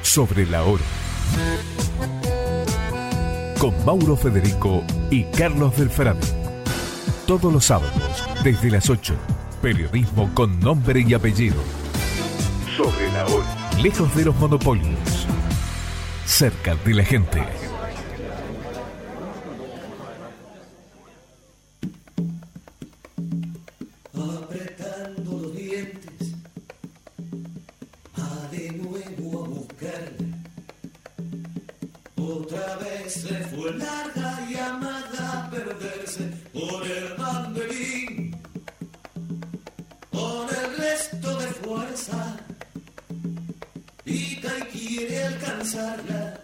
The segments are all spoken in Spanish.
Sobre la Hora. Con Mauro Federico y Carlos del Frade. Todos los sábados, desde las 8. Periodismo con nombre y apellido. Sobre la Hora. Lejos de los monopolios. Cerca de la gente. Apretando los dientes, va de nuevo a buscarle. Otra vez le fue larga llamada a perderse por el banderín. Con el resto de fuerza, pica y quiere alcanzarla.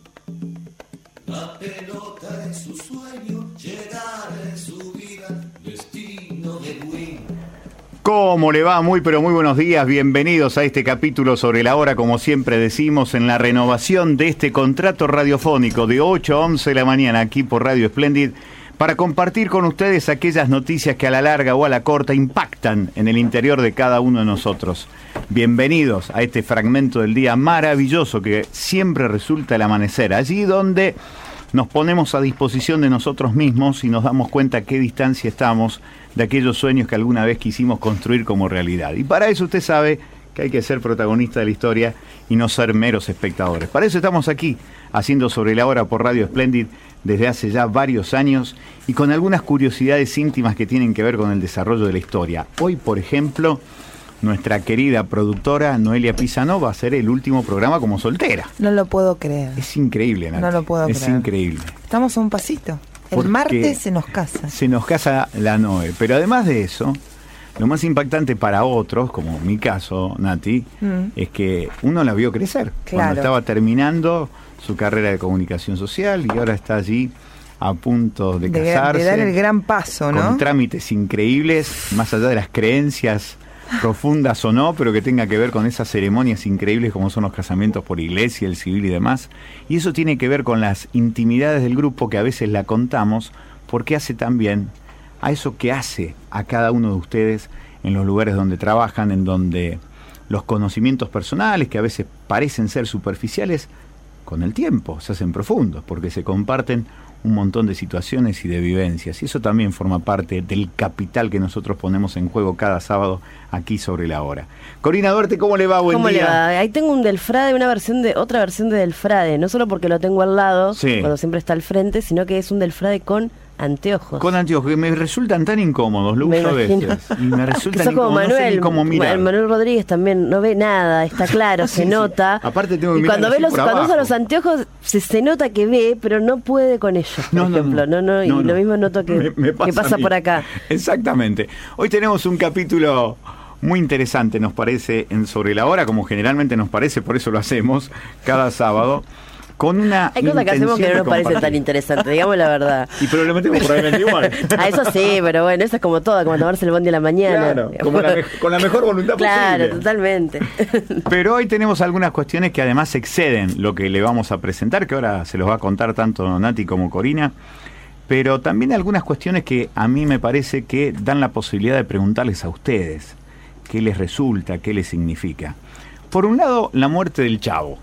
La pelota es su sueño, llegar es su vida, destino de win. ¿Cómo le va? Muy pero muy buenos días, bienvenidos a este capítulo sobre la hora, como siempre decimos, en la renovación de este contrato radiofónico de 8 a 11 de la mañana aquí por Radio Splendid, para compartir con ustedes aquellas noticias que a la larga o a la corta impactan en el interior de cada uno de nosotros. Bienvenidos a este fragmento del día maravilloso que siempre resulta el amanecer, allí donde nos ponemos a disposición de nosotros mismos y nos damos cuenta a qué distancia estamos de aquellos sueños que alguna vez quisimos construir como realidad. Y para eso usted sabe que hay que ser protagonista de la historia y no ser meros espectadores. Para eso estamos aquí, haciendo Sobre la Hora por Radio Splendid desde hace ya varios años y con algunas curiosidades íntimas que tienen que ver con el desarrollo de la historia. Hoy, por ejemplo, nuestra querida productora Noelia Pisano va a hacer el último programa como soltera. No lo puedo creer. Es increíble, Nati. No lo puedo creer. Es increíble. Estamos a un pasito. El martes se nos casa. Se nos casa la Noe. Pero además de eso, lo más impactante para otros, como mi caso, Nati, es que uno la vio crecer. Claro. Cuando estaba terminando su carrera de comunicación social y ahora está allí a punto de casarse. De dar el gran paso, ¿no? Con trámites increíbles, más allá de las creencias profundas o no, pero que tenga que ver con esas ceremonias increíbles como son los casamientos por iglesia, el civil y demás. Y eso tiene que ver con las intimidades del grupo que a veces la contamos, porque hace también a eso que hace a cada uno de ustedes en los lugares donde trabajan, en donde los conocimientos personales, que a veces parecen ser superficiales, con el tiempo se hacen profundos, porque se comparten un montón de situaciones y de vivencias, y eso también forma parte del capital que nosotros ponemos en juego cada sábado aquí sobre la hora. Corina Duarte, ¿cómo le va? Buen ¿Cómo día. le va? Ahí tengo un Delfrade, otra versión de Delfrade, no solo porque lo tengo al lado, sí, cuando siempre está al frente, sino que es un Delfrade con anteojos. Con anteojos, que me resultan tan incómodos, lo uso a veces. Y me resultan como incómodos, Manuel, no sé ni cómo mirar. Manuel Rodríguez también no ve nada, está claro, se nota. Aparte tengo que y mirar cuando así por cuando abajo. usa los anteojos se nota que ve, pero no puede con ellos, por ejemplo. Y lo mismo noto que pasa por acá. Exactamente. Hoy tenemos un capítulo muy interesante, nos parece, en Sobre la Hora, como generalmente nos parece, por eso lo hacemos cada sábado. Con una hay cosas que hacemos que no nos parecen tan interesantes, digamos la verdad. Y pero lo metemos probablemente igual. Eso sí, pero bueno, eso es como todo, como tomarse el bondi a la mañana. Claro, con la mejor voluntad claro, posible. Totalmente. Pero hoy tenemos algunas cuestiones que además exceden lo que le vamos a presentar, que ahora se los va a contar tanto Nati como Corina. Pero también algunas cuestiones que a mí me parece que dan la posibilidad de preguntarles a ustedes qué les resulta, qué les significa. Por un lado, la muerte del Chavo.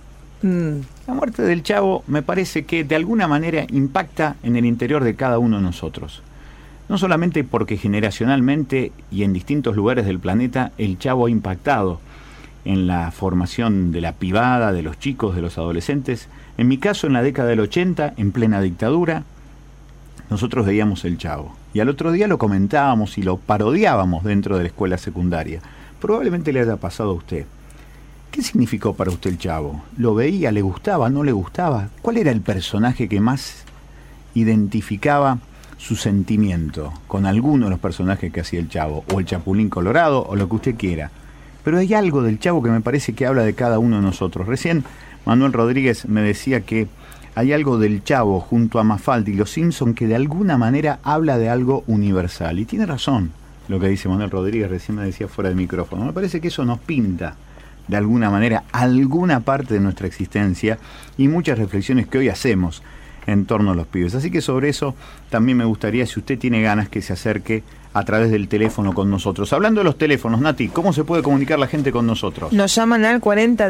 La muerte del Chavo me parece que de alguna manera impacta en el interior de cada uno de nosotros. No solamente porque generacionalmente y en distintos lugares del planeta el Chavo ha impactado en la formación de la pibada, de los chicos, de los adolescentes. En mi caso, en la década del 80, en plena dictadura, nosotros veíamos el Chavo. Y al otro día lo comentábamos y lo parodiábamos dentro de la escuela secundaria. Probablemente le haya pasado a usted. ¿Qué significó para usted el Chavo? ¿Lo veía? ¿Le gustaba? ¿No le gustaba? ¿Cuál era el personaje que más identificaba su sentimiento con alguno de los personajes que hacía el Chavo? O el Chapulín Colorado, o lo que usted quiera. Pero hay algo del Chavo que me parece que habla de cada uno de nosotros. Recién Manuel Rodríguez me decía que hay algo del Chavo junto a Mafalda y Los Simpson que de alguna manera habla de algo universal. Y tiene razón lo que dice Manuel Rodríguez, recién me decía fuera del micrófono. Me parece que eso nos pinta de alguna manera alguna parte de nuestra existencia y muchas reflexiones que hoy hacemos en torno a los pibes. Así que sobre eso también me gustaría, si usted tiene ganas, que se acerque a través del teléfono con nosotros. Hablando de los teléfonos, Nati, ¿cómo se puede comunicar la gente con nosotros? Nos llaman al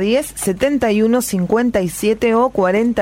4010-7157 o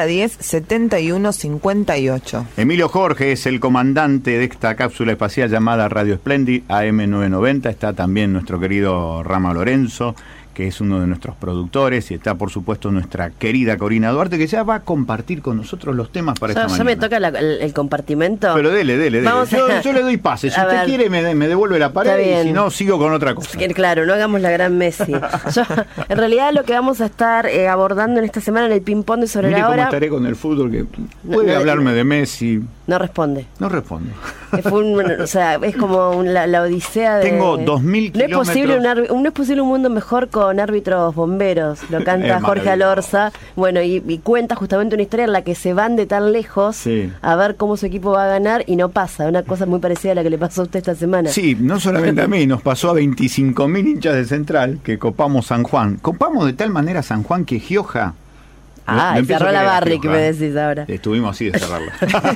4010-7158. Emilio Jorge es el comandante de esta cápsula espacial llamada Radio Splendid AM990. Está también nuestro querido Rama Lorenzo, que es uno de nuestros productores, y está por supuesto nuestra querida Corina Duarte, que ya va a compartir con nosotros los temas para esta mañana. ¿Ya me toca el compartimento? Pero dele. Yo le doy pase, si usted quiere me devuelve la pared, y si no, sigo con otra cosa. Claro, no hagamos la gran Messi. En realidad lo que vamos a estar abordando en esta semana en el ping-pong de Sobre la Hora... Mire cómo estaré con el fútbol, que puede hablarme de Messi... No responde. No respondo. Es como la odisea de... Tengo 2000 kilómetros... No es posible un mundo mejor con árbitros bomberos. Lo canta Jorge Alorza. Bueno, y cuenta justamente una historia en la que se van de tan lejos a ver cómo su equipo va a ganar y no pasa. Una cosa muy parecida a la que le pasó a usted esta semana. Sí, no solamente a mí, nos pasó a 25.000 hinchas de Central que copamos San Juan. Copamos de tal manera San Juan que Gioja... cerró la Barri, que me decís ahora. Estuvimos así de cerrarla.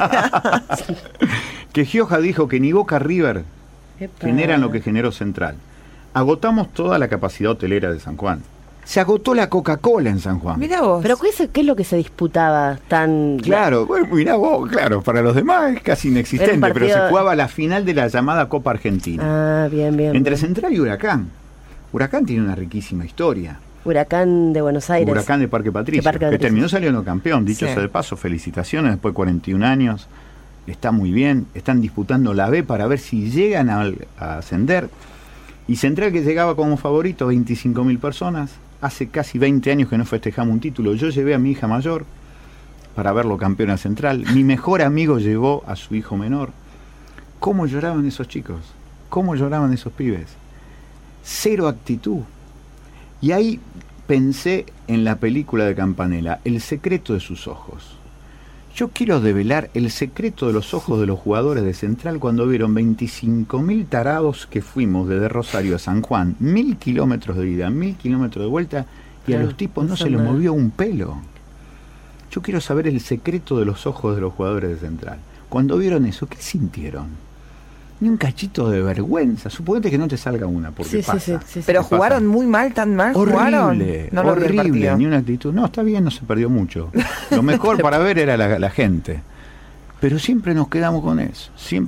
Que Gioja dijo que ni Boca River generan lo que generó Central. Agotamos toda la capacidad hotelera de San Juan. Se agotó la Coca-Cola en San Juan. Mirá vos. ¿Pero qué es lo que se disputaba tan...? Claro, bueno, mirá vos, claro, para los demás es casi inexistente, pero se jugaba la final de la llamada Copa Argentina. Ah, bien. Entre Central y Huracán. Huracán tiene una riquísima historia. Huracán de Buenos Aires. Huracán de Parque Patricio, que terminó saliendo campeón, dicho sea de paso, felicitaciones, después de 41 años, está muy bien, están disputando la B para ver si llegan a ascender, y Central, que llegaba como favorito, 25.000 personas, hace casi 20 años que no festejamos un título. Yo llevé a mi hija mayor para verlo campeón a Central, mi mejor amigo llevó a su hijo menor. ¿Cómo lloraban esos chicos? ¿Cómo lloraban esos pibes? Cero actitud. Y ahí pensé en la película de Campanella, El secreto de sus ojos. Yo quiero develar el secreto de los ojos de los jugadores de Central cuando vieron 25.000 tarados que fuimos desde Rosario a San Juan, 1.000 kilómetros de ida, 1.000 kilómetros de vuelta, y a los tipos no se les movió un pelo. Yo quiero saber el secreto de los ojos de los jugadores de Central. Cuando vieron eso, ¿qué sintieron? Ni un cachito de vergüenza. Suponete que no te salga una, porque pasa. Sí. Pero jugaron muy mal, tan mal. Horrible, horrible, ni una actitud. No, está bien, no se perdió mucho. Lo mejor para ver era la gente. Pero siempre nos quedamos con eso.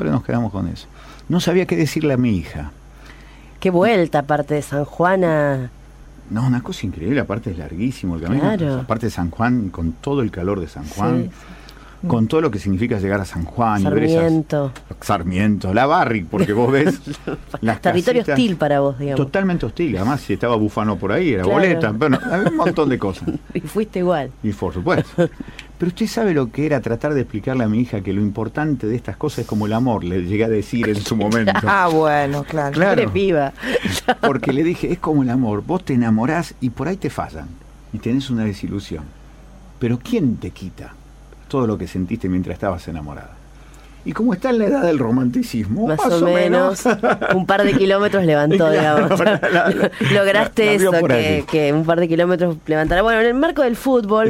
No sabía qué decirle a mi hija. Qué vuelta, aparte de San Juan a... No, una cosa increíble, aparte es larguísimo el camino. Claro. Aparte de San Juan, con todo el calor de San Juan. Con todo lo que significa llegar a San Juan, Sarmiento, la Barri, porque vos ves las territorio casitas, hostil para vos, digamos. Totalmente hostil, además si estaba Bufano por ahí, era boleta, bueno, había un montón de cosas. Y fuiste igual. Y por supuesto. Pero usted sabe lo que era tratar de explicarle a mi hija que lo importante de estas cosas es como el amor, le llegué a decir en su momento. Bueno, claro. Piba. Porque le dije, es como el amor, vos te enamorás y por ahí te fallan, y tenés una desilusión. Pero ¿quién te quita todo lo que sentiste mientras estabas enamorada? Y como está en la edad del romanticismo, más o menos un par de kilómetros levantó, digamos. Lograste eso, que un par de kilómetros levantara. Bueno, en el marco del fútbol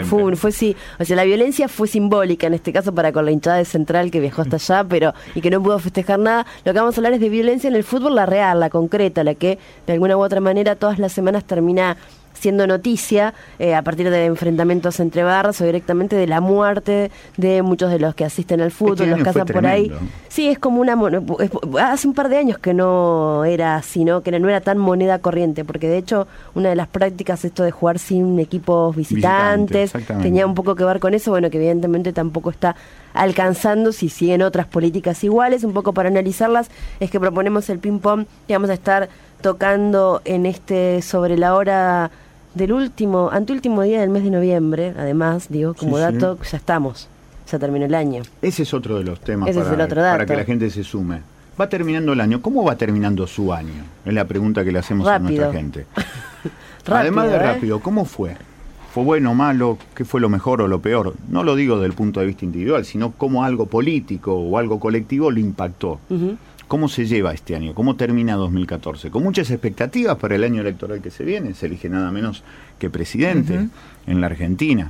la violencia fue simbólica en este caso para con la hinchada de Central que viajó hasta allá, y que no pudo festejar nada. Lo que vamos a hablar es de violencia en el fútbol, la real, la concreta, la que de alguna u otra manera todas las semanas termina siendo noticia a partir de enfrentamientos entre barras o directamente de la muerte de muchos de los que asisten al fútbol, los que hacen por ahí. Sí, es como hace un par de años que no era así, ¿no? Que no era tan moneda corriente, porque de hecho una de las prácticas, esto de jugar sin equipos visitantes, tenía un poco que ver con eso, bueno, que evidentemente tampoco está alcanzando, si siguen otras políticas iguales. Un poco para analizarlas es que proponemos el ping-pong que vamos a estar tocando en Sobre la Hora del anteúltimo día del mes de noviembre. Además, digo, como dato, ya terminó el año. Ese es otro de los temas para que la gente se sume. Va terminando el año. ¿Cómo va terminando su año? Es la pregunta que le hacemos a nuestra gente. Además de rápido, ¿cómo fue? ¿Fue bueno, malo? ¿Qué fue lo mejor o lo peor? No lo digo desde el punto de vista individual, sino cómo algo político o algo colectivo lo impactó. ¿Cómo se lleva este año? ¿Cómo termina 2014? Con muchas expectativas para el año electoral que se viene. Se elige nada menos que presidente en la Argentina.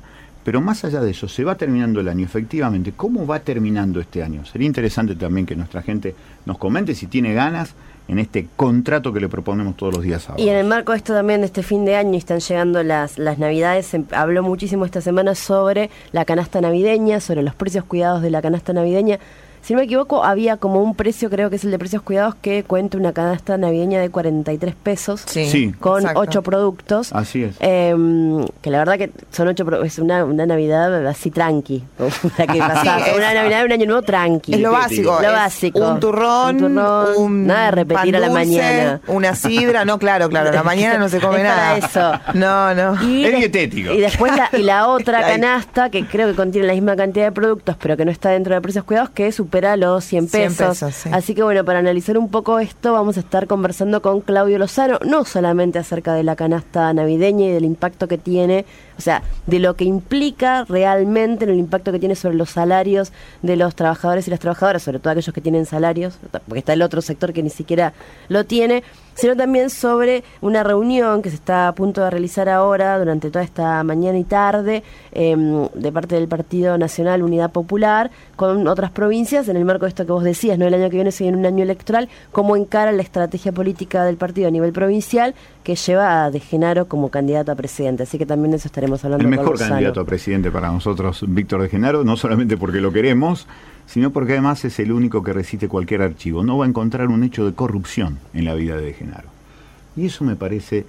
Pero más allá de eso, se va terminando el año, efectivamente. ¿Cómo va terminando este año? Sería interesante también que nuestra gente nos comente si tiene ganas en este contrato que le proponemos todos los días ahora. Y en el marco de esto también, de este fin de año, y están llegando las Navidades, habló muchísimo esta semana sobre la canasta navideña, sobre los precios cuidados de la canasta navideña. Si no me equivoco, había como un precio, creo que es el de precios cuidados, que cuenta una canasta navideña de 43 pesos, sí, con exacto. 8 productos. Así es. Que la verdad que son 8 es una Navidad así tranqui, la que pasaba, una Navidad de un año nuevo tranqui. Es lo básico. Lo básico. Un turrón, nada de repetir a la pan dulce, mañana. una sidra, no, claro, a la mañana no se come Es nada. para eso. No. Es dietético. Y después la otra canasta, que creo que contiene la misma cantidad de productos, pero que no está dentro de precios cuidados, que supera los 100 pesos. Sí. Así que bueno, para analizar un poco esto, vamos a estar conversando con Claudio Lozano, no solamente acerca de la canasta navideña y del impacto que tiene, o sea, de lo que implica realmente en el impacto que tiene sobre los salarios de los trabajadores y las trabajadoras, sobre todo aquellos que tienen salarios, porque está el otro sector que ni siquiera lo tiene, sino también sobre una reunión que se está a punto de realizar ahora durante toda esta mañana y tarde de parte del Partido Nacional Unidad Popular con otras provincias en el marco de esto que vos decías, ¿no? El año que viene se viene un año electoral, cómo encara la estrategia política del partido a nivel provincial que lleva a De Genaro como candidato a presidente, así que también de eso estaremos hablando. El con mejor Lozano. candidato a presidente para nosotros, Víctor De Genaro, no solamente porque lo queremos, sino porque además es el único que resiste cualquier archivo. No va a encontrar un hecho de corrupción en la vida de Genaro. Y eso me parece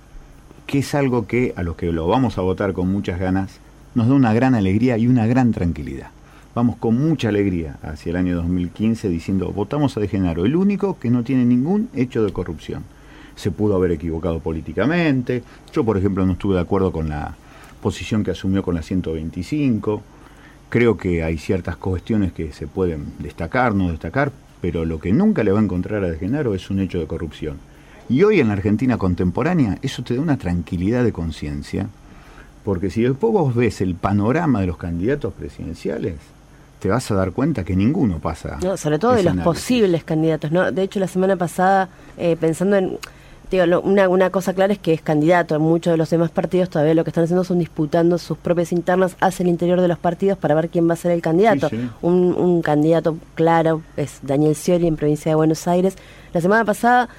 que es algo que a los que lo vamos a votar con muchas ganas nos da una gran alegría y una gran tranquilidad. Vamos con mucha alegría hacia el año 2015 diciendo, votamos a De Genaro, el único que no tiene ningún hecho de corrupción. Se pudo haber equivocado políticamente. Yo, por ejemplo, no estuve de acuerdo con la posición que asumió con la 125. Creo que hay ciertas cuestiones que se pueden destacar, no destacar, pero lo que nunca le va a encontrar a De Genaro es un hecho de corrupción. Y hoy en la Argentina contemporánea eso te da una tranquilidad de conciencia, porque si después vos ves el panorama de los candidatos presidenciales, te vas a dar cuenta que ninguno pasa. No, sobre todo de los posibles candidatos, ¿no? De hecho, la semana pasada, pensando en... Digo, una cosa clara es que es candidato. Muchos de los demás partidos todavía lo que están haciendo son disputando sus propias internas hacia el interior de los partidos para ver quién va a ser el candidato. Sí. Un candidato claro es Daniel Scioli en provincia de Buenos Aires. La semana pasada,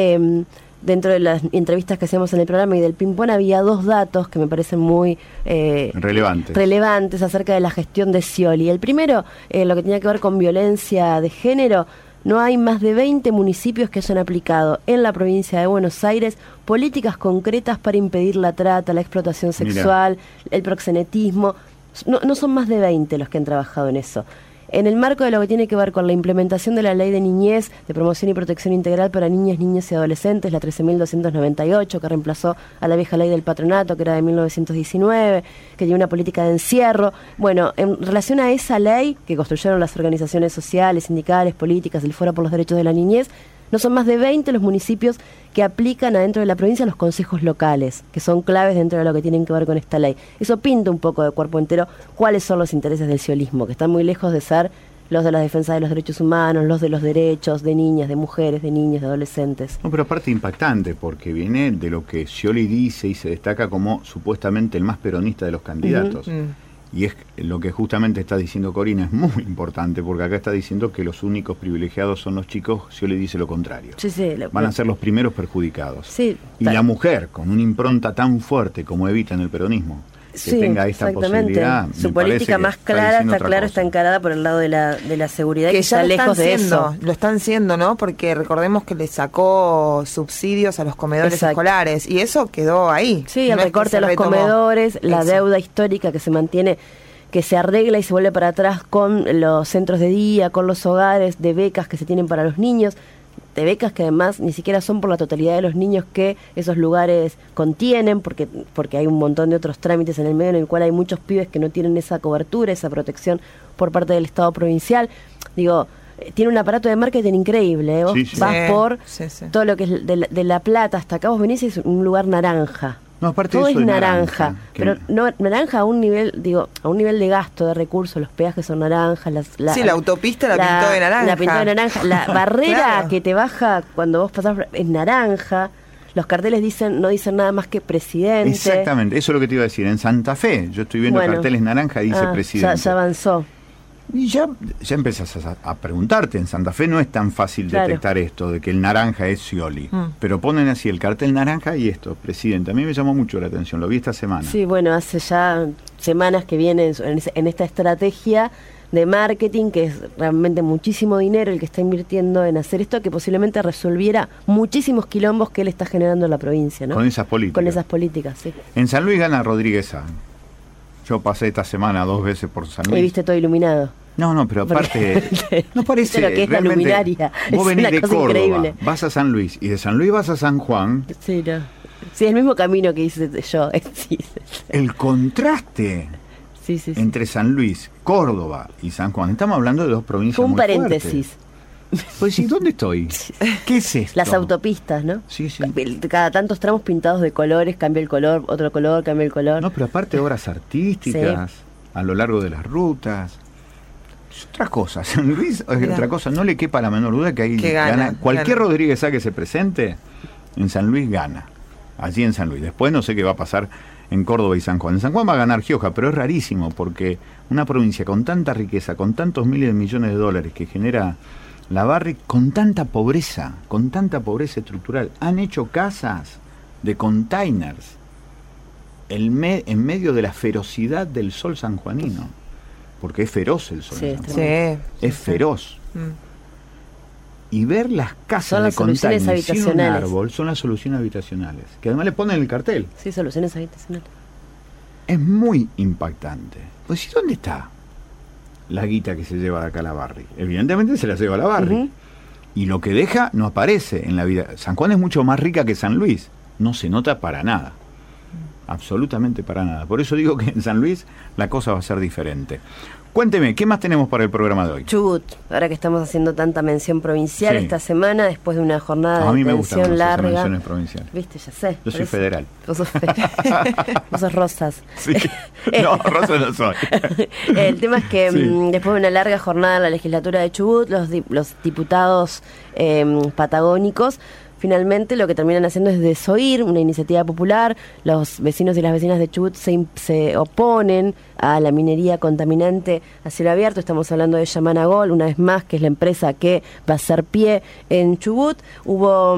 dentro de las entrevistas que hacemos en el programa y del ping-pong, había 2 datos que me parecen muy relevantes acerca de la gestión de Scioli. El primero, lo que tenía que ver con violencia de género. No hay más de 20 municipios que hayan aplicado en la provincia de Buenos Aires políticas concretas para impedir la trata, la explotación sexual, el proxenetismo. No son más de 20 los que han trabajado en eso. En el marco de lo que tiene que ver con la implementación de la Ley de Niñez, de Promoción y Protección Integral para Niñas, Niños y Adolescentes, la 13.298, que reemplazó a la vieja Ley del Patronato, que era de 1919, que tiene una política de encierro. Bueno, en relación a esa ley que construyeron las organizaciones sociales, sindicales, políticas, el Foro por los Derechos de la Niñez, no son más de 20 los municipios que aplican adentro de la provincia los consejos locales, que son claves dentro de lo que tienen que ver con esta ley. Eso pinta un poco de cuerpo entero cuáles son los intereses del sciolismo, que están muy lejos de ser los de la defensa de los derechos humanos, los de los derechos de niñas, de mujeres, de niños, de adolescentes. No, pero aparte impactante, porque viene de lo que Scioli dice y se destaca como supuestamente el más peronista de los candidatos. Y es lo que justamente está diciendo Corina, es muy importante, porque acá está diciendo que los únicos privilegiados son los chicos. Scioli dice lo contrario. Van a ser los primeros perjudicados. Sí, y la mujer, con una impronta tan fuerte como Evita en el peronismo, que tenga esta posibilidad. Su política más clara está encarada por el lado de la seguridad, que ya está lejos de eso. Lo están siendo, ¿no? Porque recordemos que le sacó subsidios a los comedores escolares y eso quedó ahí. Sí, el recorte a los comedores, la deuda histórica que se mantiene, que se arregla y se vuelve para atrás con los centros de día, con los hogares, de becas que se tienen para los niños, de becas que además ni siquiera son por la totalidad de los niños que esos lugares contienen, porque hay un montón de otros trámites en el medio en el cual hay muchos pibes que no tienen esa cobertura, esa protección por parte del Estado provincial. Digo, tiene un aparato de marketing increíble, ¿eh? Vos vas por todo lo que es de La Plata hasta acá, vos venís y es un lugar naranja. No, aparte todo de eso es naranja, pero no naranja a un nivel, a un nivel de gasto, de recursos, los peajes son naranjas, la autopista la pintó de naranja. La pintó de naranja, la barrera que te baja cuando vos pasás es naranja. los carteles no dicen nada más que presidente. Exactamente, eso es lo que te iba a decir. En Santa Fe, yo estoy viendo carteles naranja y dice presidente. Ya avanzó. Y ya empezás a preguntarte, en Santa Fe no es tan fácil detectar esto, de que el naranja es Scioli. Pero ponen así el cartel naranja y esto, presidente. A mí me llamó mucho la atención, lo vi esta semana. Sí, bueno, hace ya semanas que vienen en esta estrategia de marketing, que es realmente muchísimo dinero el que está invirtiendo en hacer esto, que posiblemente resolviera muchísimos quilombos que él está generando en la provincia, ¿no? Con esas políticas. Con esas políticas, sí. En San Luis gana Rodríguez Sá. Yo pasé esta semana 2 veces por San Luis. Y viste todo iluminado. No, pero aparte no parece lo que es la luminaria. Vos venís de Córdoba, increíble. Vas a San Luis y de San Luis vas a San Juan. Sí, no. Sí, es el mismo camino que hice yo. Sí. El contraste entre San Luis, Córdoba y San Juan. Estamos hablando de 2 provincias muy fuertes. Un paréntesis. Pues sí, ¿dónde estoy? ¿Qué es esto? Las autopistas, ¿no? Sí. Cada tantos tramos pintados de colores, cambia el color, otro color, cambia el color. No, pero aparte obras artísticas a lo largo de las rutas. Es otra cosa. San Luis es otra cosa. No le quepa la menor duda que ahí gana. Cualquier Rodríguez Sá que se presente, en San Luis gana. Allí en San Luis. Después no sé qué va a pasar en Córdoba y San Juan. En San Juan va a ganar Gioja, pero es rarísimo porque una provincia con tanta riqueza, con tantos miles de millones de dólares que genera la Barri, con tanta pobreza estructural, han hecho casas de containers en medio de la ferocidad del sol sanjuanino, porque es feroz el sol sanjuanino. Es feroz. Y ver las casas de containers sin un árbol son las soluciones habitacionales, que además le ponen el cartel. Sí, soluciones habitacionales. Es muy impactante. Pues ¿y dónde está la guita que se lleva de acá a la Barri? Evidentemente se la lleva a la Barri. Y lo que deja no aparece en la vida. San Juan es mucho más rica que San Luis. No se nota para nada. Absolutamente para nada. Por eso digo que en San Luis la cosa va a ser diferente. Cuénteme, ¿qué más tenemos para el programa de hoy? Chubut, ahora que estamos haciendo tanta mención provincial esta semana, después de una jornada de mención larga. A mí me gustan menciones provinciales. Viste, ya sé. Yo soy federal. Vos sos federal. Vos sos Rosas. Sí. No, Rosas no soy. El tema es que después de una larga jornada en la legislatura de Chubut, los diputados patagónicos finalmente lo que terminan haciendo es desoír una iniciativa popular. Los vecinos y las vecinas de Chubut se oponen a la minería contaminante a cielo abierto. Estamos hablando de Yamanagol, una vez más, que es la empresa que va a hacer pie en Chubut. Hubo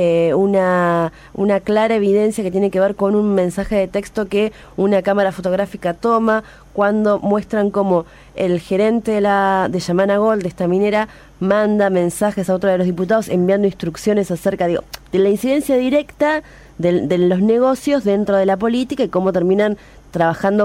una clara evidencia que tiene que ver con un mensaje de texto que una cámara fotográfica toma cuando muestran cómo el gerente de Yamanagol, de esta minera, manda mensajes a otro de los diputados enviando instrucciones acerca de la incidencia directa de los negocios dentro de la política y cómo terminan trabajando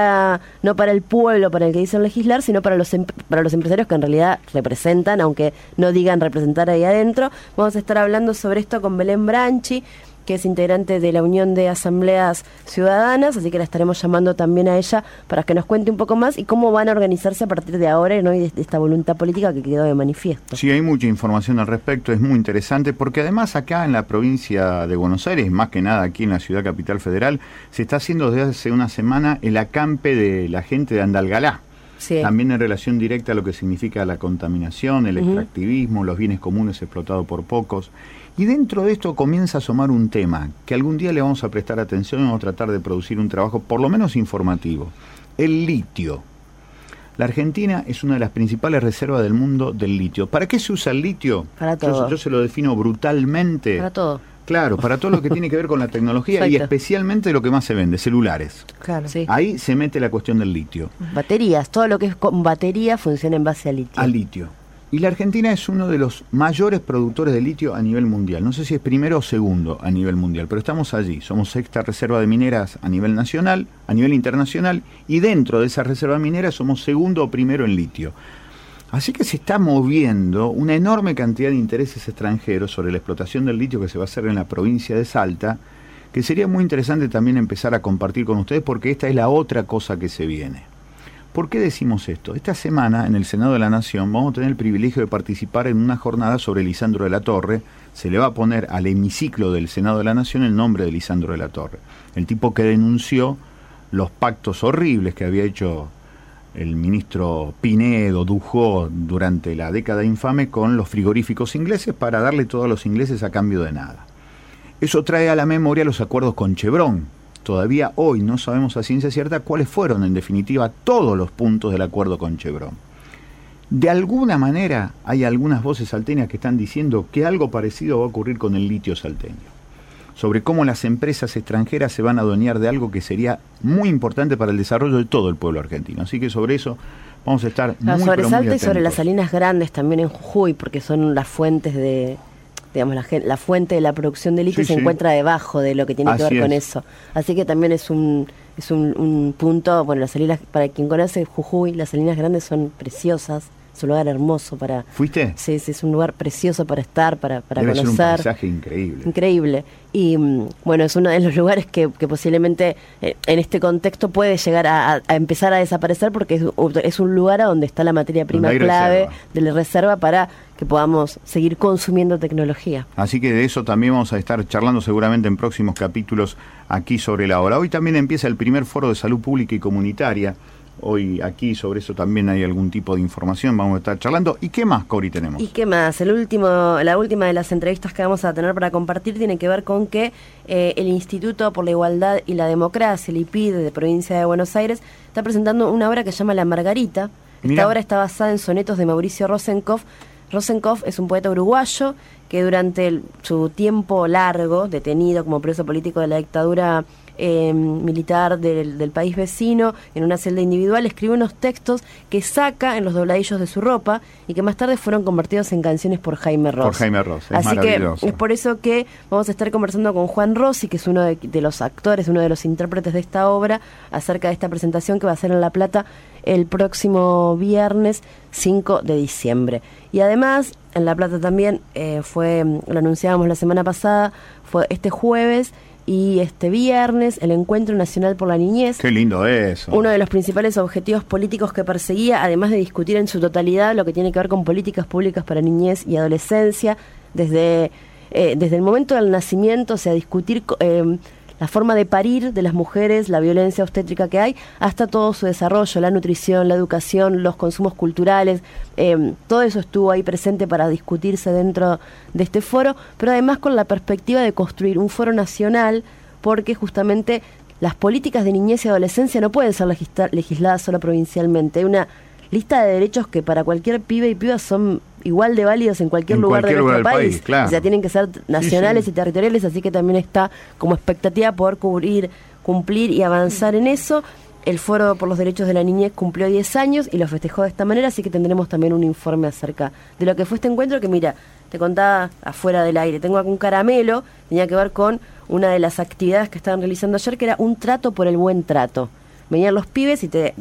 no para el pueblo, para el que dicen legislar, sino para los empresarios que en realidad representan, aunque no digan representar ahí adentro. Vamos a estar hablando sobre esto con Belén Branchi, que es integrante de la Unión de Asambleas Ciudadanas, así que la estaremos llamando también a ella para que nos cuente un poco más y cómo van a organizarse a partir de ahora, ¿no? Y de esta voluntad política que quedó de manifiesto. Sí, hay mucha información al respecto, es muy interesante, porque además acá en la provincia de Buenos Aires, más que nada aquí en la ciudad capital federal, se está haciendo desde hace una semana el acampe de la gente de Andalgalá. Sí. También en relación directa a lo que significa la contaminación, el extractivismo, los bienes comunes explotados por pocos. Y dentro de esto comienza a asomar un tema que algún día le vamos a prestar atención y vamos a tratar de producir un trabajo por lo menos informativo. El litio. La Argentina es una de las principales reservas del mundo del litio. ¿Para qué se usa el litio? Para todo. Yo se lo defino brutalmente. Para todo. Claro, para todo lo que tiene que ver con la tecnología y especialmente lo que más se vende, celulares. Claro. Sí. Ahí se mete la cuestión del litio. Baterías, todo lo que es con batería funciona en base a litio. Al litio. Y la Argentina es uno de los mayores productores de litio a nivel mundial. No sé si es primero o segundo a nivel mundial, pero estamos allí. Somos sexta reserva de mineras a nivel nacional, a nivel internacional, y dentro de esa reserva minera somos segundo o primero en litio. Así que se está moviendo una enorme cantidad de intereses extranjeros sobre la explotación del litio que se va a hacer en la provincia de Salta, que sería muy interesante también empezar a compartir con ustedes, porque esta es la otra cosa que se viene. ¿Por qué decimos esto? Esta semana en el Senado de la Nación vamos a tener el privilegio de participar en una jornada sobre Lisandro de la Torre. Se le va a poner al hemiciclo del Senado de la Nación el nombre de Lisandro de la Torre, el tipo que denunció los pactos horribles que había hecho el ministro Pinedo, Dujó, durante la década infame con los frigoríficos ingleses para darle todo a los ingleses a cambio de nada. Eso trae a la memoria los acuerdos con Chevron. Todavía hoy no sabemos a ciencia cierta cuáles fueron, en definitiva, todos los puntos del acuerdo con Chevron. De alguna manera hay algunas voces salteñas que están diciendo que algo parecido va a ocurrir con el litio salteño, sobre cómo las empresas extranjeras se van a adueñar de algo que sería muy importante para el desarrollo de todo el pueblo argentino. Así que sobre eso vamos a estar muy atentos. Sobre Salta y sobre las salinas grandes también en Jujuy, porque son las fuentes de, digamos, la fuente de la producción de litio se encuentra debajo de lo que tiene que ver con eso. Así que también es un punto, bueno, las salinas, para quien conoce Jujuy, las salinas grandes son preciosas. Es un lugar hermoso para... ¿Fuiste? Sí, es un lugar precioso para estar, para Debe conocer. Ser un paisaje increíble. Increíble. Y bueno, es uno de los lugares que posiblemente en este contexto puede llegar a empezar a desaparecer, porque es un lugar a donde está la materia prima clave de la reserva para que podamos seguir consumiendo tecnología. Así que de eso también vamos a estar charlando seguramente en próximos capítulos aquí sobre la hora. Hoy también empieza el primer foro de salud pública y comunitaria. Hoy aquí sobre eso también hay algún tipo de información, vamos a estar charlando. ¿Y qué más, Cori, tenemos? ¿Y qué más? La última de las entrevistas que vamos a tener para compartir tiene que ver con que el Instituto por la Igualdad y la Democracia, el IPID de Provincia de Buenos Aires, está presentando una obra que se llama La Margarita. Esta obra está basada en sonetos de Mauricio Rosenkopf. Rosenkopf es un poeta uruguayo que durante su tiempo largo, detenido como preso político de la dictadura militar del país vecino, en una celda individual, escribe unos textos que saca en los dobladillos de su ropa y que más tarde fueron convertidos en canciones por Jaime Ross. Por Jaime Ross, es Así que es por eso que vamos a estar conversando con Juan Rossi, que es uno de los actores, uno de los intérpretes de esta obra, acerca de esta presentación que va a ser en La Plata el próximo viernes 5 de diciembre. Y además, en La Plata también lo anunciábamos la semana pasada, fue este jueves y este viernes, el Encuentro Nacional por la Niñez. ¡Qué lindo eso! Uno de los principales objetivos políticos que perseguía, además de discutir en su totalidad lo que tiene que ver con políticas públicas para niñez y adolescencia, desde el momento del nacimiento, o sea, discutir la forma de parir de las mujeres, la violencia obstétrica que hay, hasta todo su desarrollo, la nutrición, la educación, los consumos culturales, todo eso estuvo ahí presente para discutirse dentro de este foro, pero además con la perspectiva de construir un foro nacional, porque justamente las políticas de niñez y adolescencia no pueden ser legisladas solo provincialmente. Hay una lista de derechos que para cualquier pibe y piba son igual de válidos en cualquier lugar de nuestro país. Claro. O sea, tienen que ser nacionales y territoriales, así que también está como expectativa poder cumplir y avanzar en eso. El Foro por los Derechos de la Niñez cumplió 10 años y lo festejó de esta manera, así que tendremos también un informe acerca de lo que fue este encuentro, que mira, te contaba afuera del aire, tengo acá un caramelo, tenía que ver con una de las actividades que estaban realizando ayer, que era un trato por el buen trato. Venían los pibes y te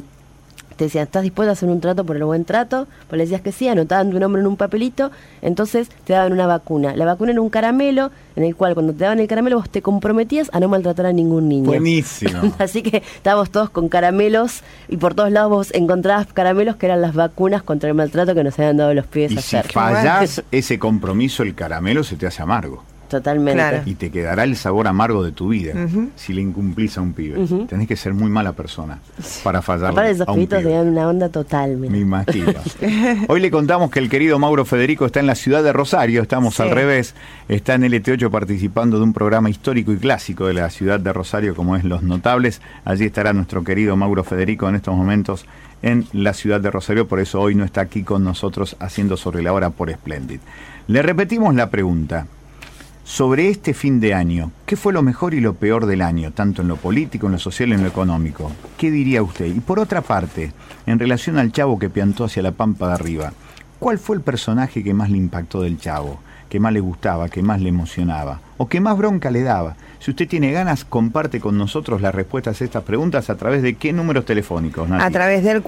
decían, ¿estás dispuesto a hacer un trato por el buen trato? Pues le decías que sí, anotaban tu nombre en un papelito, entonces te daban una vacuna. La vacuna era un caramelo, en el cual cuando te daban el caramelo vos te comprometías a no maltratar a ningún niño. Buenísimo. Así que estábamos todos con caramelos y por todos lados vos encontrabas caramelos que eran las vacunas contra el maltrato que nos habían dado los pibes ayer. Y si fallás ese compromiso, el caramelo se te hace amargo. Totalmente. Claro. Y te quedará el sabor amargo de tu vida si le incumplís a un pibe. Tenés que ser muy mala persona para fallar a esos pibitos te dan una onda total. Me imagino. Hoy le contamos que el querido Mauro Federico está en la ciudad de Rosario, estamos al revés, está en LT8 participando de un programa histórico y clásico de la ciudad de Rosario como es Los Notables. Allí estará nuestro querido Mauro Federico en estos momentos en la ciudad de Rosario, por eso hoy no está aquí con nosotros haciendo Sobre la Hora por Splendid. Le repetimos la pregunta. Sobre este fin de año, ¿qué fue lo mejor y lo peor del año, tanto en lo político, en lo social y en lo económico? ¿Qué diría usted? Y por otra parte, en relación al Chavo que piantó hacia la Pampa de Arriba, ¿cuál fue el personaje que más le impactó del Chavo? ¿Que más le gustaba, que más le emocionaba? ¿O que más bronca le daba? Si usted tiene ganas, comparte con nosotros las respuestas a estas preguntas a través de qué números telefónicos, Nati. A través del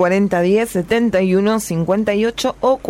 4010-7158 o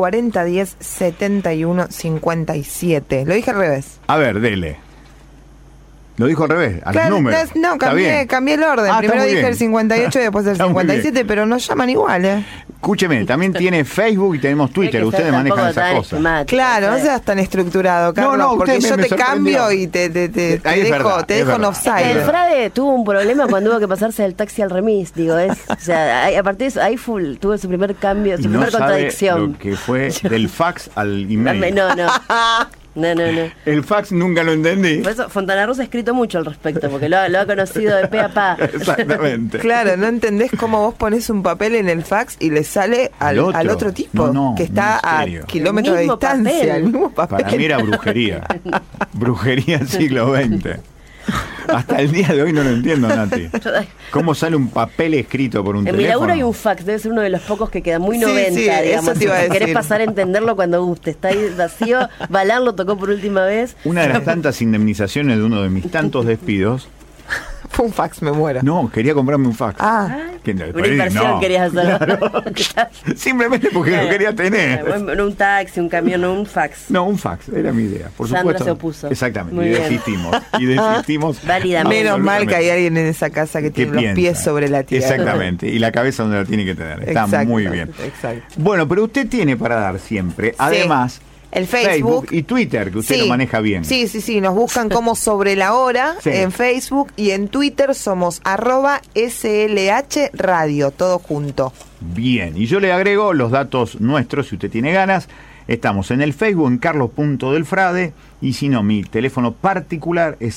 4010-7157. Lo dije al revés. A ver, dele. Lo dijo al revés, a los números. No, cambié el orden. Primero dije el 58 y después el 57, pero nos llaman igual, Escúcheme, también tiene Facebook y tenemos Twitter. Ustedes manejan esas cosas. Claro, no seas tan estructurado, Carlos, porque yo te cambio y te dejo en offside. El Frade tuvo un problema cuando hubo que pasarse del taxi al remis, digo, o sea, aparte de eso, ahí tuvo su primer cambio, su primer contradicción. Lo que fue del fax al email. No. No. El fax nunca lo entendí. Por eso Fontana Rosa ha escrito mucho al respecto, porque lo ha conocido de pe a pa. Exactamente. Claro, no entendés cómo vos pones un papel en el fax y le sale al otro tipo, que está a kilómetros de distancia. El mismo papel. Para mí era brujería. Brujería del siglo XX. Hasta el día de hoy no lo entiendo, Nati. ¿Cómo sale un papel escrito por un teléfono? En mi laburo hay un fax, debe ser uno de los pocos que queda muy 90, digamos. Eso te iba a decir. Querés pasar a entenderlo cuando usted está ahí vacío. Balán lo tocó por última vez. Una de las tantas indemnizaciones de uno de mis tantos despidos. Fue un fax, me muero. No, quería comprarme un fax. Una inversión querías hacer. Claro. Simplemente porque lo quería tener. No un taxi, un camión, no un fax. No, un fax, era mi idea. Por Sandra supuesto. se opuso. Exactamente. Muy bien. Y desistimos. Válidamente. Menos mal que hay alguien en esa casa que tiene los pies sobre la tierra. Exactamente. Y la cabeza donde la tiene que tener. Está muy bien. Exacto. Bueno, pero usted tiene para dar siempre. Además. El Facebook y Twitter, que usted lo maneja bien. Sí, nos buscan como Sobre la Hora en Facebook, y en Twitter somos @SLH Radio, todo junto. Bien, y yo le agrego los datos nuestros, si usted tiene ganas. Estamos en el Facebook, en Carlos.delfrade, y si no, mi teléfono particular es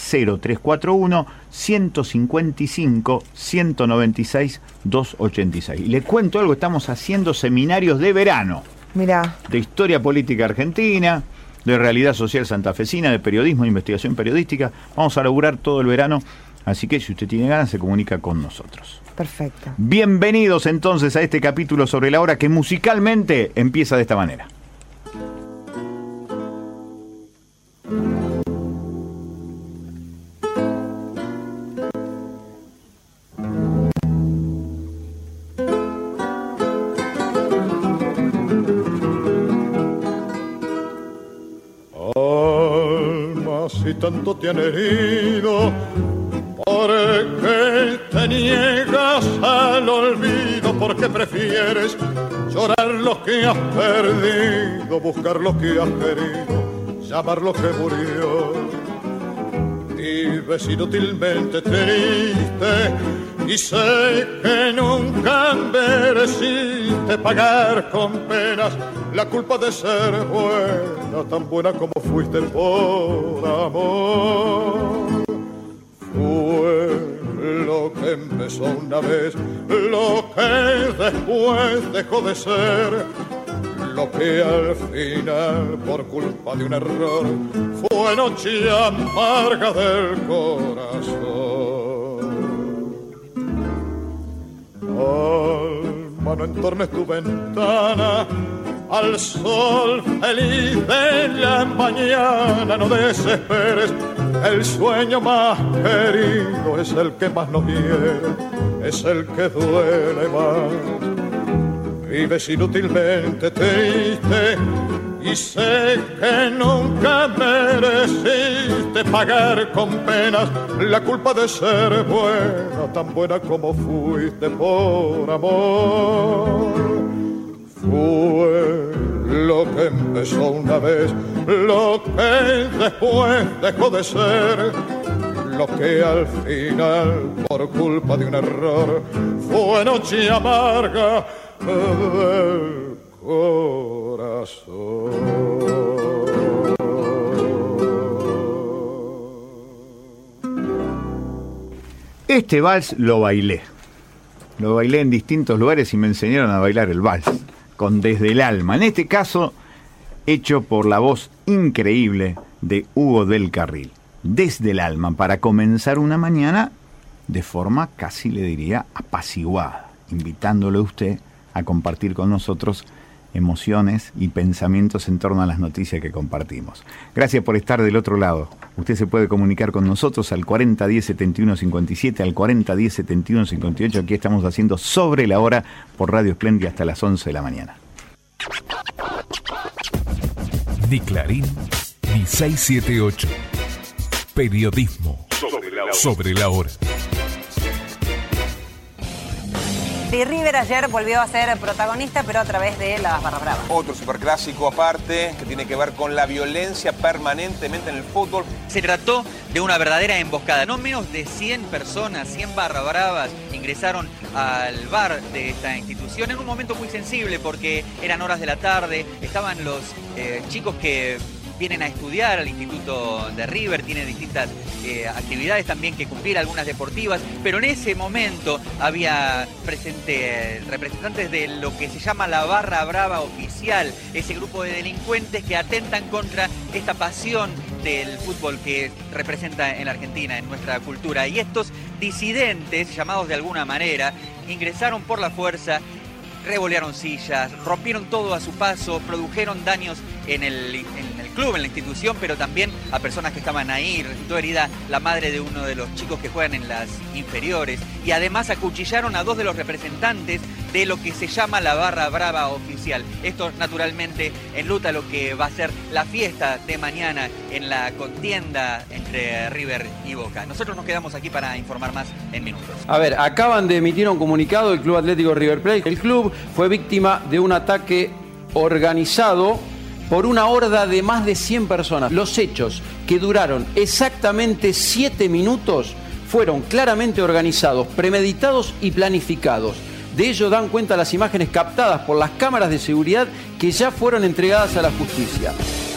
0341-155-196-286. Y le cuento algo, estamos haciendo seminarios de verano. Mirá. De historia política argentina, de realidad social santafesina, de periodismo, de investigación periodística. Vamos a laburar todo el verano, así que si usted tiene ganas se comunica con nosotros. Perfecto. Bienvenidos entonces a este capítulo Sobre la Hora, que musicalmente empieza de esta manera. Si tanto te han herido, ¿por qué te niegas al olvido? ¿Por qué prefieres llorar lo que has perdido, buscar lo que has querido, llamar lo que murió? Vives inútilmente triste y sé que nunca mereciste pagar con penas la culpa de ser buena, tan buena como fuiste por amor. Fue lo que empezó una vez, lo que después dejó de ser, lo que al final, por culpa de un error, fue noche amarga del corazón. Alma, no entornes tu ventana al sol feliz de la mañana, no desesperes, el sueño más querido es el que más nos hiere, es el que duele más. Vives inútilmente triste y sé que nunca mereciste pagar con penas la culpa de ser buena, tan buena como fuiste por amor. Fue lo que empezó una vez, lo que después dejó de ser, lo que al final, por culpa de un error, fue noche amarga del corazón. Este vals lo bailé en distintos lugares y me enseñaron a bailar el vals con Desde el Alma, en este caso hecho por la voz increíble de Hugo del Carril. Desde el Alma, para comenzar una mañana de forma casi le diría apaciguada, invitándole a usted a compartir con nosotros emociones y pensamientos en torno a las noticias que compartimos. Gracias por estar del otro lado. Usted se puede comunicar con nosotros al 4010-7157, al 4010-7158. Aquí estamos haciendo Sobre la Hora por Radio Espléndida hasta las 11 de la mañana. Ni Clarín, ni 678. Periodismo sobre la hora. Y River ayer volvió a ser protagonista, pero a través de las barras bravas. Otro superclásico aparte, que tiene que ver con la violencia permanentemente en el fútbol. Se trató de una verdadera emboscada. No menos de 100 personas, 100 barras bravas, ingresaron al bar de esta institución en un momento muy sensible, porque eran horas de la tarde, estaban los chicos que vienen a estudiar al Instituto de River, tiene distintas actividades también que cumplir, algunas deportivas, pero en ese momento había representantes de lo que se llama la Barra Brava Oficial, ese grupo de delincuentes que atentan contra esta pasión del fútbol que representa en la Argentina, en nuestra cultura. Y estos disidentes, llamados de alguna manera, ingresaron por la fuerza, revolearon sillas, rompieron todo a su paso, produjeron daños en el club, en la institución, pero también a personas que estaban ahí. Resultó herida la madre de uno de los chicos que juegan en las inferiores, y además acuchillaron a 2 de los representantes de lo que se llama la Barra Brava Oficial. Esto naturalmente enluta lo que va a ser la fiesta de mañana en la contienda entre River y Boca. Nosotros nos quedamos aquí para informar más en minutos. A ver, acaban de emitir un comunicado del Club Atlético River Plate. El club fue víctima de un ataque organizado por una horda de más de 100 personas. Los hechos, que duraron exactamente 7 minutos, fueron claramente organizados, premeditados y planificados. De ello dan cuenta las imágenes captadas por las cámaras de seguridad que ya fueron entregadas a la justicia.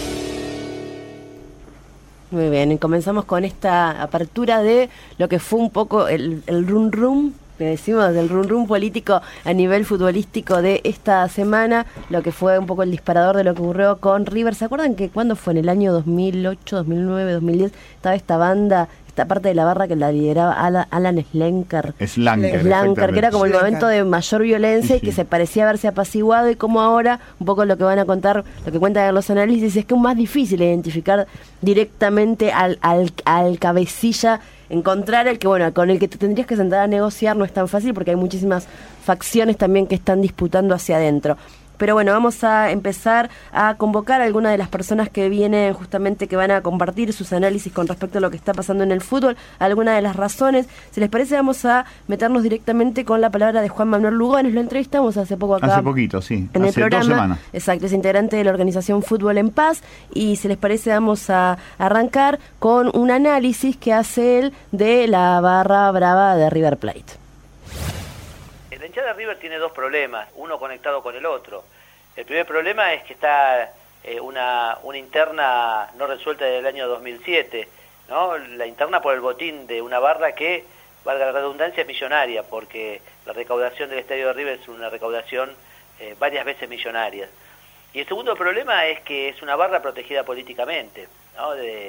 Muy bien, y comenzamos con esta apertura de lo que fue un poco el rum rum, que decimos, del rum rum político a nivel futbolístico de esta semana, lo que fue un poco el disparador de lo que ocurrió con River. ¿Se acuerdan que cuando fue en el año 2008, 2009, 2010 estaba esta banda, esta parte de la barra que la lideraba Alan Schlenker, que era como el momento de mayor violencia, sí, y que se parecía haberse apaciguado, y como ahora, un poco lo que van a contar, lo que cuentan los análisis, es que es más difícil identificar directamente al cabecilla, encontrar el que, bueno, con el que te tendrías que sentar a negociar. No es tan fácil porque hay muchísimas facciones también que están disputando hacia adentro. Pero bueno, vamos a empezar a convocar a algunas de las personas que vienen justamente, que van a compartir sus análisis con respecto a lo que está pasando en el fútbol, algunas de las razones. Si les parece, vamos a meternos directamente con la palabra de Juan Manuel Lugones. Lo entrevistamos hace poco acá. Hace poquito, sí. En hace el programa. 2 semanas. Exacto, es integrante de la organización Fútbol en Paz. Y si les parece, vamos a arrancar con un análisis que hace él de la Barra Brava de River Plate. La hinchada de River tiene 2 problemas, uno conectado con el otro. El primer problema es que está una interna no resuelta desde el año 2007, ¿no? La interna por el botín de una barra que, valga la redundancia, es millonaria, porque la recaudación del estadio de River es una recaudación varias veces millonaria. Y el segundo problema es que es una barra protegida políticamente, ¿no?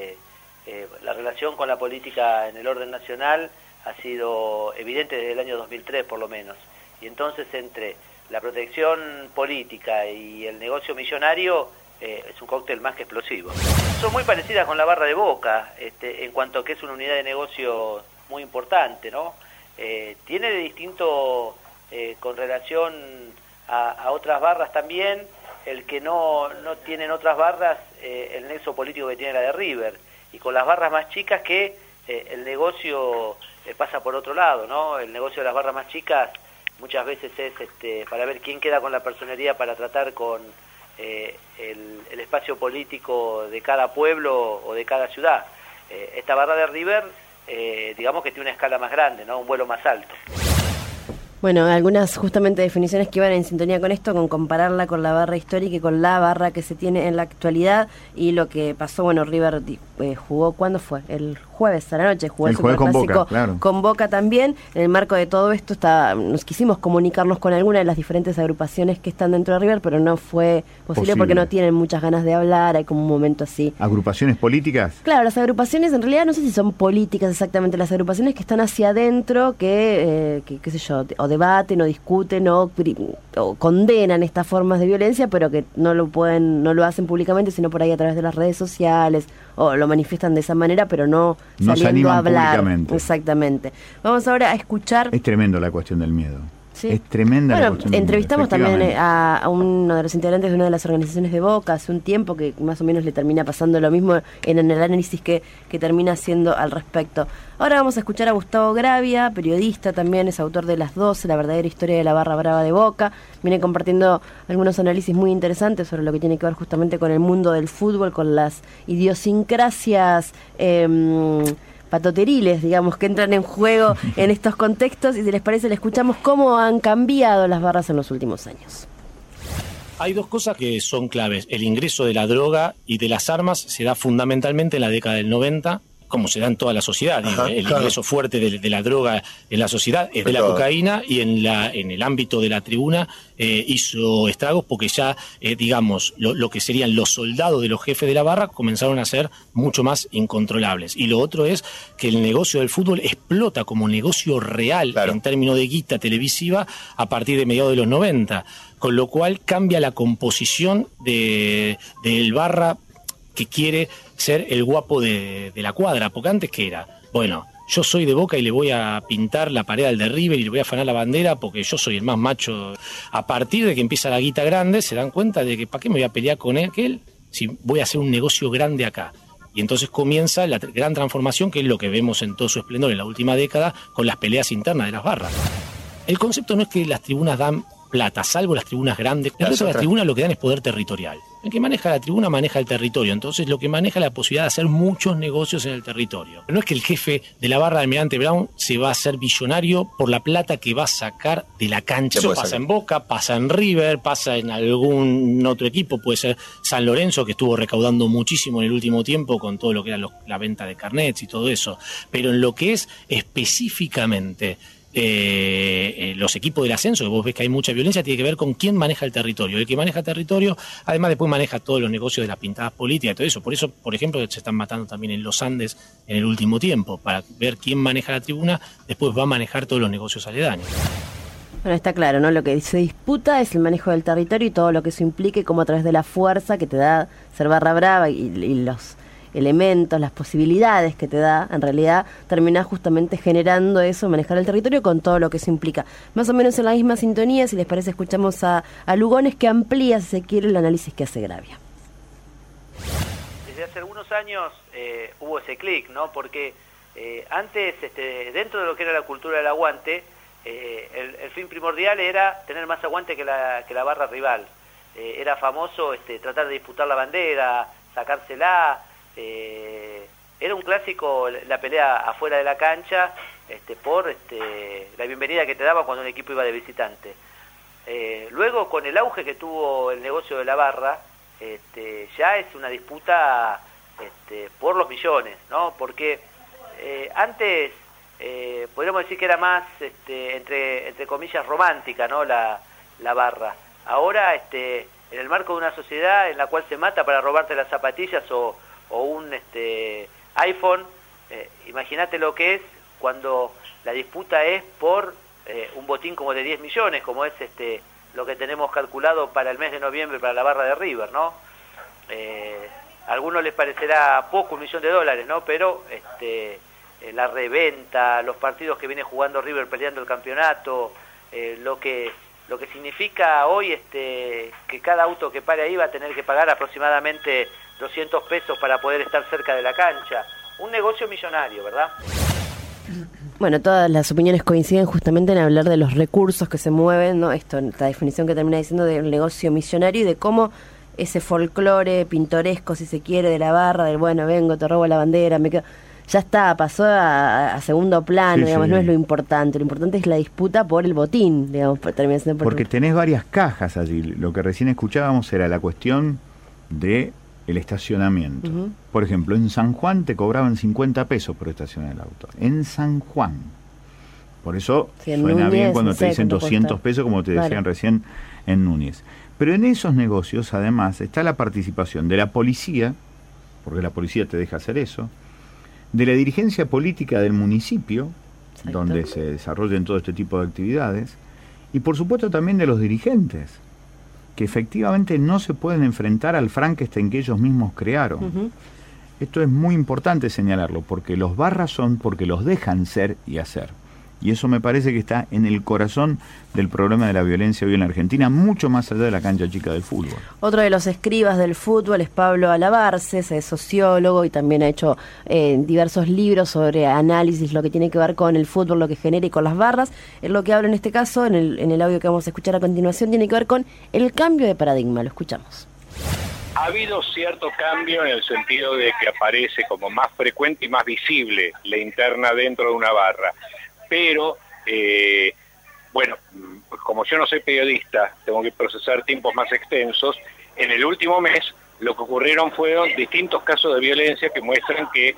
La relación con la política en el orden nacional ha sido evidente desde el año 2003 por lo menos. Y entonces, entre la protección política y el negocio millonario, es un cóctel más que explosivo. Son muy parecidas con la barra de Boca, en cuanto a que es una unidad de negocio muy importante, ¿no? Tiene de distinto, con relación a otras barras también, el que no tienen otras barras, el nexo político que tiene la de River, y con las barras más chicas que el negocio pasa por otro lado, ¿no? El negocio de las barras más chicas muchas veces es para ver quién queda con la personería para tratar con el espacio político de cada pueblo o de cada ciudad. Esta barra de River, digamos que tiene una escala más grande, ¿no? Un vuelo más alto. Bueno, algunas justamente definiciones que iban en sintonía con esto, con compararla con la barra histórica y con la barra que se tiene en la actualidad. Y lo que pasó, bueno, River jugó, ¿cuándo fue? El jueves a la noche, jugó el Superclásico con Boca también. En el marco de todo esto nos quisimos comunicarnos con alguna de las diferentes agrupaciones que están dentro de River, pero no fue posible porque no tienen muchas ganas de hablar, hay como un momento así. ¿Agrupaciones políticas? Claro, las agrupaciones en realidad no sé si son políticas exactamente, las agrupaciones que están hacia adentro, que qué sé yo, o debaten o discuten o condenan estas formas de violencia, pero que no lo hacen públicamente, sino por ahí a través de las redes sociales, o lo manifiestan de esa manera, pero no saliendo a hablar públicamente. Exactamente. Vamos ahora a escuchar. Es tremendo la cuestión del miedo. Sí. Es tremenda la cuestión del miedo. Entrevistamos también a uno de los integrantes de una de las organizaciones de Boca hace un tiempo, que más o menos le termina pasando lo mismo en el análisis que termina haciendo al respecto. Ahora vamos a escuchar a Gustavo Gravia, periodista también, es autor de Las 12, la verdadera historia de la barra brava de Boca. Viene compartiendo algunos análisis muy interesantes sobre lo que tiene que ver justamente con el mundo del fútbol, con las idiosincrasias patoteriles, digamos, que entran en juego en estos contextos. Y si les parece, le escuchamos cómo han cambiado las barras en los últimos años. Hay dos cosas que son claves. El ingreso de la droga y de las armas se da fundamentalmente en la década del 90, como se da en toda la sociedad. Ajá, el claro. ingreso fuerte de la droga en la sociedad es de la cocaína, y en el ámbito de la tribuna hizo estragos porque ya, digamos, lo que serían los soldados de los jefes de la barra comenzaron a ser mucho más incontrolables. Y lo otro es que el negocio del fútbol explota como negocio real, claro, en términos de guita televisiva a partir de mediados de los 90, con lo cual cambia la composición del barra que quiere ser el guapo de la cuadra, porque antes ¿qué era? Bueno, yo soy de Boca y le voy a pintar la pared al de River y le voy a afanar la bandera porque yo soy el más macho. A partir de que empieza la guita grande se dan cuenta de que ¿para qué me voy a pelear con él si voy a hacer un negocio grande acá? Y entonces comienza la gran transformación, que es lo que vemos en todo su esplendor en la última década con las peleas internas de las barras. El concepto no es que las tribunas dan plata, salvo las tribunas grandes. El resto de las tribunas lo que dan es poder territorial. El que maneja la tribuna maneja el territorio, entonces lo que maneja es la posibilidad de hacer muchos negocios en el territorio. No es que el jefe de la barra de Almirante Brown se va a hacer billonario por la plata que va a sacar de la cancha. Eso pasa en Boca, pasa en River, pasa en algún otro equipo, puede ser San Lorenzo, que estuvo recaudando muchísimo en el último tiempo con todo lo que era la venta de carnets y todo eso. Pero en lo que es específicamente los equipos del ascenso, que vos ves que hay mucha violencia, tiene que ver con quién maneja el territorio. El que maneja el territorio, además después maneja todos los negocios de las pintadas políticas y todo eso. Por eso, por ejemplo, se están matando también en los Andes en el último tiempo, para ver quién maneja la tribuna, después va a manejar todos los negocios aledaños. Bueno, está claro, ¿no? Lo que se disputa es el manejo del territorio y todo lo que eso implique, como a través de la fuerza que te da ser barra brava y los elementos, las posibilidades que te da, en realidad terminás justamente generando eso, manejar el territorio con todo lo que eso implica. Más o menos en la misma sintonía, si les parece, escuchamos a Lugones, que amplía, si se quiere, el análisis que hace Gravia. Desde hace algunos años hubo ese clic, ¿no? Porque antes, dentro de lo que era la cultura del aguante, el fin primordial era tener más aguante que la barra rival. Era famoso tratar de disputar la bandera, sacársela. Era un clásico la pelea afuera de la cancha por la bienvenida que te daba cuando un equipo iba de visitante. Luego, con el auge que tuvo el negocio de la barra, ya es una disputa por los millones, ¿no? Porque antes podríamos decir que era más entre comillas romántica, ¿no? La barra. Ahora en el marco de una sociedad en la cual se mata para robarte las zapatillas o un iPhone, imagínate lo que es cuando la disputa es por un botín como de 10 millones, como es lo que tenemos calculado para el mes de noviembre para la barra de River, ¿no? A algunos les parecerá poco $1 millón, ¿no? Pero la reventa, los partidos que viene jugando River peleando el campeonato, lo que significa hoy que cada auto que pare ahí va a tener que pagar aproximadamente 200 pesos para poder estar cerca de la cancha. Un negocio millonario, ¿verdad? Bueno, todas las opiniones coinciden justamente en hablar de los recursos que se mueven, ¿no? Esta definición que termina diciendo del negocio millonario y de cómo ese folclore pintoresco, si se quiere, de la barra, del bueno, vengo, te robo la bandera, me quedo... Ya está, pasó a segundo plano, sí, digamos, sí. No es lo importante es la disputa por el botín, digamos, porque tenés varias cajas allí. Lo que recién escuchábamos era la cuestión de el estacionamiento. Uh-huh. Por ejemplo, en San Juan te cobraban 50 pesos por estacionar el auto. En San Juan. Por eso sí, suena Núñez, bien cuando te dicen 200 pesos, como te decían recién en Núñez. Pero en esos negocios, además, está la participación de la policía, porque la policía te deja hacer eso, de la dirigencia política del municipio, exacto, donde se desarrollan todo este tipo de actividades, y por supuesto también de los dirigentes, que efectivamente no se pueden enfrentar al Frankenstein que ellos mismos crearon. Uh-huh. Esto es muy importante señalarlo, porque los barras son porque los dejan ser y hacer. Y eso me parece que está en el corazón del problema de la violencia hoy en la Argentina, mucho más allá de la cancha chica del fútbol. Otro de los escribas del fútbol es Pablo Alabarces, es sociólogo y también ha hecho diversos libros sobre análisis, lo que tiene que ver con el fútbol, lo que genera y con las barras. Es lo que habla en este caso, en el audio que vamos a escuchar a continuación, tiene que ver con el cambio de paradigma. Lo escuchamos. Ha habido cierto cambio en el sentido de que aparece como más frecuente y más visible la interna dentro de una barra. Pero, bueno, como yo no soy periodista, tengo que procesar tiempos más extensos. En el último mes lo que ocurrieron fueron distintos casos de violencia que muestran que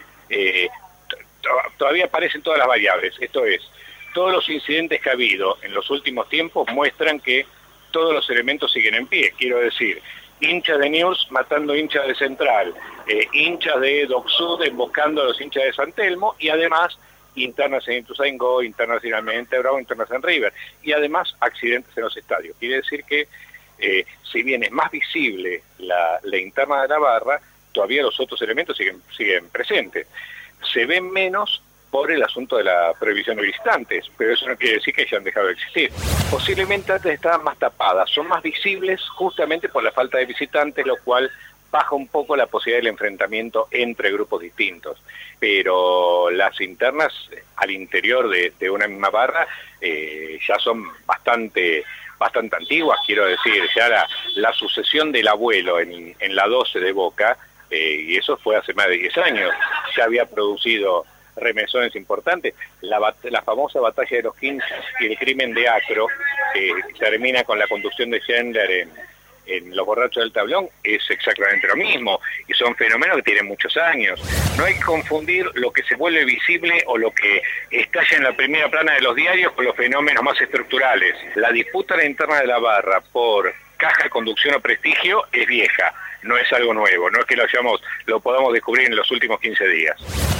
todavía aparecen todas las variables. Esto es, todos los incidentes que ha habido en los últimos tiempos muestran que todos los elementos siguen en pie. Quiero decir, hinchas de News matando hinchas de Central, hinchas de Doc Sud emboscando a los hinchas de San Telmo, y además internas en Ituzaingó, internas en Almirante Bravo, internas en River, y además accidentes en los estadios. Quiere decir que si bien es más visible la interna de la barra, todavía los otros elementos siguen presentes. Se ven menos por el asunto de la prohibición de visitantes, pero eso no quiere decir que hayan dejado de existir. Posiblemente antes estaban más tapadas, son más visibles justamente por la falta de visitantes, lo cual baja un poco la posibilidad del enfrentamiento entre grupos distintos. Pero las internas al interior de una misma barra ya son bastante antiguas, quiero decir, ya la sucesión del abuelo en la 12 de Boca, y eso fue hace más de 10 años, ya había producido remesones importantes. La famosa batalla de los 15 y el crimen de Acro, que termina con la conducción de Schindler en Los Borrachos del Tablón, es exactamente lo mismo, y son fenómenos que tienen muchos años. No hay que confundir lo que se vuelve visible o lo que estalla en la primera plana de los diarios con los fenómenos más estructurales. La disputa a la interna de la barra por caja de conducción o prestigio es vieja, no es algo nuevo, no es que lo podamos descubrir en los últimos 15 días.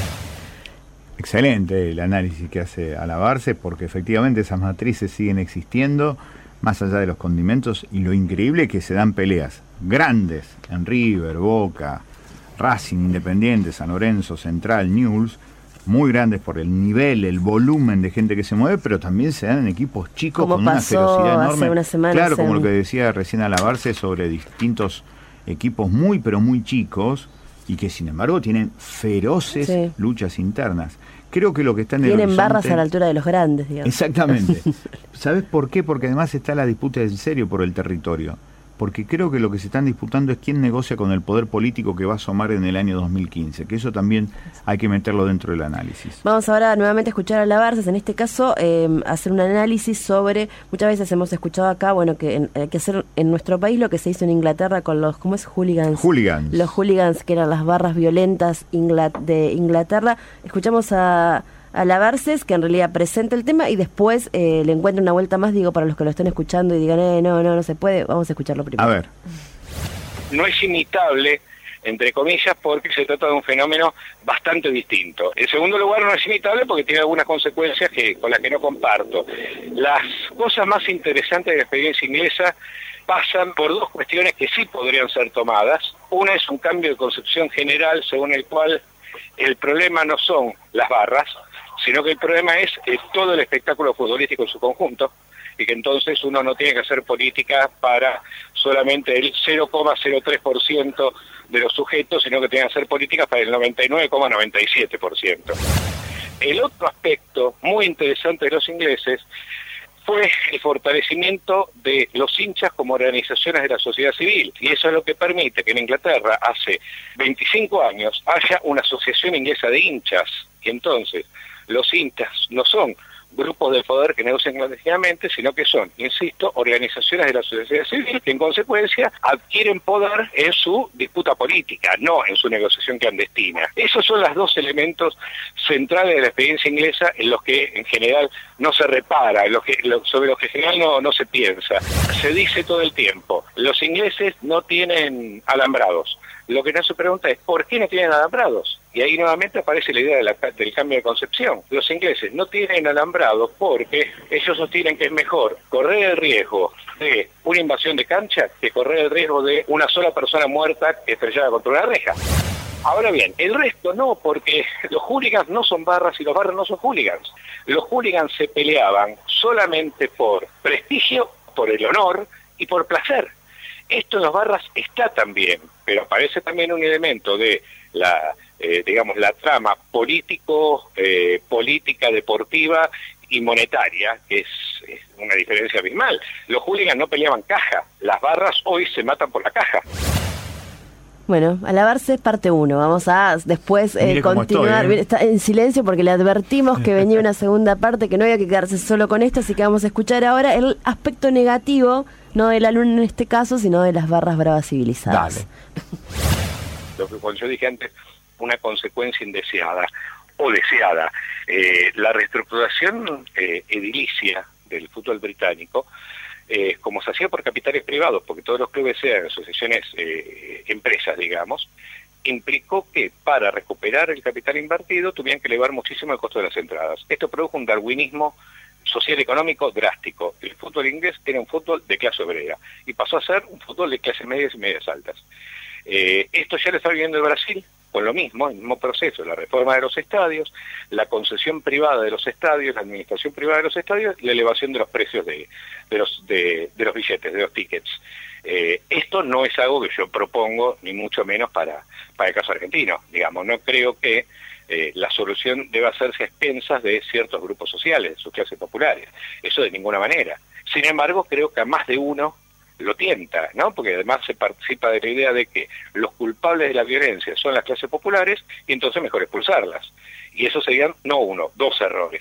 Excelente el análisis que hace Alabarce, porque efectivamente esas matrices siguen existiendo, más allá de los condimentos, y lo increíble es que se dan peleas grandes en River, Boca, Racing, Independiente, San Lorenzo, Central, Newell's, muy grandes por el nivel, el volumen de gente que se mueve, pero también se dan en equipos chicos con una ferocidad enorme. Hace una semana, claro, como lo que decía recién Alabarce sobre distintos equipos muy, pero muy chicos, y que sin embargo tienen feroces luchas internas. Creo que lo que está en el horizonte... Tienen barras a la altura de los grandes, digamos. Exactamente. ¿Sabes por qué? Porque además está la disputa en serio por el territorio. Porque creo que lo que se están disputando es quién negocia con el poder político que va a asomar en el año 2015, que eso también hay que meterlo dentro del análisis. Vamos ahora nuevamente a escuchar a Alabarce, en este caso hacer un análisis sobre, muchas veces hemos escuchado acá, bueno, que hay que hacer en nuestro país lo que se hizo en Inglaterra con los, ¿cómo es? Hooligans. Los hooligans, que eran las barras violentas de Inglaterra. Escuchamos a Alabarce, que en realidad presenta el tema, y después le encuentra una vuelta más, digo, para los que lo están escuchando y digan, no se puede, vamos a escucharlo primero. A ver. No es imitable, entre comillas, porque se trata de un fenómeno bastante distinto. En segundo lugar, no es imitable porque tiene algunas consecuencias con las que no comparto. Las cosas más interesantes de la experiencia inglesa pasan por dos cuestiones que sí podrían ser tomadas. Una es un cambio de concepción general según el cual el problema no son las barras, sino que el problema es todo el espectáculo futbolístico en su conjunto, y que entonces uno no tiene que hacer política para solamente el 0,03% de los sujetos, sino que tiene que hacer políticas para el 99,97%. El otro aspecto muy interesante de los ingleses fue el fortalecimiento de los hinchas como organizaciones de la sociedad civil, y eso es lo que permite que en Inglaterra hace 25 años haya una asociación inglesa de hinchas, y entonces los hinchas no son grupos de poder que negocian clandestinamente, sino que son, insisto, organizaciones de la sociedad civil que en consecuencia adquieren poder en su disputa política, no en su negociación clandestina. Esos son los dos elementos centrales de la experiencia inglesa en los que en general no se repara, sobre los que en general no se piensa. Se dice todo el tiempo, los ingleses no tienen alambrados. Lo que no se pregunta es, ¿por qué no tienen alambrados? Y ahí nuevamente aparece la idea del cambio de concepción. Los ingleses no tienen alambrados porque ellos sostienen que es mejor correr el riesgo de una invasión de cancha que correr el riesgo de una sola persona muerta estrellada contra una reja. Ahora bien, el resto no, porque los hooligans no son barras y los barras no son hooligans. Los hooligans se peleaban solamente por prestigio, por el honor y por placer. Esto en las barras está también, pero aparece también un elemento de la trama política, deportiva y monetaria, que es una diferencia abismal. Los hooligans no peleaban caja, las barras hoy se matan por la caja. Bueno, a lavarse parte 1. Vamos a después continuar. Está en silencio porque le advertimos que venía una segunda parte, que no había que quedarse solo con esto, así que vamos a escuchar ahora el aspecto negativo, no de la luna en este caso, sino de las barras bravas civilizadas. Dale. Lo que cuando yo dije antes, una consecuencia indeseada o deseada. La reestructuración edilicia del fútbol británico, como se hacía por capitales privados, porque todos los clubes eran asociaciones, empresas, digamos, implicó que para recuperar el capital invertido tuvieran que elevar muchísimo el costo de las entradas. Esto produjo un darwinismo social económico drástico. El fútbol inglés era un fútbol de clase obrera y pasó a ser un fútbol de clases medias y medias altas. Esto ya lo está viviendo el Brasil, con lo mismo, el mismo proceso, la reforma de los estadios, la concesión privada de los estadios, la administración privada de los estadios, la elevación de los precios de los billetes, de los tickets. Esto no es algo que yo propongo, ni mucho menos para el caso argentino. Digamos, no creo que la solución deba hacerse a expensas de ciertos grupos sociales, de sus clases populares. Eso de ninguna manera. Sin embargo, creo que a más de uno lo tienta, ¿no? Porque además se participa de la idea de que los culpables de la violencia son las clases populares y entonces mejor expulsarlas. Y eso serían no uno, dos errores.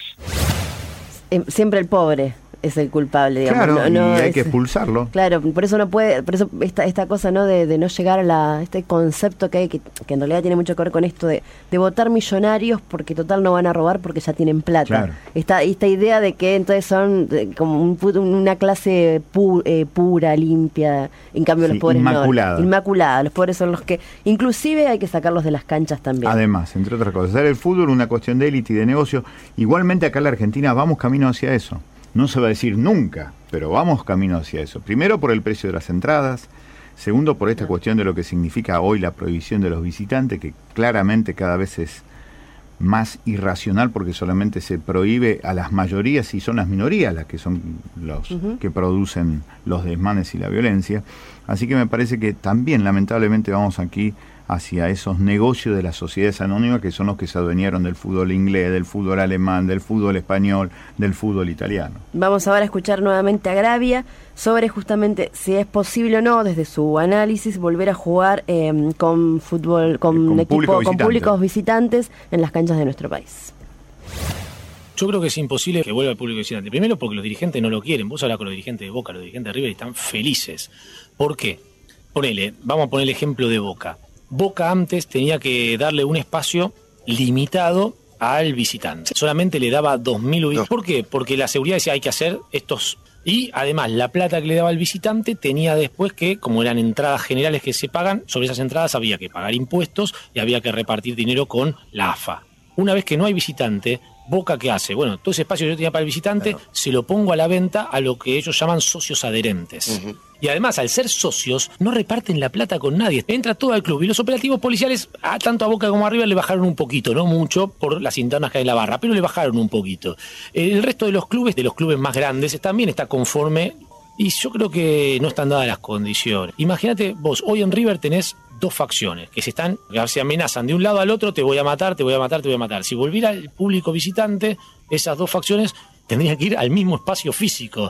Siempre el pobre es el culpable, digamos. Claro, y hay que expulsarlo. Claro, por eso no puede, por eso esta cosa, ¿no? De no llegar a este concepto que hay, que en realidad tiene mucho que ver con esto de votar millonarios porque total no van a robar porque ya tienen plata. Claro. Esta idea de que entonces son como una clase pura, limpia, en cambio los pobres inmaculada. No. Inmaculada. Los pobres son los que, inclusive hay que sacarlos de las canchas también. Además, entre otras cosas, hacer el fútbol una cuestión de élite y de negocio. Igualmente acá en la Argentina vamos camino hacia eso. No se va a decir nunca, pero vamos camino hacia eso. Primero por el precio de las entradas, segundo por esta cuestión de lo que significa hoy la prohibición de los visitantes, que claramente cada vez es más irracional porque solamente se prohíbe a las mayorías y son las minorías las que son los que producen los desmanes y la violencia. Así que me parece que también lamentablemente vamos aquí hacia esos negocios de las sociedades anónimas que son los que se adueñaron del fútbol inglés, del fútbol alemán, del fútbol español, del fútbol italiano. Vamos ahora a escuchar nuevamente a Gravia sobre justamente si es posible o no, desde su análisis, volver a jugar con fútbol, con públicos visitantes en las canchas de nuestro país. Yo creo que es imposible que vuelva el público visitante. Primero porque los dirigentes no lo quieren. Vos hablás con los dirigentes de Boca, los dirigentes de River y están felices. ¿Por qué? Vamos a poner el ejemplo de Boca. Boca antes tenía que darle un espacio limitado al visitante. Solamente le daba 2.000 ubicaciones. ¿Por qué? Porque la seguridad decía hay que hacer estos. Y además la plata que le daba al visitante tenía después que, como eran entradas generales que se pagan, sobre esas entradas había que pagar impuestos y había que repartir dinero con la AFA. Una vez que no hay visitante, Boca, ¿qué hace? Bueno, todo ese espacio que yo tenía para el visitante, se lo pongo a la venta a lo que ellos llaman socios adherentes. Y además, al ser socios, no reparten la plata con nadie. Entra todo al club. Y los operativos policiales, tanto a Boca como a River, le bajaron un poquito, no mucho, por las internas que hay en la barra, pero le bajaron un poquito. El resto de los clubes más grandes, también está conforme. Y yo creo que no están dadas las condiciones. Imagínate, vos, hoy en River tenés dos facciones que se amenazan de un lado al otro, te voy a matar, te voy a matar, te voy a matar. Si volviera el público visitante, esas dos facciones tendrían que ir al mismo espacio físico.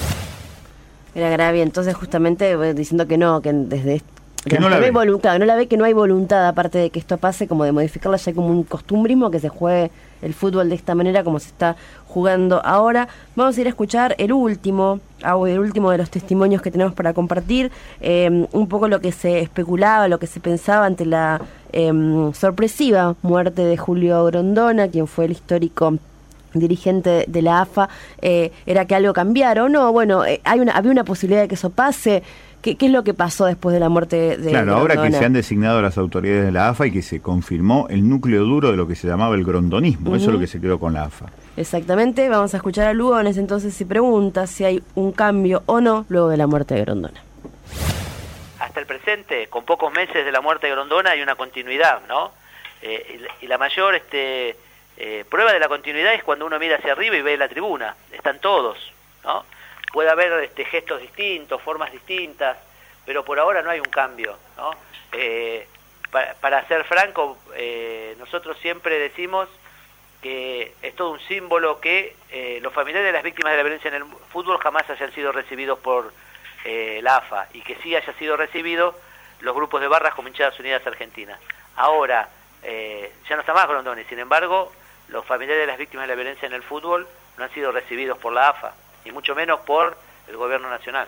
Era Gravia, entonces justamente diciendo que no, que desde que no la ve. No la ve, que no hay voluntad, aparte de que esto pase, como de modificarla ya como un costumbrismo, que se juegue el fútbol de esta manera como se está jugando ahora. Vamos a ir a escuchar el último de los testimonios que tenemos para compartir, un poco lo que se especulaba, lo que se pensaba ante la sorpresiva muerte de Julio Grondona, quien fue el histórico dirigente de la AFA. Era que algo cambiara o no. Bueno, había una posibilidad de que eso pase. ¿Qué es lo que pasó después de la muerte de Claro, Grondona? Ahora que se han designado las autoridades de la AFA y que se confirmó el núcleo duro de lo que se llamaba el grondonismo, eso es lo que se quedó con la AFA. Exactamente, vamos a escuchar a Lugones entonces si pregunta si hay un cambio o no luego de la muerte de Grondona. Hasta el presente, con pocos meses de la muerte de Grondona, hay una continuidad, ¿no? Y la mayor prueba de la continuidad es cuando uno mira hacia arriba y ve la tribuna, están todos, ¿no? Puede haber gestos distintos, formas distintas, pero por ahora no hay un cambio, ¿no? Para ser franco, nosotros siempre decimos que es todo un símbolo que los familiares de las víctimas de la violencia en el fútbol jamás hayan sido recibidos por la AFA, y que sí haya sido recibido los grupos de barras como Hinchadas Unidas Argentinas. Ahora, ya no está más Grondoni, sin embargo, los familiares de las víctimas de la violencia en el fútbol no han sido recibidos por la AFA, y mucho menos por el gobierno nacional.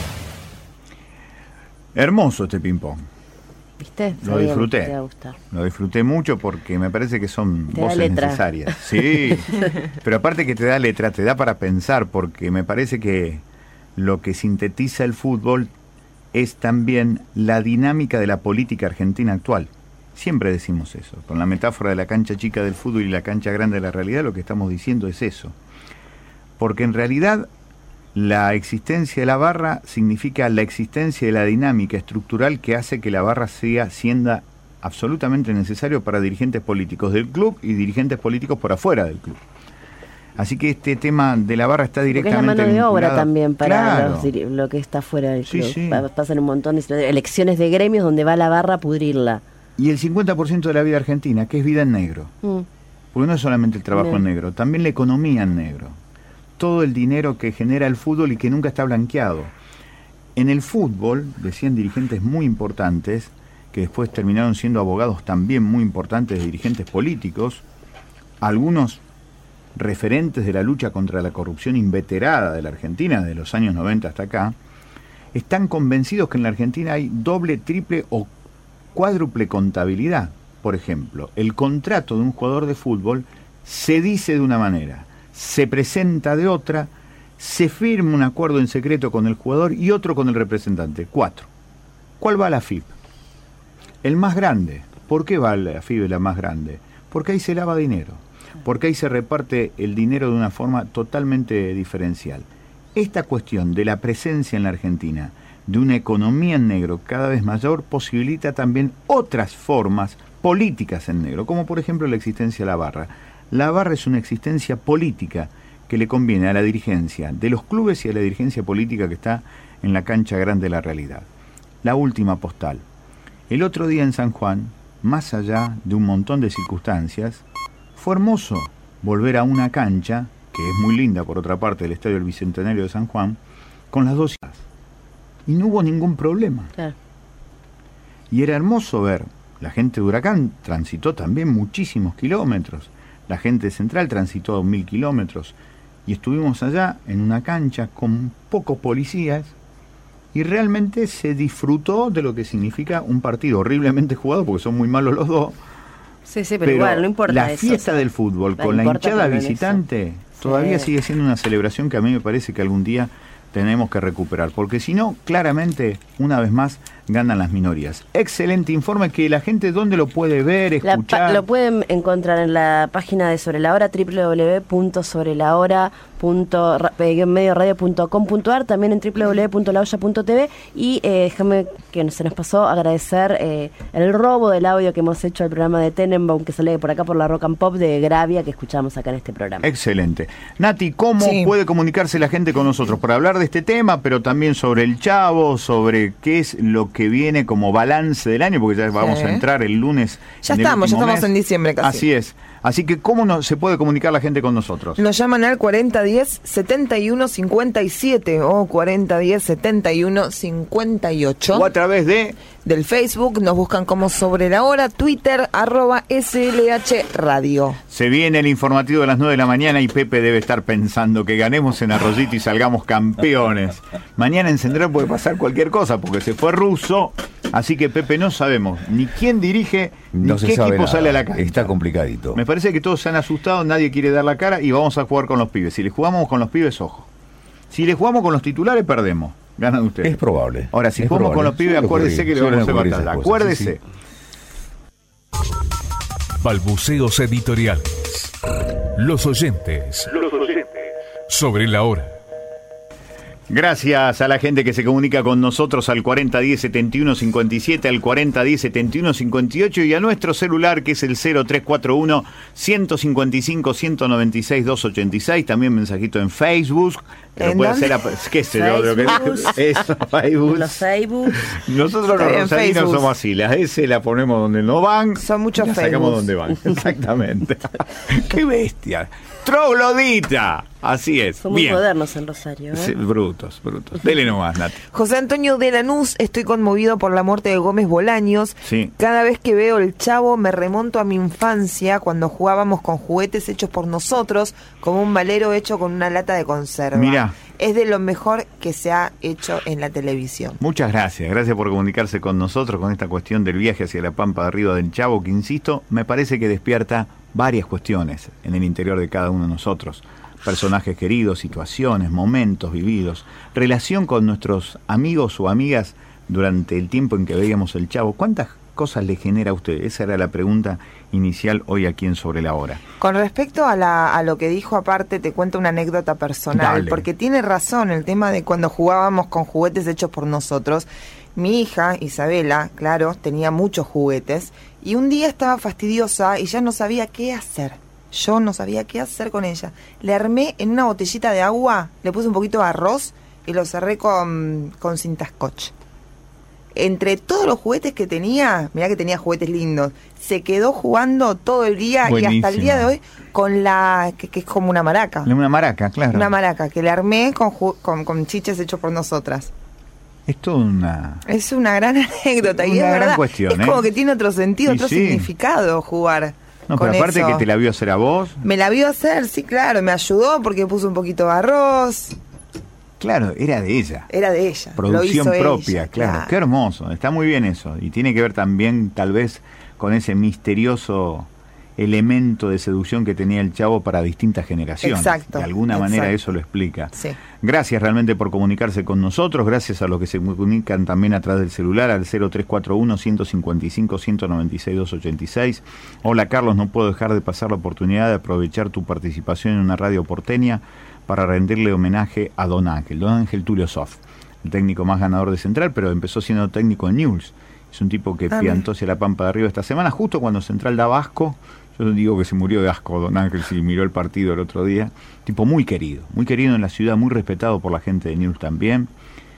Hermoso este ping-pong. ¿Viste? Lo disfruté. Te va a gustar. Lo disfruté mucho porque me parece que son te voces necesarias. Sí, pero aparte que te da letra, te da para pensar, porque me parece que lo que sintetiza el fútbol es también la dinámica de la política argentina actual. Siempre decimos eso. Con la metáfora de la cancha chica del fútbol y la cancha grande de la realidad, lo que estamos diciendo es eso. Porque en realidad la existencia de la barra significa la existencia de la dinámica estructural que hace que la barra siga siendo absolutamente necesario para dirigentes políticos del club y dirigentes políticos por afuera del club. Así que este tema de la barra está directamente vinculado. Es la mano de obra también para claro. lo que está fuera del club. Sí. Pasan un montón de elecciones de gremios donde va la barra a pudrirla. Y el 50% de la vida argentina, que es vida en negro. Porque no es solamente el trabajo en negro, también la economía en negro. Todo el dinero que genera el fútbol y que nunca está blanqueado. En el fútbol, decían dirigentes muy importantes, que después terminaron siendo abogados también muy importantes, dirigentes políticos, algunos referentes de la lucha contra la corrupción inveterada de la Argentina, de los años 90 hasta acá, están convencidos que en la Argentina hay doble, triple o cuádruple contabilidad. Por ejemplo, el contrato de un jugador de fútbol se dice de una manera, se presenta de otra, se firma un acuerdo en secreto con el jugador y otro con el representante. 4. ¿Cuál va a la FIP? El más grande. ¿Por qué va a la FIP la más grande? Porque ahí se lava dinero. Porque ahí se reparte el dinero de una forma totalmente diferencial. Esta cuestión de la presencia en la Argentina de una economía en negro cada vez mayor posibilita también otras formas políticas en negro, como por ejemplo la existencia de la barra. La barra es una existencia política que le conviene a la dirigencia de los clubes y a la dirigencia política que está en la cancha grande de la realidad. La última postal. El otro día en San Juan, más allá de un montón de circunstancias, fue hermoso volver a una cancha, que es muy linda por otra parte, del Estadio del Bicentenario de San Juan, con las dos hijas. Y no hubo ningún problema. Claro. Y era hermoso ver, la gente de Huracán transitó también muchísimos kilómetros, la gente de Central transitó 1000 kilómetros, y estuvimos allá en una cancha con pocos policías, y realmente se disfrutó de lo que significa un partido horriblemente jugado, porque son muy malos los dos. Sí, pero igual, no importa la eso. La fiesta del fútbol con la hinchada visitante todavía sigue siendo una celebración que a mí me parece que algún día tenemos que recuperar, porque si no, claramente, una vez más, ganan las minorías. Excelente informe, que la gente, ¿dónde lo puede ver, escuchar? Lo pueden encontrar en la página de Sobre la Hora, www.sobrelahora.medioradio.com.ar, también en www.laoya.tv, y déjame que se nos pasó agradecer el robo del audio que hemos hecho al programa de Tenenbaum, que sale por acá por la Rock and Pop de Gravia, que escuchamos acá en este programa. Excelente. Nati, ¿cómo puede comunicarse la gente con nosotros? Para hablar de este tema, pero también sobre el Chavo, sobre qué es lo que viene como balance del año, porque ya vamos a entrar el lunes. Ya estamos en diciembre casi. Así es. Así que, ¿cómo se puede comunicar la gente con nosotros? Nos llaman al 4010-7157 o 4010-7158. O a través del Facebook, nos buscan como Sobre la Hora, Twitter, @SLH Radio. Se viene el informativo de las 9 de la mañana y Pepe debe estar pensando que ganemos en Arroyito y salgamos campeones. Mañana en Central puede pasar cualquier cosa, porque se fue Russo, así que Pepe no sabemos ni quién dirige, ni qué equipo sale a la cancha. Está complicadito. Me parece que todos se han asustado, nadie quiere dar la cara y vamos a jugar con los pibes. Si le jugamos con los pibes, ojo. Si le jugamos con los titulares, perdemos. Ganan ustedes. Es probable. Ahora, si jugamos con los pibes, acuérdese que le vamos a hacer batalla. Acuérdese. Balbuceos editoriales. Los oyentes. Sobre la hora. Gracias a la gente que se comunica con nosotros al 4010-7157, al 4010-7158 y a nuestro celular, que es el 0341-155-196-286. También mensajito en Facebook. Pero puede hacer ¿qué sé yo? Eso, Facebook. Los Facebook. Nosotros los rosarinos somos así. Las S la ponemos donde no van. Son muchos Facebook. Sacamos donde van. Exactamente. ¡Qué bestia! ¡Troglodita! Así es. Son muy modernos en Rosario. Sí, bruto. Brutos. Dele nomás, Nati. José Antonio de Lanús, estoy conmovido por la muerte de Gómez Bolaños. Sí. Cada vez que veo El Chavo me remonto a mi infancia, cuando jugábamos con juguetes hechos por nosotros, como un valero hecho con una lata de conserva. Mirá. Es de lo mejor que se ha hecho en la televisión. Muchas gracias por comunicarse con nosotros con esta cuestión del viaje hacia la Pampa de Arriba del Chavo, que insisto, me parece que despierta varias cuestiones en el interior de cada uno de nosotros. Personajes queridos, situaciones, momentos vividos, relación con nuestros amigos o amigas durante el tiempo en que veíamos El Chavo. ¿Cuántas cosas le genera a usted? Esa era la pregunta inicial hoy aquí en Sobre la Hora. Con respecto a lo que dijo aparte, te cuento una anécdota personal. Dale. Porque tiene razón el tema de cuando jugábamos con juguetes hechos por nosotros. Mi hija, Isabela, claro, tenía muchos juguetes y un día estaba fastidiosa y ya no sabía qué hacer. Yo no sabía qué hacer con ella. Le armé en una botellita de agua, le puse un poquito de arroz y lo cerré con cinta scotch. Entre todos los juguetes que tenía, mirá que tenía juguetes lindos, se quedó jugando todo el día. Buenísimo. Y hasta el día de hoy con la que es como una maraca. Una maraca, claro. Una maraca que le armé con chiches hechos por nosotras. Es toda es una gran anécdota y es gran verdad. Cuestión, es como que tiene otro sentido, otro sí. significado jugar. No, pero aparte eso. Que te la vio hacer a vos. Me la vio hacer, sí, claro, me ayudó porque puso un poquito de arroz. Claro, era de ella. Era de ella. Producción propia, ella, claro. Qué hermoso, está muy bien eso. Y tiene que ver también, tal vez, con ese misterioso elemento de seducción que tenía el Chavo para distintas generaciones. Exacto. De alguna manera eso lo explica. Sí. Gracias realmente por comunicarse con nosotros, gracias a los que se comunican también a través del celular al 0341-155-196-286. Hola Carlos, no puedo dejar de pasar la oportunidad de aprovechar tu participación en una radio porteña para rendirle homenaje a Don Ángel Tulio Soff, el técnico más ganador de Central, pero empezó siendo técnico en Newell's. Es un tipo que piantó hacia la Pampa de Arriba esta semana, justo cuando Central daba asco. Yo digo que se murió de asco Don Ángel si miró el partido el otro día. Tipo muy querido en la ciudad, muy respetado por la gente de Newell's también.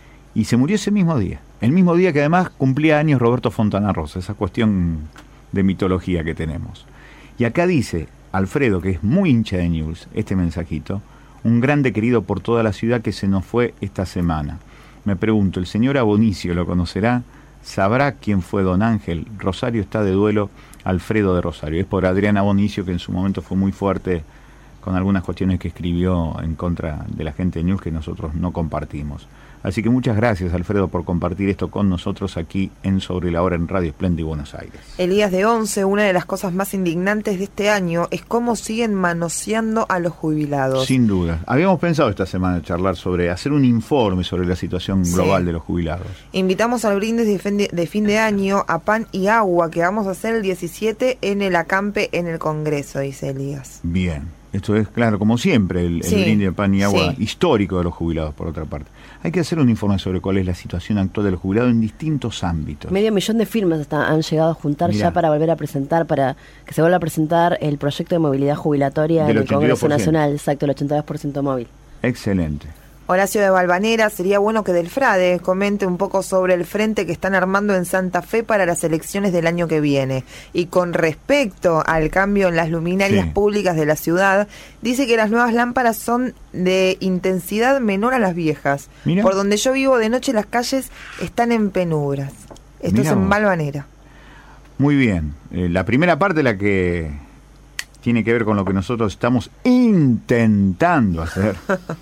Y se murió ese mismo día. El mismo día que además cumplía años Roberto Fontana Rosa, esa cuestión de mitología que tenemos. Y acá dice Alfredo, que es muy hincha de Newell's, este mensajito: un grande querido por toda la ciudad que se nos fue esta semana. Me pregunto, ¿el señor Abonicio lo conocerá? ¿Sabrá quién fue Don Ángel? Rosario está de duelo, Alfredo de Rosario. Es por Adriana Bonicio, que en su momento fue muy fuerte con algunas cuestiones que escribió en contra de la gente de Newell's que nosotros no compartimos. Así que muchas gracias, Alfredo, por compartir esto con nosotros aquí en Sobre la Hora en Radio Splendid Buenos Aires. Elías de Once, una de las cosas más indignantes de este año es cómo siguen manoseando a los jubilados. Sin duda. Habíamos pensado esta semana charlar sobre, hacer un informe sobre la situación global de los jubilados. Invitamos al brindis de fin de año a pan y agua que vamos a hacer el 17 en el acampe en el Congreso, dice Elías. Bien. Esto es, claro, como siempre, el brindis de pan y agua histórico de los jubilados, por otra parte. Hay que hacer un informe sobre cuál es la situación actual de los jubilados en distintos ámbitos. 500.000 de firmas han llegado a juntar ya para volver a presentar, para que se vuelva a presentar el proyecto de movilidad jubilatoria en el Congreso Nacional, exacto, el 82% móvil. Excelente. Horacio de Valvanera, sería bueno que Delfrade comente un poco sobre el frente que están armando en Santa Fe para las elecciones del año que viene. Y con respecto al cambio en las luminarias públicas de la ciudad, dice que las nuevas lámparas son de intensidad menor a las viejas. Mirá. Por donde yo vivo de noche las calles están en penumbras. Esto es en Valvanera. Muy bien. La primera parte, la que tiene que ver con lo que nosotros estamos intentando hacer.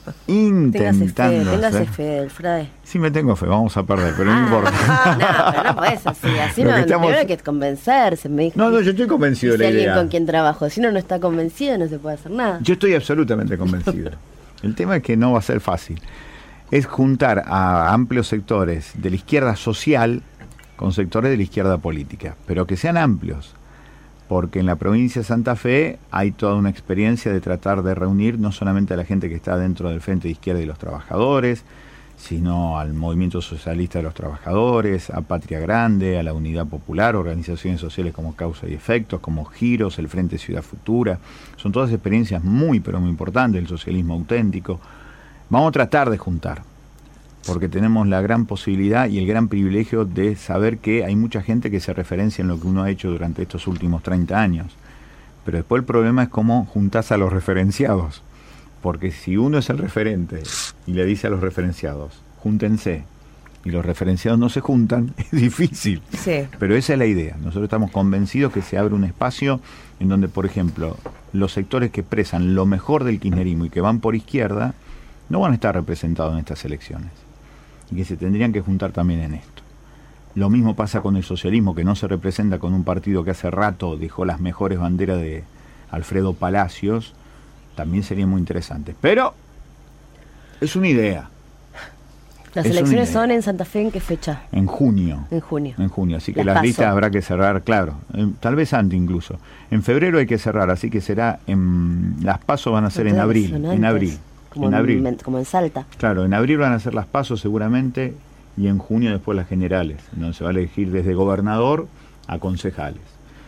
Téngase fe, Delfrade. Sí, me tengo fe, vamos a perder, pero no importa. No, pero no podés así no, primero hay que convencerse. Me dijo, no, yo estoy convencido de la idea. Alguien con quien trabajo, si uno no está convencido no se puede hacer nada. Yo estoy absolutamente convencido. El tema es que no va a ser fácil. Es juntar a amplios sectores de la izquierda social con sectores de la izquierda política, pero que sean amplios. Porque en la provincia de Santa Fe hay toda una experiencia de tratar de reunir no solamente a la gente que está dentro del Frente de Izquierda y los Trabajadores, sino al Movimiento Socialista de los Trabajadores, a Patria Grande, a la Unidad Popular, organizaciones sociales como Causa y Efectos, como Giros, el Frente Ciudad Futura. Son todas experiencias muy, pero muy importantes, el socialismo auténtico. Vamos a tratar de juntar, porque tenemos la gran posibilidad y el gran privilegio de saber que hay mucha gente que se referencia en lo que uno ha hecho durante estos últimos 30 años. Pero después el problema es cómo juntás a los referenciados. Porque si uno es el referente y le dice a los referenciados, júntense, y los referenciados no se juntan, es difícil. Sí. Pero esa es la idea. Nosotros estamos convencidos que se abre un espacio en donde, por ejemplo, los sectores que expresan lo mejor del kirchnerismo y que van por izquierda, no van a estar representados en estas elecciones. Y que se tendrían que juntar también en esto. Lo mismo pasa con el socialismo, que no se representa con un partido que hace rato dejó las mejores banderas de Alfredo Palacios. También sería muy interesante. Pero es una idea. ¿Las elecciones son en Santa Fe en qué fecha? En junio. En junio. En junio, así que las listas habrá que cerrar, claro, tal vez antes incluso. En febrero hay que cerrar, así que será las PASO van a ser en abril. En abril. Como en Salta. Claro, en abril van a ser las PASO seguramente y en junio después las generales, donde se va a elegir desde gobernador a concejales.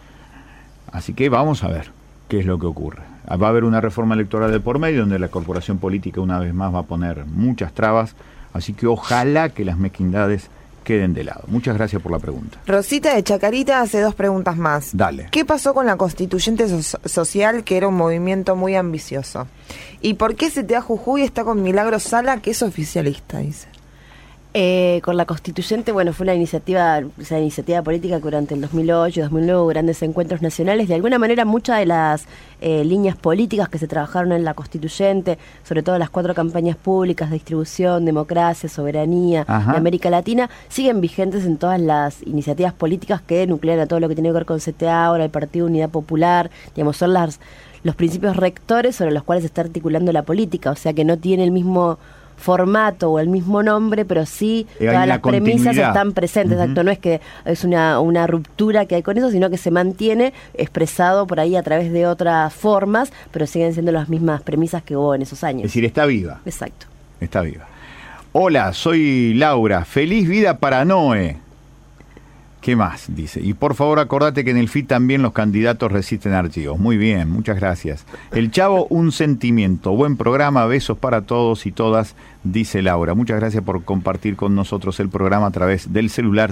Así que vamos a ver qué es lo que ocurre. Va a haber una reforma electoral de por medio donde la corporación política una vez más va a poner muchas trabas. Así que ojalá que las mezquindades queden de lado. Muchas gracias por la pregunta. Rosita de Chacarita hace 2 preguntas más. Dale. ¿Qué pasó con la Constituyente Social, que era un movimiento muy ambicioso? ¿Y por qué CTA Jujuy está con Milagro Sala, que es oficialista, dice? Con la Constituyente, bueno, fue una iniciativa política que durante el 2008 y 2009 hubo grandes encuentros nacionales. De alguna manera, muchas de las líneas políticas que se trabajaron en la Constituyente, sobre todo las 4 campañas públicas, distribución, democracia, soberanía de América Latina, siguen vigentes en todas las iniciativas políticas que nuclean a todo lo que tiene que ver con CTA, ahora el Partido Unidad Popular, digamos, son los principios rectores sobre los cuales se está articulando la política, o sea que no tiene el mismo formato o el mismo nombre, pero sí todas las premisas están presentes. Exacto, no es que es una ruptura que hay con eso, sino que se mantiene expresado por ahí a través de otras formas, pero siguen siendo las mismas premisas que hubo en esos años. Es decir, está viva. Exacto. Está viva. Hola, soy Laura. Feliz vida para Noé. ¿Qué más? Dice. Y por favor acordate que en el FIT también los candidatos resisten archivos. Muy bien, muchas gracias. El Chavo, un sentimiento. Buen programa, besos para todos y todas, dice Laura. Muchas gracias por compartir con nosotros el programa a través del celular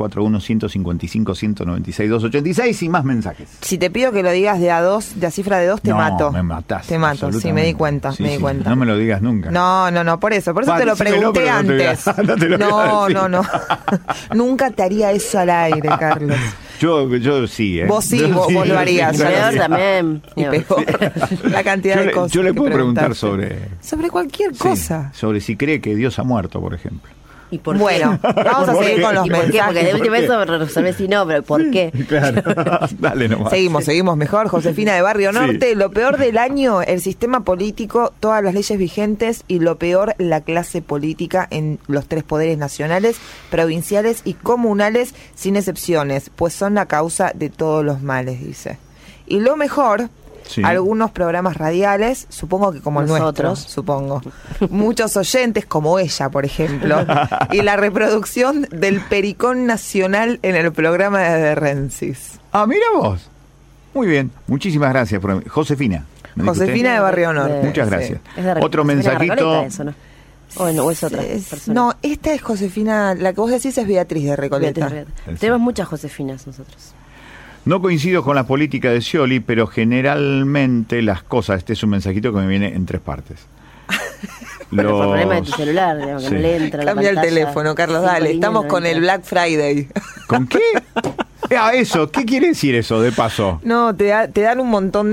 0341-155-196-286 y más mensajes. Si te pido que lo digas de a cifra de 2, te mato. Me matás. Te mato, sí, me di cuenta, sí, me di cuenta. No me lo digas nunca. No, por eso te lo pregunté antes. No. Nunca te haría eso al aire, Carlos. Yo sí, Vos sí, vos lo harías. Peor también. Y peor. La cantidad de cosas. Yo le puedo preguntar sobre cualquier cosa. Sobre si cree que Dios ha muerto, por ejemplo. ¿Y por bueno, qué? Vamos a seguir con los mensajes. Porque de última vez resolver si no, pero ¿por qué? Claro, dale nomás. Seguimos mejor. Josefina de Barrio Norte. Lo peor del año, el sistema político, todas las leyes vigentes y lo peor, la clase política en los 3 poderes nacionales, provinciales y comunales, sin excepciones, pues son la causa de todos los males, dice. Y lo mejor... Sí. Algunos programas radiales, supongo que como nosotros, supongo. Muchos oyentes, como ella, por ejemplo. Y la reproducción del Pericón Nacional en el programa de Rensis. Ah, mira vos. Muy bien, muchísimas gracias. Josefina de Barrio Norte. Muchas gracias. Sí. Otro mensajito. Eso, ¿no? O es otra persona. No, esta es Josefina, la que vos decís es Beatriz de Recoleta. Tenemos muchas Josefinas nosotros. No coincido con la política de Scioli, pero generalmente las cosas, este es un mensajito que me viene en 3 partes. Por problema de tu celular, digamos, que no le entra la Cambia pantalla. el teléfono, Carlos, dale, estamos con el Black Friday. ¿Con qué? Eso, ¿qué quiere decir eso, de paso? No, te dan un montón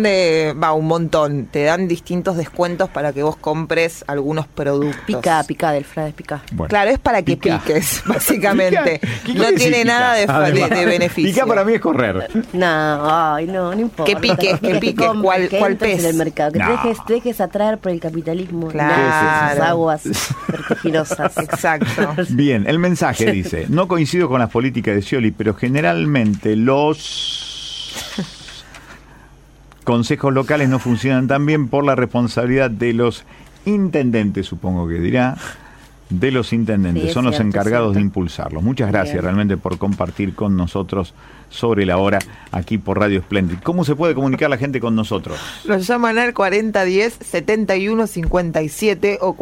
te dan distintos descuentos para que vos compres algunos productos. Pica del Friday, pica. Bueno, claro, es para que piques, básicamente. No tiene nada de beneficio. Pica para mí es correr. No importa. Que piques, ¿cuál pez? En el mercado, que te dejes atraer por el capitalismo. Claro. Esas aguas vertiginosas. Exacto. Bien, el mensaje dice, no coincido con las políticas de Scioli, pero generalmente los consejos locales no funcionan tan bien por la responsabilidad de los intendentes, supongo que dirá, de los intendentes, son los encargados de impulsarlos. Muchas gracias realmente por compartir con nosotros sobre la hora aquí por Radio Splendid. ¿Cómo se puede comunicar la gente con nosotros? Nos llaman al 4010-7157 o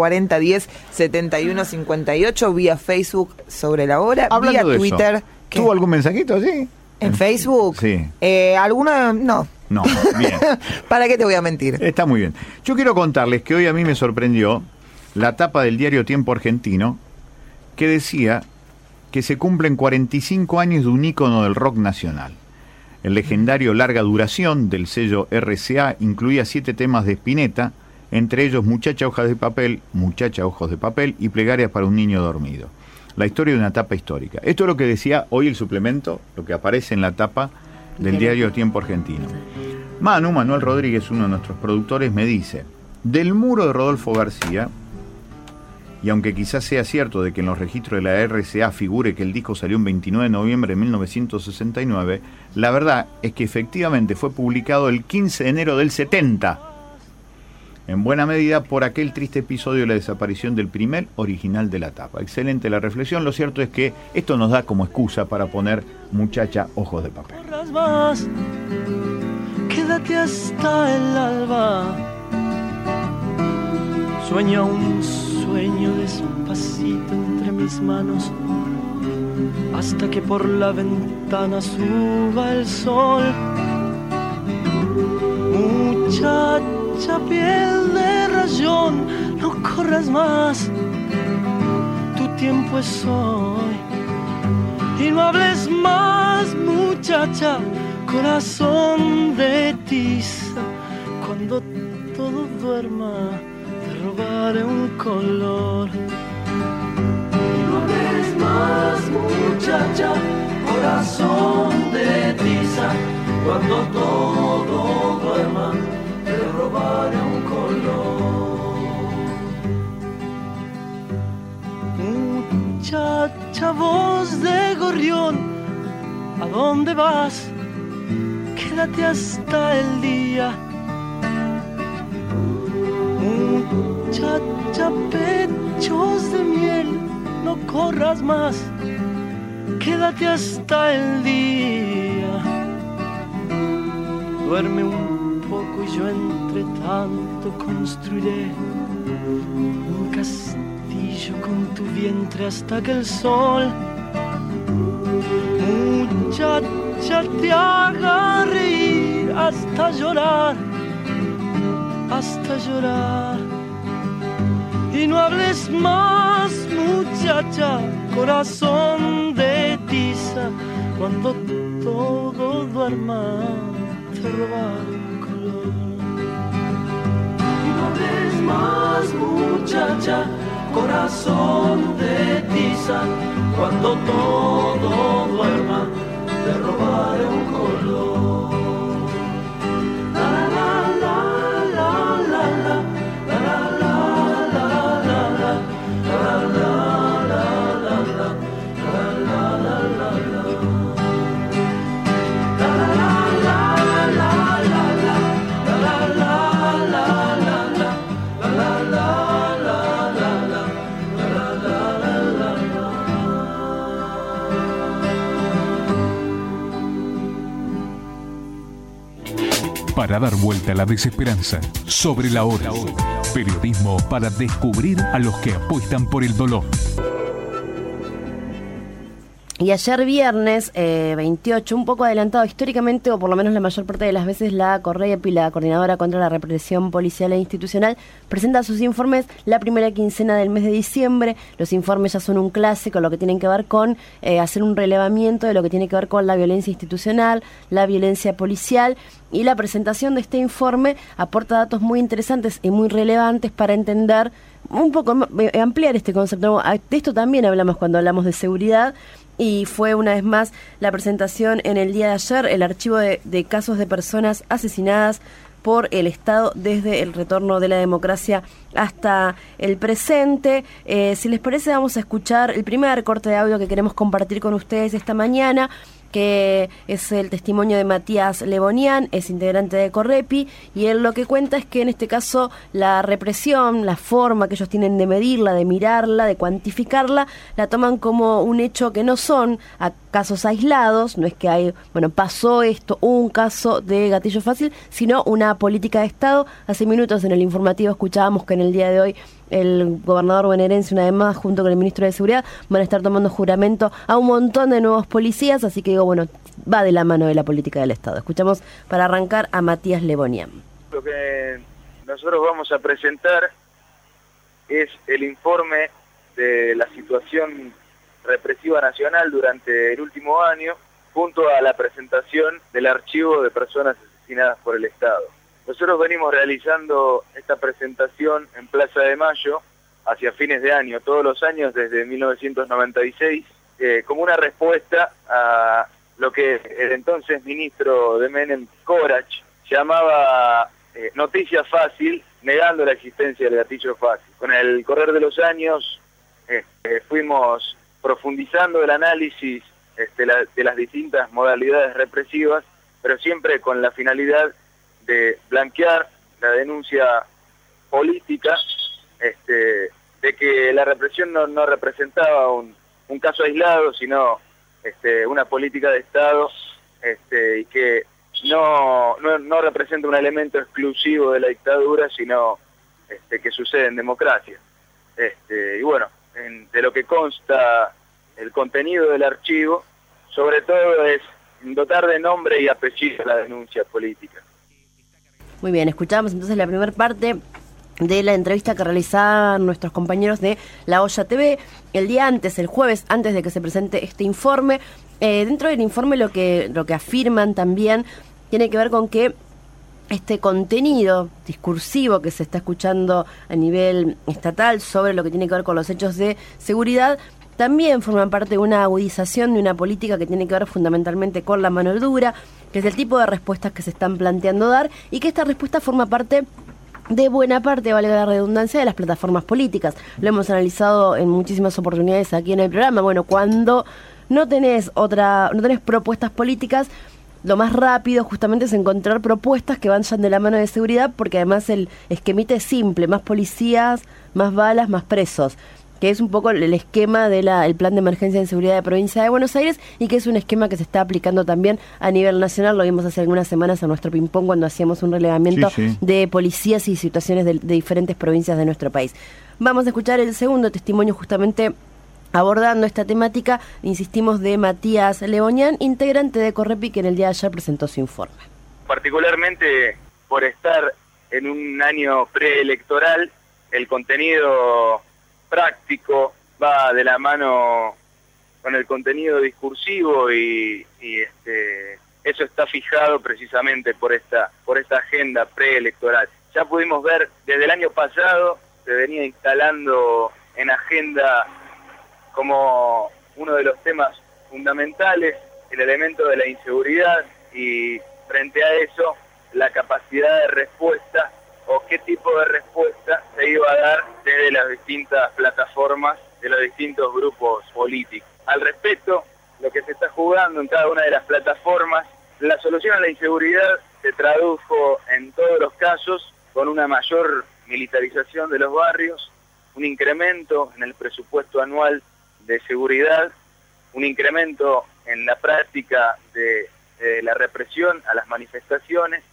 4010-7158 vía Facebook sobre la hora, vía Twitter. ¿Tuvo algún mensajito así? ¿En Facebook? Sí. ¿Alguna? No. No, bien. ¿Para qué te voy a mentir? Está muy bien. Yo quiero contarles que hoy a mí me sorprendió la tapa del diario Tiempo Argentino, que decía que se cumplen 45 años de un ícono del rock nacional. El legendario Larga Duración del sello RCA incluía 7 temas de Spinetta, entre ellos Muchacha Ojos de Papel y Plegarias para un niño dormido. La historia de una tapa histórica. Esto es lo que decía hoy el suplemento, lo que aparece en la tapa del diario Tiempo Argentino. Manuel Rodríguez, uno de nuestros productores, me dice: del muro de Rodolfo García, y aunque quizás sea cierto de que en los registros de la RCA figure que el disco salió un 29 de noviembre de 1969, la verdad es que efectivamente fue publicado el 15 de enero del 70, en buena medida por aquel triste episodio de la desaparición del primer original de la tapa. Excelente la reflexión. Lo cierto es que esto nos da como excusa para poner Muchacha Ojos de Papel. Más, quédate hasta el alba. Sueña un sueño despacito entre mis manos, hasta que por la ventana suba el sol. Muchacha piel de rayón, no corras más, tu tiempo es hoy. Y no hables más, muchacha, corazón de tiza. Cuando todo duerma, te robaré un color. Y no hables más, muchacha, corazón de tiza. Cuando todo duerma, te robaré un color. Muchacha, voz de gorrión, ¿a dónde vas? Quédate hasta el día. Muchacha, pechos de miel, no corras más, quédate hasta el día. Duerme un poco y yo entre tanto construiré un castillo con tu vientre hasta que el sol, muchacha, te haga reír hasta llorar, hasta llorar. Y no hables más, muchacha, corazón de tiza. Cuando todo duerma, te robaré un color. Y no hables más, muchacha, corazón de tiza. Cuando todo duerma, te robaré un color. La la la la la la. Para dar vuelta a la desesperanza, Sobre la Hora. Periodismo para descubrir a los que apuestan por el dolor. Y ayer viernes 28, un poco adelantado históricamente, o por lo menos la mayor parte de las veces, la CORREPI, la Coordinadora contra la Represión Policial e Institucional, presenta sus informes la primera quincena del mes de diciembre. Los informes ya son un clásico, lo que tienen que ver con hacer un relevamiento de lo que tiene que ver con la violencia institucional, la violencia policial, y la presentación de este informe aporta datos muy interesantes y muy relevantes para entender un poco, ampliar este concepto. De esto también hablamos cuando hablamos de seguridad. Y fue una vez más la presentación en el día de ayer, el archivo de casos de personas asesinadas por el Estado desde el retorno de la democracia hasta el presente. Si les parece, vamos a escuchar el primer corte de audio que queremos compartir con ustedes esta mañana, que es el testimonio de Matías Lebonian, es integrante de CORREPI, y él lo que cuenta es que en este caso la represión, la forma que ellos tienen de medirla, de mirarla, de cuantificarla, la toman como un hecho que no son a casos aislados, no es que hay, pasó esto, un caso de gatillo fácil, sino una política de Estado. Hace minutos en el informativo escuchábamos que en el día de hoy el gobernador bonaerense, una vez más, junto con el ministro de Seguridad, van a estar tomando juramento a un montón de nuevos policías, así que digo, bueno, va de la mano de la política del Estado. Escuchamos para arrancar a Matías Lebonian. Lo que nosotros vamos a presentar es el informe de la situación represiva nacional durante el último año, junto a la presentación del archivo de personas asesinadas por el Estado. Nosotros venimos realizando esta presentación en Plaza de Mayo hacia fines de año, todos los años desde 1996, como una respuesta a lo que el entonces ministro de Menem, Corach, llamaba noticia fácil, negando la existencia del gatillo fácil. Con el correr de los años fuimos profundizando el análisis de las distintas modalidades represivas, pero siempre con la finalidad de blanquear la denuncia política de que la represión no representaba un caso aislado, sino una política de Estado y que no representa un elemento exclusivo de la dictadura, sino que sucede en democracia. Y bueno, de lo que consta el contenido del archivo, sobre todo es dotar de nombre y apellido a la denuncia política. Muy bien, escuchamos entonces la primera parte de la entrevista que realizaban nuestros compañeros de La Olla TV el día antes, el jueves, antes de que se presente este informe. Dentro del informe lo que afirman también tiene que ver con que este contenido discursivo que se está escuchando a nivel estatal sobre lo que tiene que ver con los hechos de seguridad también forman parte de una agudización de una política que tiene que ver fundamentalmente con la mano dura, que es el tipo de respuestas que se están planteando dar, y que esta respuesta forma parte de buena parte, valga la redundancia, de las plataformas políticas. Lo hemos analizado en muchísimas oportunidades aquí en el programa. Bueno, cuando no tenés propuestas políticas, lo más rápido justamente es encontrar propuestas que vayan de la mano de seguridad, porque además el esquemita es simple: más policías, más balas, más presos, que es un poco el esquema del plan de emergencia de seguridad de Provincia de Buenos Aires, y que es un esquema que se está aplicando también a nivel nacional. Lo vimos hace algunas semanas en nuestro ping-pong cuando hacíamos un relevamiento de policías y situaciones de diferentes provincias de nuestro país. Vamos a escuchar el segundo testimonio justamente abordando esta temática, insistimos, de Matías Lebonian, integrante de Correpi, que en el día de ayer presentó su informe. Particularmente por estar en un año preelectoral, el contenido práctico va de la mano con el contenido discursivo y eso está fijado precisamente por esta agenda preelectoral. Ya pudimos ver desde el año pasado se venía instalando en agenda como uno de los temas fundamentales el elemento de la inseguridad, y frente a eso la capacidad de respuesta o qué tipo de respuesta se iba a dar desde las distintas plataformas de los distintos grupos políticos. Al respecto, lo que se está jugando en cada una de las plataformas, la solución a la inseguridad se tradujo en todos los casos con una mayor militarización de los barrios, un incremento en el presupuesto anual de seguridad, un incremento en la práctica de la represión a las manifestaciones,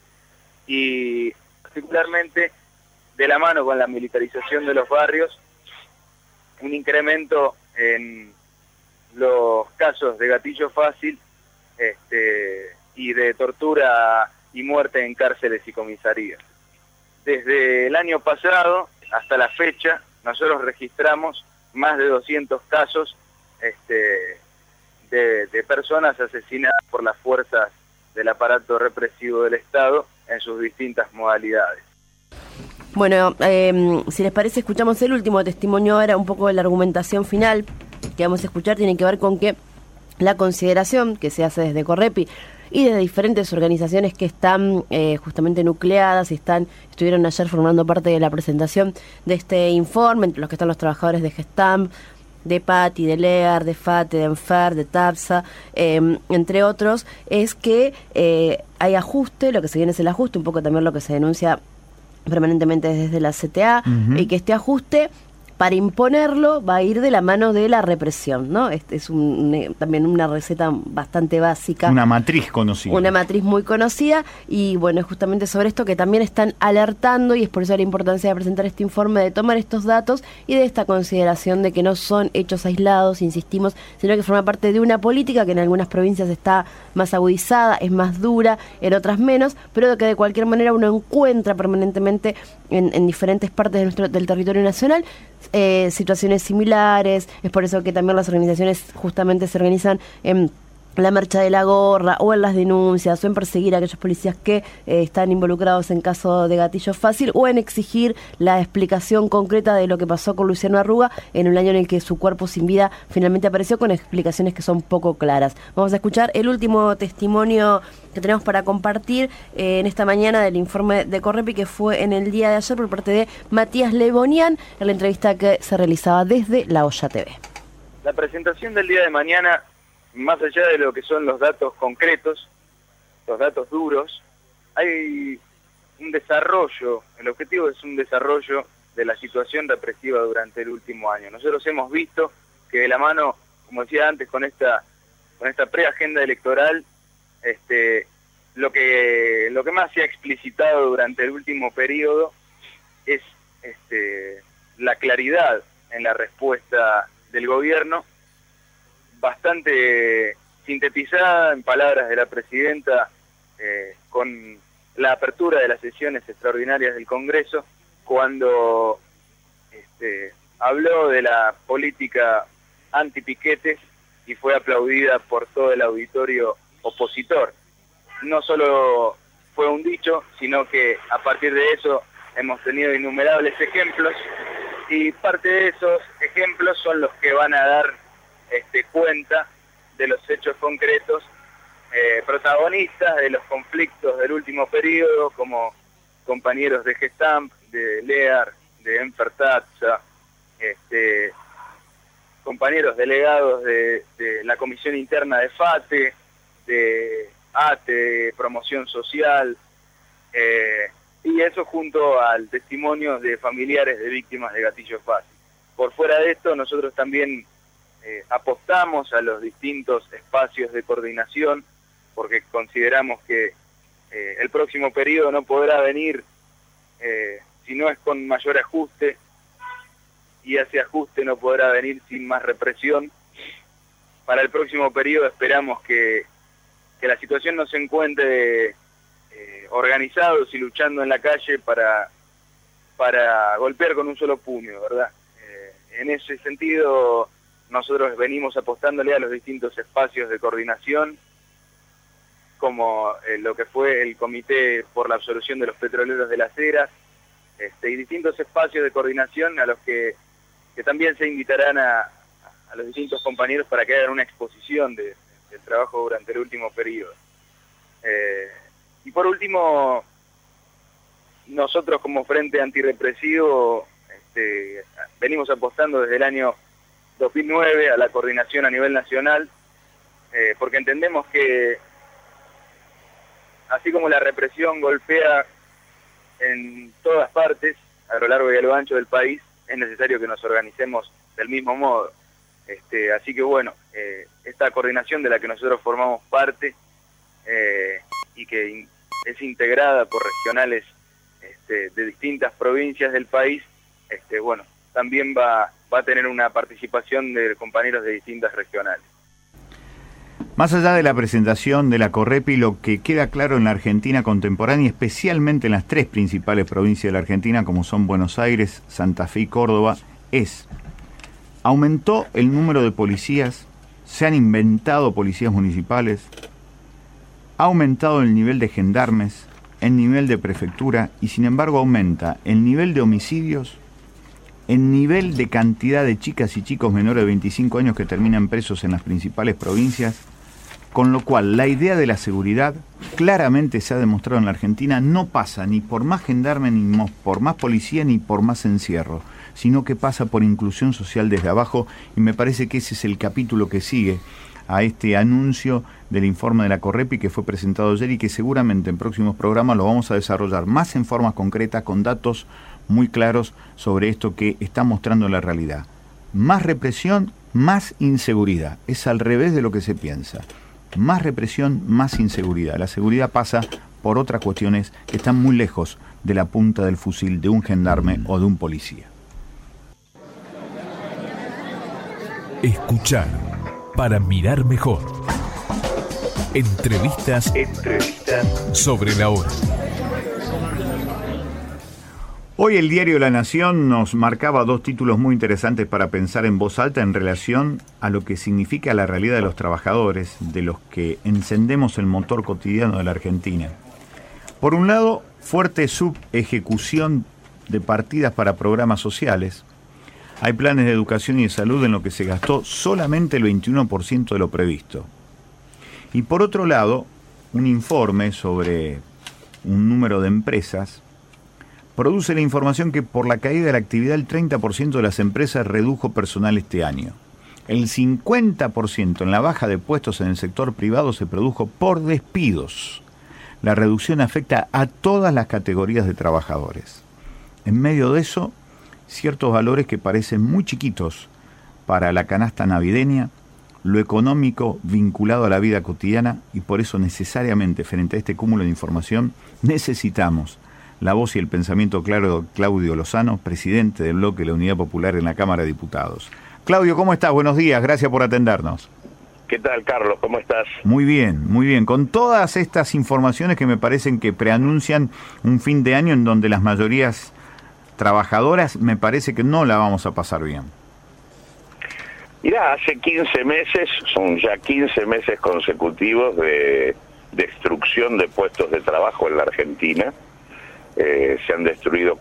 y particularmente de la mano con la militarización de los barrios, un incremento en los casos de gatillo fácil y de tortura y muerte en cárceles y comisarías. Desde el año pasado hasta la fecha, nosotros registramos más de 200 casos de personas asesinadas por las fuerzas del aparato represivo del Estado en sus distintas modalidades. Bueno, si les parece, escuchamos el último testimonio. Ahora un poco de la argumentación final que vamos a escuchar tiene que ver con que la consideración que se hace desde Correpi y desde diferentes organizaciones que están justamente nucleadas y estuvieron ayer formando parte de la presentación de este informe, entre los que están los trabajadores de Gestamp, de PATI, de LEAR, de FATE, de ENFER, de TAPSA, entre otros, es que hay ajuste. Lo que se viene es el ajuste, un poco también lo que se denuncia permanentemente desde la CTA, y que este ajuste para imponerlo va a ir de la mano de la represión, ¿no? Es también una receta bastante básica. Una matriz conocida. Una matriz muy conocida, y bueno, es justamente sobre esto que también están alertando, y es por eso la importancia de presentar este informe, de tomar estos datos y de esta consideración de que no son hechos aislados, insistimos, sino que forma parte de una política que en algunas provincias está más agudizada, es más dura, en otras menos, pero que de cualquier manera uno encuentra permanentemente en diferentes partes del territorio nacional situaciones similares. Es por eso que también las organizaciones justamente se organizan en la marcha de la gorra, o en las denuncias, o en perseguir a aquellos policías que están involucrados en caso de gatillo fácil, o en exigir la explicación concreta de lo que pasó con Luciano Arruga en un año en el que su cuerpo sin vida finalmente apareció, con explicaciones que son poco claras. Vamos a escuchar el último testimonio que tenemos para compartir en esta mañana del informe de Correpi, que fue en el día de ayer por parte de Matías Lebonian, en la entrevista que se realizaba desde La Olla TV. La presentación del día de mañana, más allá de lo que son los datos concretos, los datos duros, hay un desarrollo, el objetivo es un desarrollo de la situación represiva durante el último año. Nosotros hemos visto que de la mano, como decía antes, con esta preagenda electoral, lo que más se ha explicitado durante el último periodo es la claridad en la respuesta del gobierno, bastante sintetizada en palabras de la presidenta, con la apertura de las sesiones extraordinarias del Congreso, cuando habló de la política antipiquetes y fue aplaudida por todo el auditorio opositor. No solo fue un dicho, sino que a partir de eso hemos tenido innumerables ejemplos, y parte de esos ejemplos son los que van a dar cuenta de los hechos concretos, protagonistas de los conflictos del último periodo, como compañeros de Gestamp, de LEAR, de Enfertatsa, compañeros delegados de la comisión interna de FATE, de ATE, Promoción Social, y eso junto al testimonio de familiares de víctimas de gatillo fácil. Por fuera de esto, nosotros también apostamos a los distintos espacios de coordinación, porque consideramos que el próximo periodo no podrá venir si no es con mayor ajuste, y ese ajuste no podrá venir sin más represión. Para el próximo periodo esperamos que la situación no se encuentre organizados y luchando en la calle para golpear con un solo puño, ¿verdad? En ese sentido, nosotros venimos apostándole a los distintos espacios de coordinación, como lo que fue el Comité por la Absolución de los Petroleros de las Heras, y distintos espacios de coordinación a los que también se invitarán a los distintos compañeros para que hagan una exposición del trabajo durante el último periodo. Y por último, nosotros como Frente Antirrepresivo venimos apostando desde el año 2009 a la coordinación a nivel nacional, porque entendemos que así como la represión golpea en todas partes a lo largo y a lo ancho del país, es necesario que nos organicemos del mismo modo. Así que bueno, esta coordinación de la que nosotros formamos parte, y que es integrada por regionales de distintas provincias del país, bueno, también va a tener una participación de compañeros de distintas regionales. Más allá de la presentación de la Correpi, lo que queda claro en la Argentina contemporánea, especialmente en las tres principales provincias de la Argentina, como son Buenos Aires, Santa Fe y Córdoba, es: aumentó el número de policías, se han inventado policías municipales, ha aumentado el nivel de gendarmes, el nivel de prefectura, y sin embargo aumenta el nivel de homicidios, el nivel de cantidad de chicas y chicos menores de 25 años que terminan presos en las principales provincias, con lo cual la idea de la seguridad claramente se ha demostrado en la Argentina no pasa ni por más gendarme, ni por más policía, ni por más encierro, sino que pasa por inclusión social desde abajo, y me parece que ese es el capítulo que sigue a este anuncio del informe de la Correpi que fue presentado ayer, y que seguramente en próximos programas lo vamos a desarrollar más en forma concreta, con datos muy claros sobre esto que está mostrando la realidad. Más represión, más inseguridad. Es al revés de lo que se piensa. Más represión, más inseguridad. La seguridad pasa por otras cuestiones que están muy lejos de la punta del fusil de un gendarme o de un policía. Escuchar para mirar mejor. Entrevistas sobre la hora. Hoy el diario La Nación nos marcaba dos títulos muy interesantes para pensar en voz alta en relación a lo que significa la realidad de los trabajadores, de los que encendemos el motor cotidiano de la Argentina. Por un lado, fuerte subejecución de partidas para programas sociales. Hay planes de educación y de salud en lo que se gastó solamente el 21% de lo previsto. Y por otro lado, un informe sobre un número de empresas produce la información que por la caída de la actividad el 30% de las empresas redujo personal este año. El 50% en la baja de puestos en el sector privado se produjo por despidos. La reducción afecta a todas las categorías de trabajadores. En medio de eso, ciertos valores que parecen muy chiquitos para la canasta navideña, lo económico vinculado a la vida cotidiana, y por eso necesariamente frente a este cúmulo de información necesitamos la voz y el pensamiento claro de Claudio Lozano, presidente del bloque de la Unidad Popular en la Cámara de Diputados. Claudio, ¿cómo estás? Buenos días, gracias por atendernos. ¿Qué tal, Carlos? ¿Cómo estás? Muy bien, muy bien. Con todas estas informaciones que me parecen que preanuncian un fin de año en donde las mayorías trabajadoras me parece que no la vamos a pasar bien. Mirá, hace 15 meses, son ya 15 meses consecutivos de destrucción de puestos de trabajo en la Argentina. Se han destruido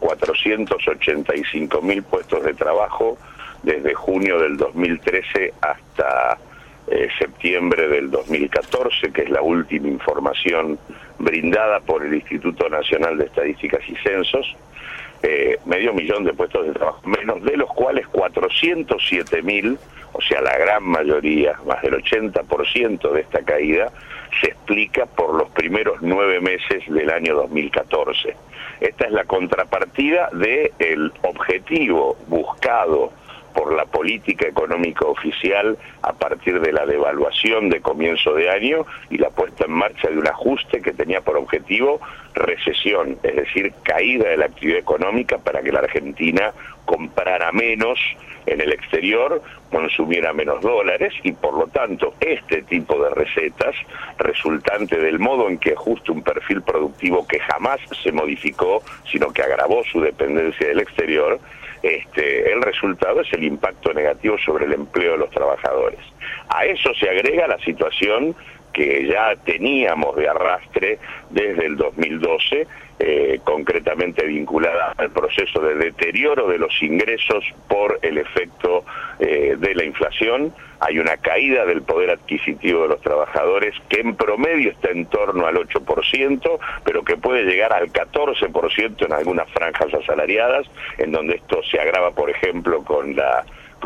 485.000 puestos de trabajo desde junio del 2013 hasta septiembre del 2014, que es la última información brindada por el Instituto Nacional de Estadísticas y Censos. 500.000 de puestos de trabajo menos, de los cuales 407.000, o sea, la gran mayoría, más del 80% de esta caída, se explica por los primeros 9 meses del año 2014. Esta es la contrapartida del objetivo buscado por la política económica oficial a partir de la devaluación de comienzo de año y la puesta en marcha de un ajuste que tenía por objetivo recesión, es decir, caída de la actividad económica para que la Argentina comprara menos en el exterior, consumiera menos dólares y por lo tanto este tipo de recetas, resultante del modo en que ajusta un perfil productivo que jamás se modificó, sino que agravó su dependencia del exterior, el resultado es el impacto negativo sobre el empleo de los trabajadores. A eso se agrega la situación que ya teníamos de arrastre desde el 2012, concretamente vinculada al proceso de deterioro de los ingresos por el efecto de la inflación. Hay una caída del poder adquisitivo de los trabajadores que en promedio está en torno al 8%, pero que puede llegar al 14% en algunas franjas asalariadas, en donde esto se agrava, por ejemplo, con la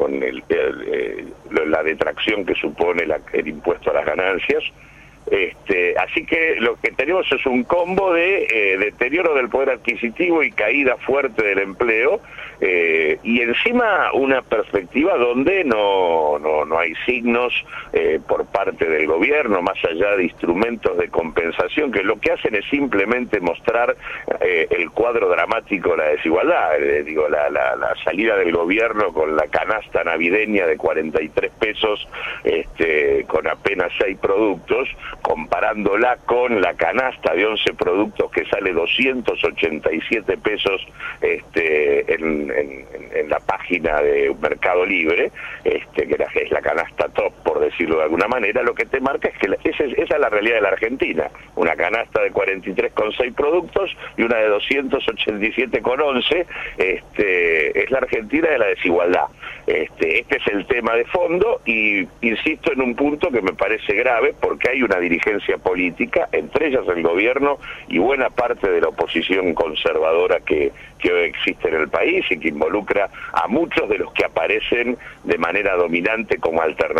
detracción que supone el impuesto a las ganancias. Así que lo que tenemos es un combo de deterioro del poder adquisitivo y caída fuerte del empleo, y encima una perspectiva donde no hay signos por parte del gobierno, más allá de instrumentos de compensación, que lo que hacen es simplemente mostrar el cuadro dramático de la desigualdad. La salida del gobierno con la canasta navideña de 43 pesos, con apenas 6 productos, comparándola con la canasta de 11 productos que sale 287 pesos en la página de Mercado Libre, que es la canasta top, por decirlo de alguna manera. Lo que te marca es que esa es la realidad de la Argentina, una canasta de 43,6 productos y una de 287,11, es la Argentina de la desigualdad. Este es el tema de fondo, y insisto en un punto que me parece grave, porque hay una dirigencia política, entre ellas el gobierno y buena parte de la oposición conservadora que hoy existe en el país y que involucra a muchos de los que aparecen de manera dominante como alternativa,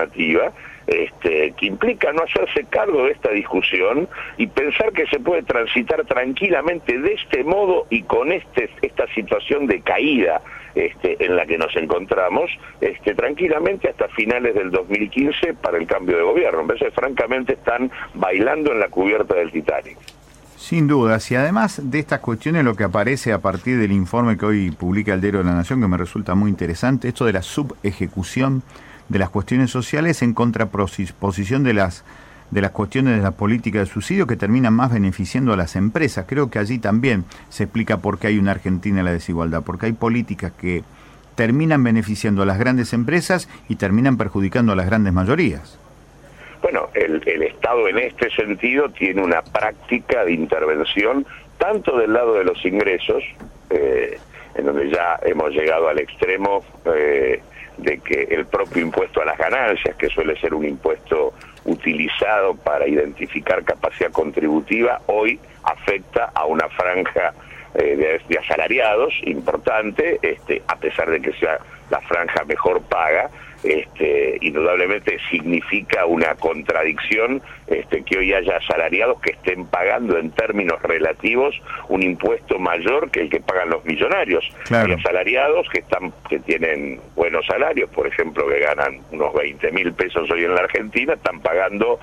alternativa, que implica no hacerse cargo de esta discusión y pensar que se puede transitar tranquilamente de este modo y con esta situación de caída en la que nos encontramos, tranquilamente hasta finales del 2015 para el cambio de gobierno. Entonces, francamente, están bailando en la cubierta del Titanic. Sin dudas, y además de estas cuestiones, lo que aparece a partir del informe que hoy publica el Diario de la Nación, que me resulta muy interesante, esto de la subejecución de las cuestiones sociales en contraposición de las cuestiones de la política de subsidio que terminan más beneficiando a las empresas. Creo que allí también se explica por qué hay una Argentina en la desigualdad, porque hay políticas que terminan beneficiando a las grandes empresas y terminan perjudicando a las grandes mayorías. Bueno, el Estado en este sentido tiene una práctica de intervención tanto del lado de los ingresos, en donde ya hemos llegado al extremo de que el propio impuesto a las ganancias, que suele ser un impuesto utilizado para identificar capacidad contributiva, hoy afecta a una franja de asalariados importante, a pesar de que sea la franja mejor paga. Indudablemente significa una contradicción que hoy haya asalariados que estén pagando en términos relativos un impuesto mayor que el que pagan los millonarios. Claro. Y asalariados que tienen buenos salarios, por ejemplo, que ganan unos 20.000 pesos hoy en la Argentina, están pagando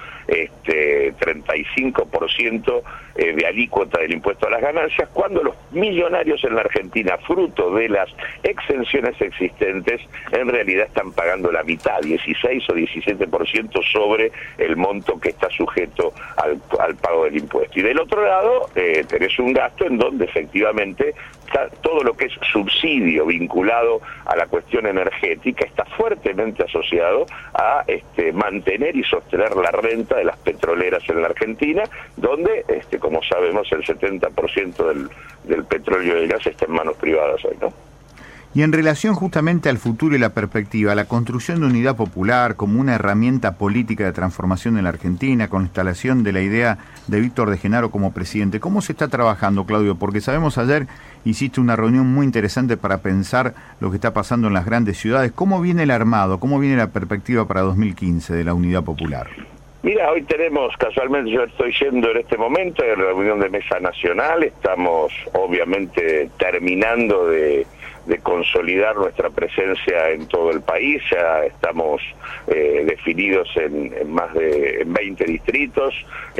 35% de alícuota del impuesto a las ganancias, cuando los millonarios en la Argentina, fruto de las exenciones existentes, en realidad están pagando la mitad, 16 o 17% sobre el monto que está sujeto al pago del impuesto. Y del otro lado, tenés un gasto en donde efectivamente todo lo que es subsidio vinculado a la cuestión energética está fuertemente asociado a mantener y sostener la renta de las petroleras en la Argentina, donde, como sabemos, el 70% del petróleo y del gas está en manos privadas hoy, ¿no? Y en relación justamente al futuro y la perspectiva, la construcción de unidad popular como una herramienta política de transformación en la Argentina, con la instalación de la idea de Víctor de Genaro como presidente, ¿cómo se está trabajando, Claudio? Porque sabemos ayer hiciste una reunión muy interesante para pensar lo que está pasando en las grandes ciudades. ¿Cómo viene el armado? ¿Cómo viene la perspectiva para 2015 de la unidad popular? Mira, hoy tenemos, casualmente yo estoy yendo en este momento en la reunión de Mesa Nacional, estamos obviamente terminando de consolidar nuestra presencia en todo el país, ya estamos definidos en más de 20 distritos,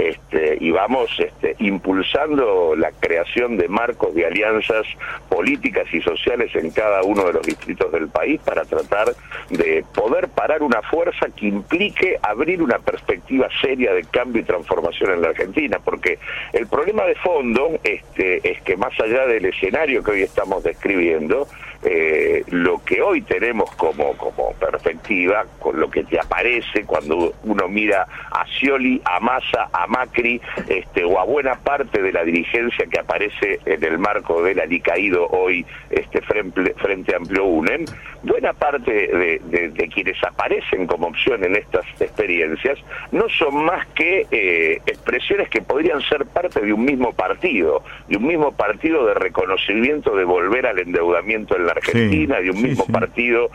y vamos impulsando la creación de marcos de alianzas políticas y sociales en cada uno de los distritos del país para tratar de poder parar una fuerza que implique abrir una perspectiva seria de cambio y transformación en la Argentina, porque el problema de fondo es que más allá del escenario que hoy estamos describiendo, lo que hoy tenemos como perspectiva, con lo que te aparece cuando uno mira a Scioli, a Massa, a Macri, o a buena parte de la dirigencia que aparece en el marco del alicaído hoy Frente Amplio UNEM, buena parte de quienes aparecen como opción en estas experiencias no son más que expresiones que podrían ser parte de un mismo partido de reconocimiento de volver al endeudamiento en la Argentina, sí, de un mismo partido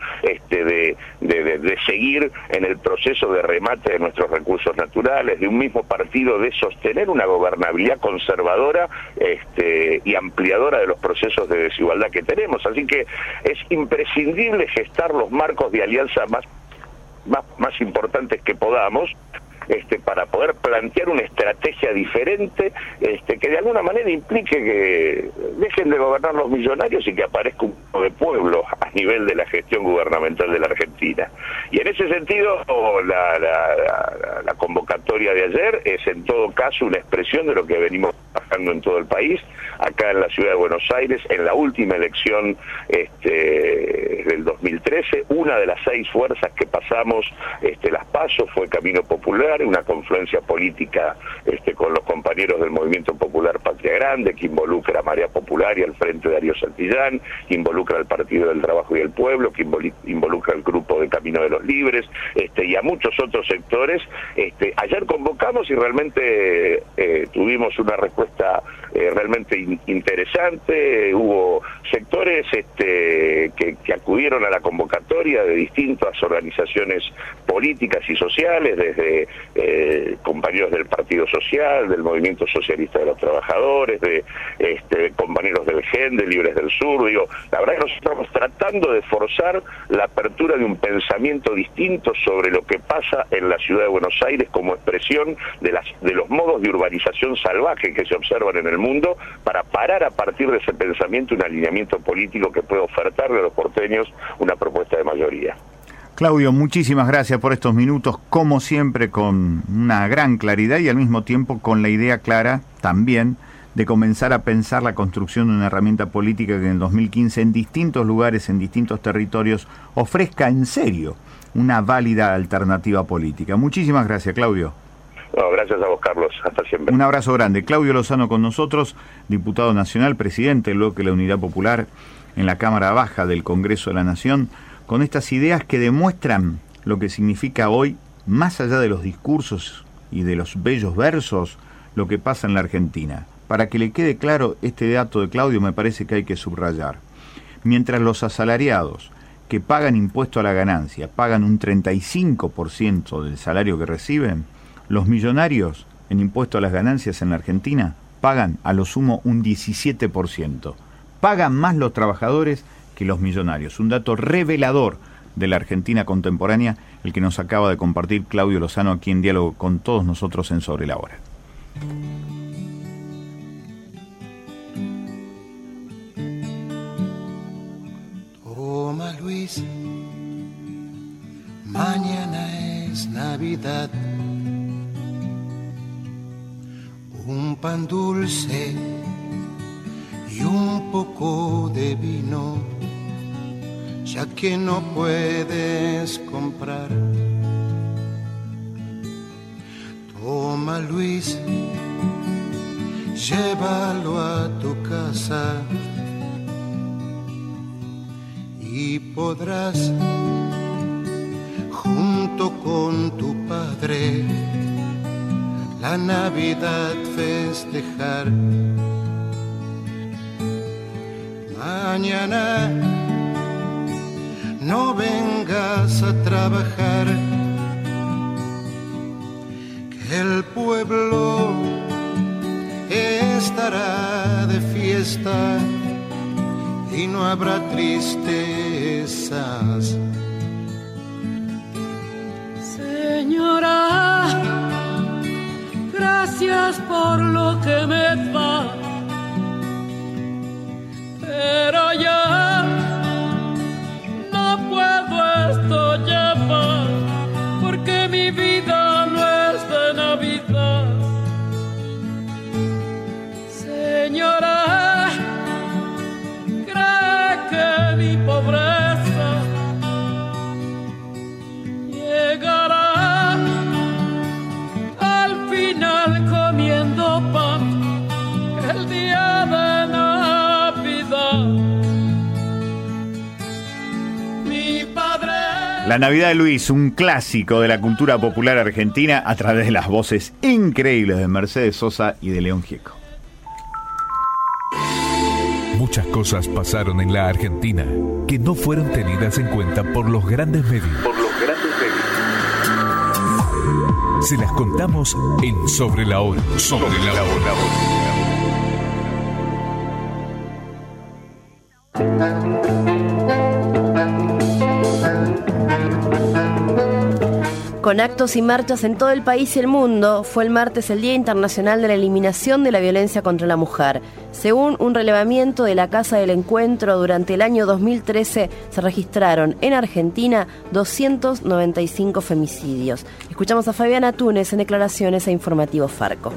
de seguir en el proceso de remate de nuestros recursos naturales, de un mismo partido de sostener una gobernabilidad conservadora y ampliadora de los procesos de desigualdad que tenemos. Así que es imprescindible gestar los marcos de alianza más importantes que podamos, para poder plantear una estrategia diferente, que de alguna manera implique que dejen de gobernar los millonarios y que aparezca un de pueblo a nivel de la gestión gubernamental de la Argentina. Y en ese sentido, la convocatoria de ayer es en todo caso una expresión de lo que venimos trabajando en todo el país, acá en la ciudad de Buenos Aires, en la última elección del 2013, una de las 6 fuerzas que pasamos las PASO fue Camino Popular, una confluencia política con los compañeros del Movimiento Popular Patria Grande, que involucra a Marea Popular y al Frente Darío Santillán, que involucra al Partido del Trabajo y el Pueblo, que involucra al Grupo de Camino de los Libres, sectores y a muchos otros sectores. Ayer convocamos y realmente tuvimos una respuesta realmente interesante. Hubo sectores que acudieron a la convocatoria de distintas organizaciones políticas y sociales, desde compañeros del Partido Social, del Movimiento Socialista de los Trabajadores, de compañeros del GEN, de Libres del Sur. Digo, la verdad es que nos estamos tratando de forzar la apertura de un pensamiento distinto sobre lo que pasa en la ciudad de Buenos Aires como expresión de los modos de urbanización salvaje que se observan en el mundo, para parar a partir de ese pensamiento un alineamiento político que pueda ofertarle a los porteños una propuesta de mayoría. Claudio, muchísimas gracias por estos minutos, como siempre con una gran claridad y al mismo tiempo con la idea clara también de comenzar a pensar la construcción de una herramienta política que en el 2015 en distintos lugares, en distintos territorios, ofrezca en serio una válida alternativa política. Muchísimas gracias, Claudio. No, gracias a vos, Carlos. Hasta siempre. Un abrazo grande. Claudio Lozano con nosotros, diputado nacional, presidente del bloque de la Unidad Popular en la Cámara Baja del Congreso de la Nación, con estas ideas que demuestran lo que significa hoy, más allá de los discursos y de los bellos versos, lo que pasa en la Argentina. Para que le quede claro este dato de Claudio, me parece que hay que subrayar. Mientras los asalariados que pagan impuesto a la ganancia pagan un 35% del salario que reciben, los millonarios en impuesto a las ganancias en la Argentina pagan a lo sumo un 17%. Pagan más los trabajadores que los millonarios. Un dato revelador de la Argentina contemporánea, el que nos acaba de compartir Claudio Lozano aquí en diálogo con todos nosotros en Sobre la Hora. Toma, Luis, mañana es Navidad. Un pan dulce y un poco de vino, ya que no puedes comprar. Toma, Luis, llévalo a tu casa y podrás, junto con tu padre, la Navidad festejar. Mañana no vengas a trabajar, que el pueblo estará de fiesta y no habrá tristezas. Señora, gracias por lo que me da, pero ya no puedo esto llevar, porque mi vida no es de Navidad. Señora, cree que mi pobreza llegará al final comiendo pan el día de Navidad. Mi padre. La Navidad de Luis, un clásico de la cultura popular argentina a través de las voces increíbles de Mercedes Sosa y de León Gieco. Muchas cosas pasaron en la Argentina que no fueron tenidas en cuenta por los grandes medios. Se las contamos en Sobre la Hora. Sobre la Hora. Con actos y marchas en todo el país y el mundo, fue el martes el Día Internacional de la Eliminación de la Violencia contra la Mujer. Según un relevamiento de la Casa del Encuentro, durante el año 2013 se registraron en Argentina 295 femicidios. Escuchamos a Fabiana Túnez en declaraciones a Informativo Farco.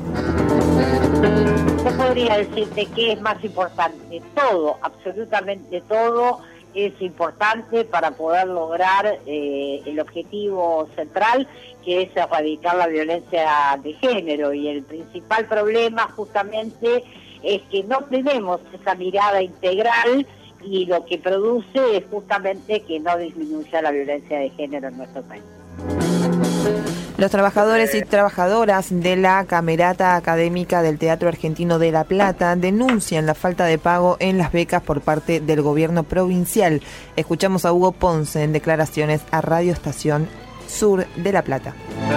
Yo podría decirte que es más importante. Todo, absolutamente todo, es importante para poder lograr el objetivo central, que es erradicar la violencia de género. Y el principal problema justamente es que no tenemos esa mirada integral y lo que produce es justamente que no disminuya la violencia de género en nuestro país. Los trabajadores y trabajadoras de la Camerata Académica del Teatro Argentino de La Plata denuncian la falta de pago en las becas por parte del gobierno provincial. Escuchamos a Hugo Ponce en declaraciones a Radio Estación Sur de La Plata.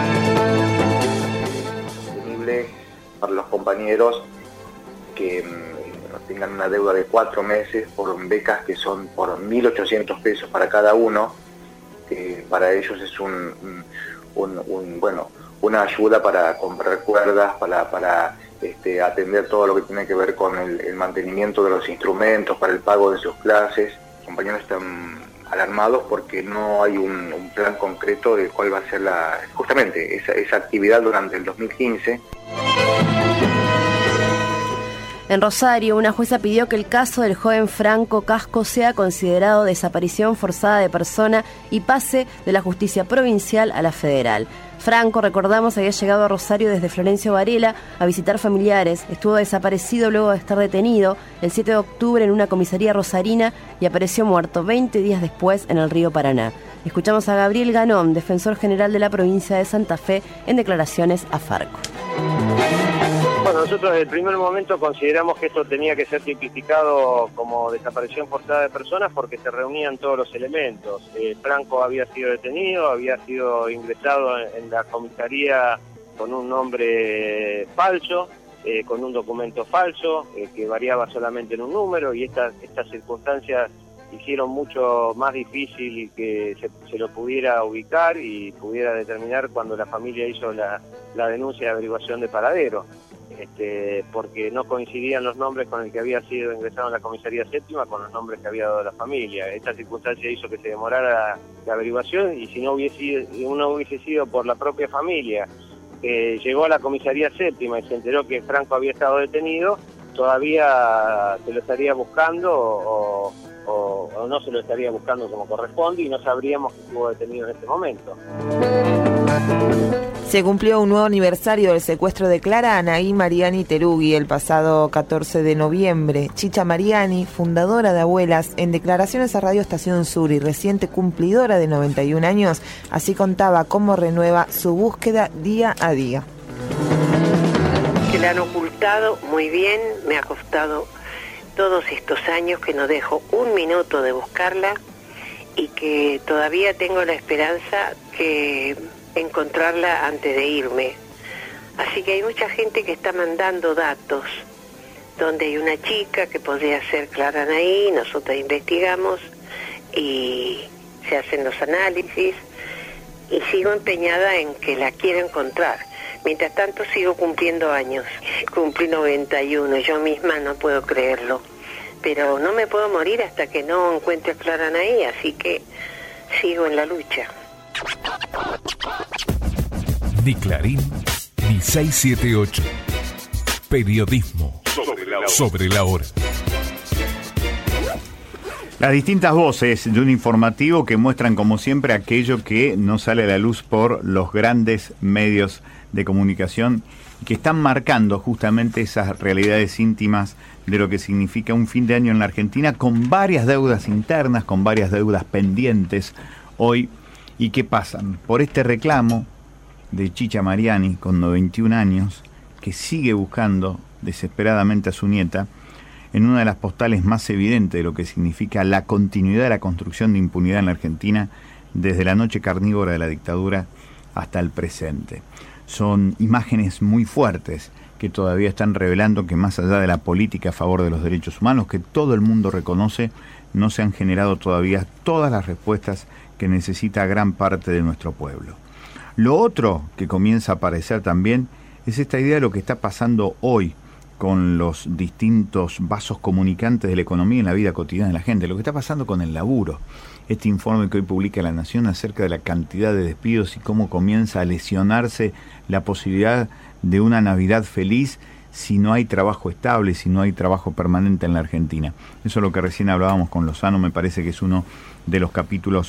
Para los compañeros que tengan una deuda de 4 meses por becas que son por 1.800 pesos para cada uno, para ellos es una ayuda para comprar cuerdas, para atender todo lo que tiene que ver con el mantenimiento de los instrumentos, para el pago de sus clases. Los compañeros están alarmados porque no hay un plan concreto de cuál va a ser justamente esa actividad durante el 2015. En Rosario, una jueza pidió que el caso del joven Franco Casco sea considerado desaparición forzada de persona y pase de la justicia provincial a la federal. Franco, recordamos, había llegado a Rosario desde Florencio Varela a visitar familiares. Estuvo desaparecido luego de estar detenido el 7 de octubre en una comisaría rosarina y apareció muerto 20 días después en el río Paraná. Escuchamos a Gabriel Ganón, defensor general de la provincia de Santa Fe, en declaraciones a Farco. Bueno, nosotros desde el primer momento consideramos que esto tenía que ser tipificado como desaparición forzada de personas porque se reunían todos los elementos. Franco había sido detenido, había sido ingresado en la comisaría con un nombre falso, con un documento falso, que variaba solamente en un número, y estas circunstancias hicieron mucho más difícil que se lo pudiera ubicar y pudiera determinar cuando la familia hizo la denuncia de averiguación de paradero. Porque no coincidían los nombres con el que había sido ingresado en la comisaría séptima con los nombres que había dado la familia. Esta circunstancia hizo que se demorara la averiguación, y si no hubiese sido por la propia familia que llegó a la comisaría séptima y se enteró que Franco había estado detenido, todavía se lo estaría buscando o no se lo estaría buscando como corresponde, y no sabríamos que estuvo detenido en este momento. Se cumplió un nuevo aniversario del secuestro de Clara Anaí Mariani Terugui el pasado 14 de noviembre. Chicha Mariani, fundadora de Abuelas, en declaraciones a Radio Estación Sur y reciente cumplidora de 91 años, así contaba cómo renueva su búsqueda día a día. Que la han ocultado muy bien, me ha costado todos estos años que no dejo un minuto de buscarla, y que todavía tengo la esperanza que encontrarla antes de irme. Así que hay mucha gente que está mandando datos donde hay una chica que podría ser Clara Anaí. Nosotros investigamos y se hacen los análisis, y sigo empeñada en que la quiero encontrar. Mientras tanto sigo cumpliendo años. Cumplí 91, yo misma no puedo creerlo, pero no me puedo morir hasta que no encuentre a Clara Anaí, así que sigo en la lucha. Ni Clarín, ni 678. Periodismo sobre la hora. Las distintas voces de un informativo que muestran, como siempre, aquello que no sale a la luz por los grandes medios de comunicación, que están marcando justamente esas realidades íntimas de lo que significa un fin de año en la Argentina, con varias deudas internas, con varias deudas pendientes hoy, y que pasan por este reclamo de Chicha Mariani, con 91 años, que sigue buscando desesperadamente a su nieta, en una de las postales más evidentes de lo que significa la continuidad de la construcción de impunidad en la Argentina desde la noche carnívora de la dictadura hasta el presente. Son imágenes muy fuertes que todavía están revelando que, más allá de la política a favor de los derechos humanos que todo el mundo reconoce, no se han generado todavía todas las respuestas que necesita gran parte de nuestro pueblo. Lo otro que comienza a aparecer también es esta idea de lo que está pasando hoy con los distintos vasos comunicantes de la economía en la vida cotidiana de la gente, lo que está pasando con el laburo. Este informe que hoy publica La Nación acerca de la cantidad de despidos y cómo comienza a lesionarse la posibilidad de una Navidad feliz si no hay trabajo estable, si no hay trabajo permanente en la Argentina. Eso es lo que recién hablábamos con Lozano, me parece que es uno de los capítulos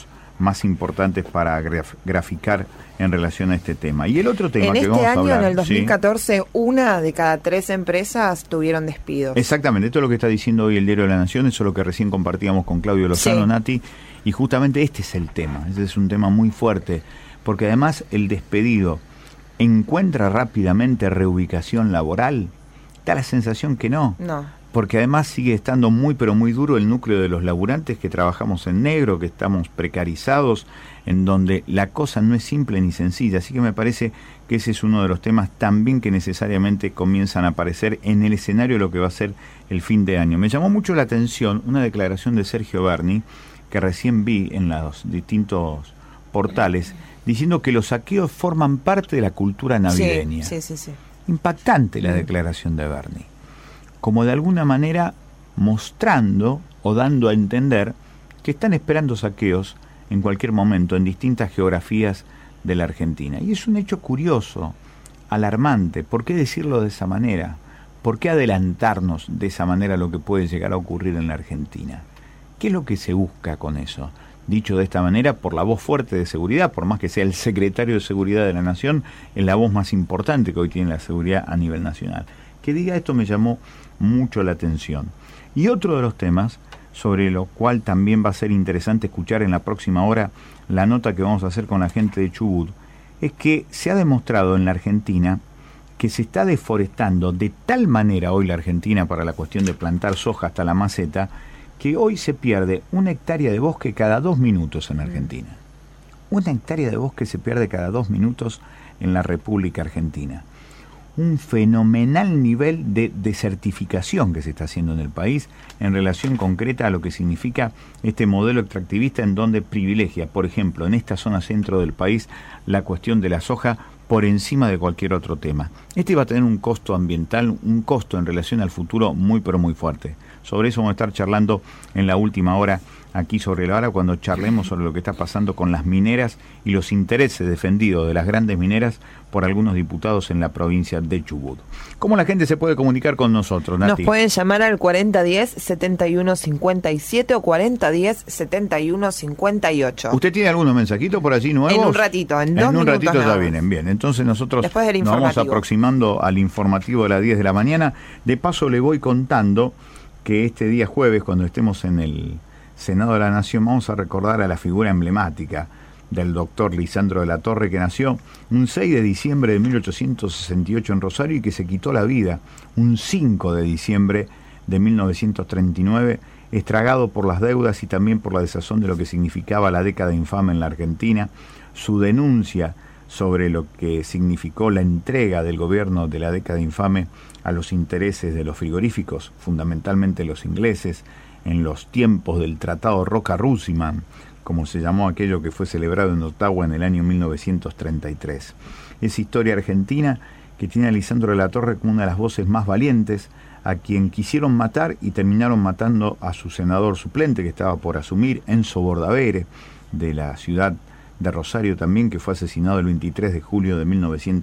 más importantes para graficar en relación a este tema. Y el otro tema que vamos a hablar... En el 2014, ¿sí? 1 de cada 3 empresas tuvieron despidos. Exactamente, esto es lo que está diciendo hoy el Diario de la Nación, eso es lo que recién compartíamos con Claudio Lozano, sí. Nati, y justamente este es el tema, este es un tema muy fuerte, porque además el despedido encuentra rápidamente reubicación laboral. Da la sensación que no. Porque además sigue estando muy pero muy duro el núcleo de los laburantes que trabajamos en negro, que estamos precarizados, en donde la cosa no es simple ni sencilla. Así que me parece que ese es uno de los temas también que necesariamente comienzan a aparecer en el escenario de lo que va a ser el fin de año. Me llamó mucho la atención una declaración de Sergio Berni, que recién vi en los distintos portales, diciendo que los saqueos forman parte de la cultura navideña. Sí. Impactante la declaración de Berni, como de alguna manera mostrando o dando a entender que están esperando saqueos en cualquier momento en distintas geografías de la Argentina. Y es un hecho curioso, alarmante. ¿Por qué decirlo de esa manera? ¿Por qué adelantarnos de esa manera a lo que puede llegar a ocurrir en la Argentina? ¿Qué es lo que se busca con eso? Dicho de esta manera, por la voz fuerte de seguridad, por más que sea el secretario de Seguridad de la Nación, es la voz más importante que hoy tiene la seguridad a nivel nacional. Que diga esto me llamó mucho la atención. Y otro de los temas, sobre lo cual también va a ser interesante escuchar en la próxima hora la nota que vamos a hacer con la gente de Chubut, es que se ha demostrado en la Argentina que se está deforestando de tal manera hoy la Argentina para la cuestión de plantar soja hasta la maceta, que hoy se pierde 1 hectárea de bosque cada 2 minutos en Argentina. 1 hectárea de bosque se pierde cada 2 minutos en la República Argentina. Un fenomenal nivel de desertificación que se está haciendo en el país en relación concreta a lo que significa este modelo extractivista en donde privilegia, por ejemplo, en esta zona centro del país, la cuestión de la soja por encima de cualquier otro tema. Este va a tener un costo ambiental, un costo en relación al futuro muy pero muy fuerte. Sobre eso vamos a estar charlando en la última hora aquí sobre la hora, cuando charlemos sobre lo que está pasando con las mineras y los intereses defendidos de las grandes mineras por algunos diputados en la provincia de Chubut. ¿Cómo la gente se puede comunicar con nosotros, Nati? Nos pueden llamar al 4010-7157 o 4010-7158. ¿Usted tiene algunos mensajitos por allí nuevos? En un ratito, en 2 minutos. En un ratito ya vienen, bien. Entonces nosotros nos vamos aproximando al informativo de las 10 de la mañana. De paso le voy contando que este día jueves, cuando estemos en el Senado de la Nación, vamos a recordar a la figura emblemática del doctor Lisandro de la Torre, que nació un 6 de diciembre de 1868 en Rosario y que se quitó la vida un 5 de diciembre de 1939, estragado por las deudas y también por la desazón de lo que significaba la década infame en la Argentina. Su denuncia sobre lo que significó la entrega del gobierno de la década infame a los intereses de los frigoríficos, fundamentalmente los ingleses, en los tiempos del Tratado Roca-Rusiman, como se llamó aquello que fue celebrado en Ottawa en el año 1933. Es historia argentina que tiene a Lisandro de la Torre como una de las voces más valientes, a quien quisieron matar y terminaron matando a su senador suplente que estaba por asumir, Enzo Bordavere, de la ciudad de Rosario también, que fue asesinado el 23 de julio de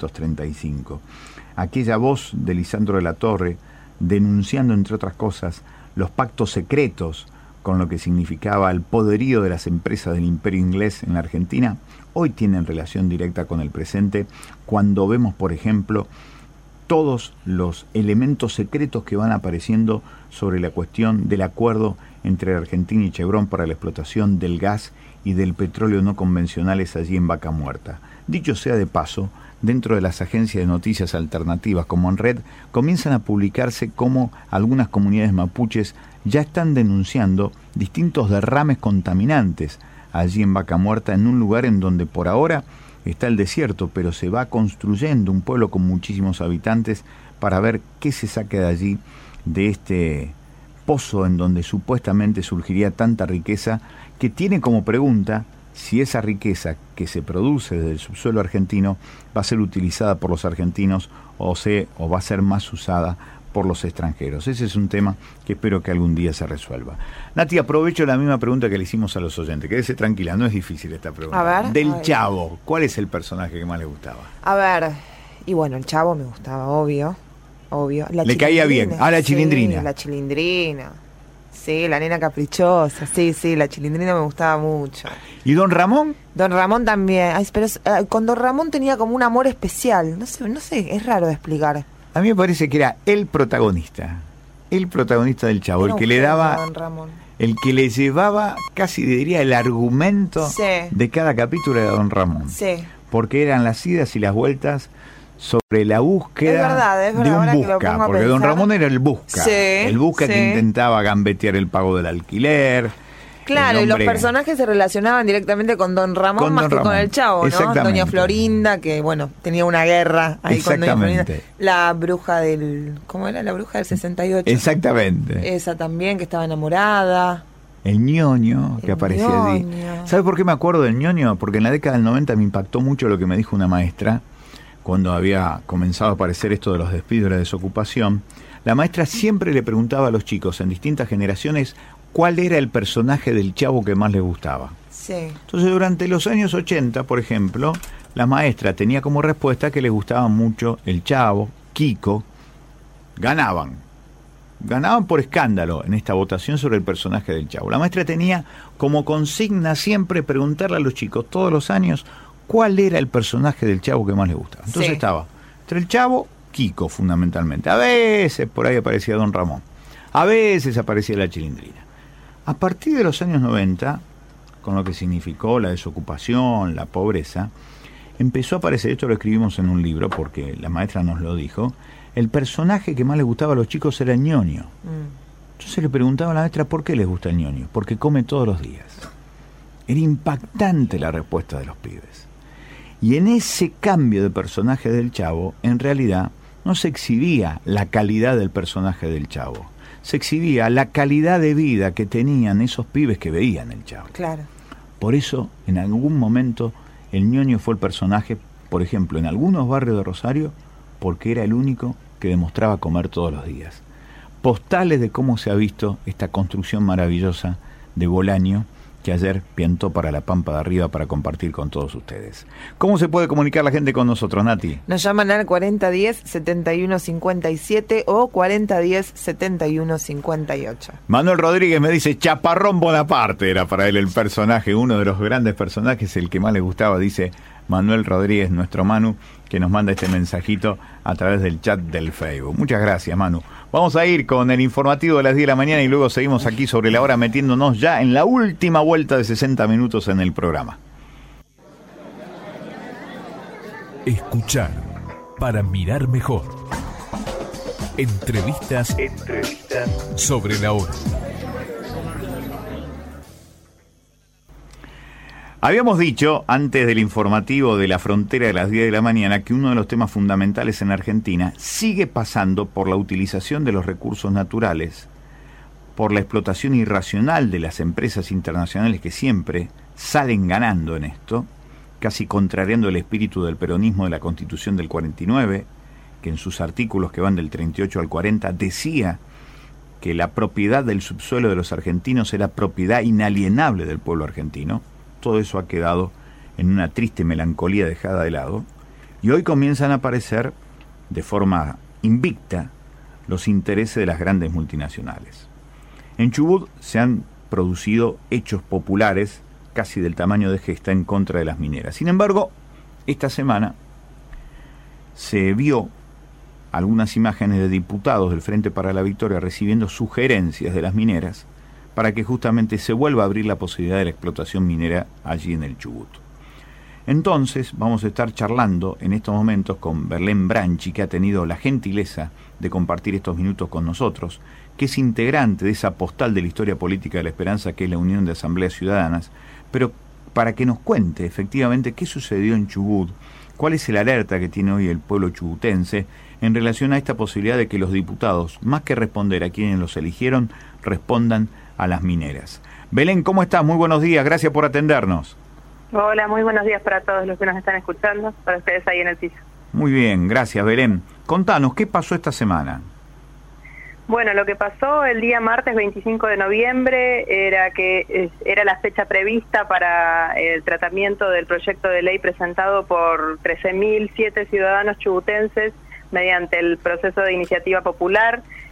1935. Aquella voz de Lisandro de la Torre, denunciando, entre otras cosas, los pactos secretos con lo que significaba el poderío de las empresas del imperio inglés en la Argentina, hoy tienen relación directa con el presente, cuando vemos, por ejemplo, todos los elementos secretos que van apareciendo sobre la cuestión del acuerdo entre Argentina y Chevron para la explotación del gas y del petróleo no convencionales allí en Vaca Muerta. Dicho sea de paso, dentro de las agencias de noticias alternativas como Enred, comienzan a publicarse cómo algunas comunidades mapuches ya están denunciando distintos derrames contaminantes allí en Vaca Muerta, en un lugar en donde por ahora está el desierto, pero se va construyendo un pueblo con muchísimos habitantes para ver qué se saca de allí, de este pozo en donde supuestamente surgiría tanta riqueza, que tiene como pregunta si esa riqueza que se produce desde el subsuelo argentino va a ser utilizada por los argentinos o va a ser más usada por los extranjeros. Ese es un tema que espero que algún día se resuelva. Nati, aprovecho la misma pregunta que le hicimos a los oyentes. Quédese tranquila, no es difícil esta pregunta. A ver, Del Chavo, ¿cuál es el personaje que más le gustaba? A ver, y bueno, el Chavo me gustaba, obvio. Le caía bien. Ah, la Chilindrina. Sí, la Chilindrina. Sí, la nena caprichosa, sí, la Chilindrina me gustaba mucho. ¿Y Don Ramón? Don Ramón también. Ay, pero con Don Ramón tenía como un amor especial. No sé, es raro de explicar. A mí me parece que era el protagonista del Chavo, el que le daba, Don Ramón. El que le llevaba, casi diría, el argumento de cada capítulo de Don Ramón. Sí. Porque eran las idas y las vueltas sobre la búsqueda es verdad, de un ahora que lo busca, pongo a porque Don pensar. Ramón era el busca, el busca que intentaba gambetear el pago del alquiler. Claro, y los personajes se relacionaban directamente con Don Ramón más que con el Chavo, ¿no? Doña Florinda, que bueno, tenía una guerra ahí con Doña Florinda. La bruja ¿cómo era? La bruja del 68. Exactamente. Esa también, que estaba enamorada. El ñoño que aparecía allí. ¿Sabe por qué me acuerdo del ñoño? Porque en la década del 90 me impactó mucho lo que me dijo una maestra cuando había comenzado a aparecer esto de los despidos y la desocupación. La maestra siempre le preguntaba a los chicos en distintas generaciones cuál era el personaje del Chavo que más les gustaba. Sí. Entonces, durante los años 80, por ejemplo, la maestra tenía como respuesta que le gustaba mucho el Chavo, Kiko. Ganaban por escándalo en esta votación sobre el personaje del Chavo. La maestra tenía como consigna siempre preguntarle a los chicos todos los años cuál era el personaje del Chavo que más les gustaba. Entonces estaba entre el Chavo, Kiko fundamentalmente. A veces por ahí aparecía Don Ramón. A veces aparecía la Chilindrina. A partir de los años 90, con lo que significó la desocupación, la pobreza, empezó a aparecer, esto lo escribimos en un libro porque la maestra nos lo dijo, el personaje que más les gustaba a los chicos era el ñoño. Entonces le preguntaba a la maestra por qué les gusta el ñoño. Porque come todos los días. Era impactante la respuesta de los pibes. Y en ese cambio de personaje del Chavo, en realidad no se exhibía la calidad del personaje del Chavo. Se exhibía la calidad de vida que tenían esos pibes que veían el Chavo. Claro. Por eso, en algún momento, el ñoño fue el personaje, por ejemplo, en algunos barrios de Rosario, porque era el único que demostraba comer todos los días. Postales de cómo se ha visto esta construcción maravillosa de Bolaño, que ayer piantó para la Pampa de Arriba para compartir con todos ustedes. ¿Cómo se puede comunicar la gente con nosotros, Nati? Nos llaman al 4010-7157 o 4010-7158. Manuel Rodríguez me dice, Chaparrón Bonaparte era para él el personaje, uno de los grandes personajes, el que más le gustaba, dice Manuel Rodríguez, nuestro Manu, que nos manda este mensajito a través del chat del Facebook. Muchas gracias, Manu. Vamos a ir con el informativo de las 10 de la mañana y luego seguimos aquí sobre la hora metiéndonos ya en la última vuelta de 60 minutos en el programa. Escuchar para mirar mejor. Entrevistas sobre la hora. Habíamos dicho, antes del informativo de la frontera de las 10 de la mañana, que uno de los temas fundamentales en Argentina sigue pasando por la utilización de los recursos naturales, por la explotación irracional de las empresas internacionales que siempre salen ganando en esto, casi contrariando el espíritu del peronismo de la Constitución del 49, que en sus artículos que van del 38 al 40 decía que la propiedad del subsuelo de los argentinos era propiedad inalienable del pueblo argentino. Todo eso ha quedado en una triste melancolía dejada de lado, y hoy comienzan a aparecer de forma invicta los intereses de las grandes multinacionales. En Chubut se han producido hechos populares casi del tamaño de Gesta en contra de las mineras. Sin embargo, esta semana se vio algunas imágenes de diputados del Frente para la Victoria recibiendo sugerencias de las mineras para que justamente se vuelva a abrir la posibilidad de la explotación minera allí en el Chubut. Entonces vamos a estar charlando en estos momentos con Belén Branchi, que ha tenido la gentileza de compartir estos minutos con nosotros, que es integrante de esa postal de la historia política de la esperanza que es la Unión de Asambleas Ciudadanas, pero para que nos cuente efectivamente qué sucedió en Chubut, cuál es el alerta que tiene hoy el pueblo chubutense en relación a esta posibilidad de que los diputados, más que responder a quienes los eligieron, respondan a las mineras. Belén, ¿cómo estás? Muy buenos días, gracias por atendernos. Hola, muy buenos días para todos los que nos están escuchando, para ustedes ahí en el piso. Muy bien, gracias Belén. Contanos, ¿qué pasó esta semana? Bueno, lo que pasó el día martes 25 de noviembre era que era la fecha prevista para el tratamiento del proyecto de ley presentado por 13.007 ciudadanos chubutenses mediante el proceso de iniciativa popular,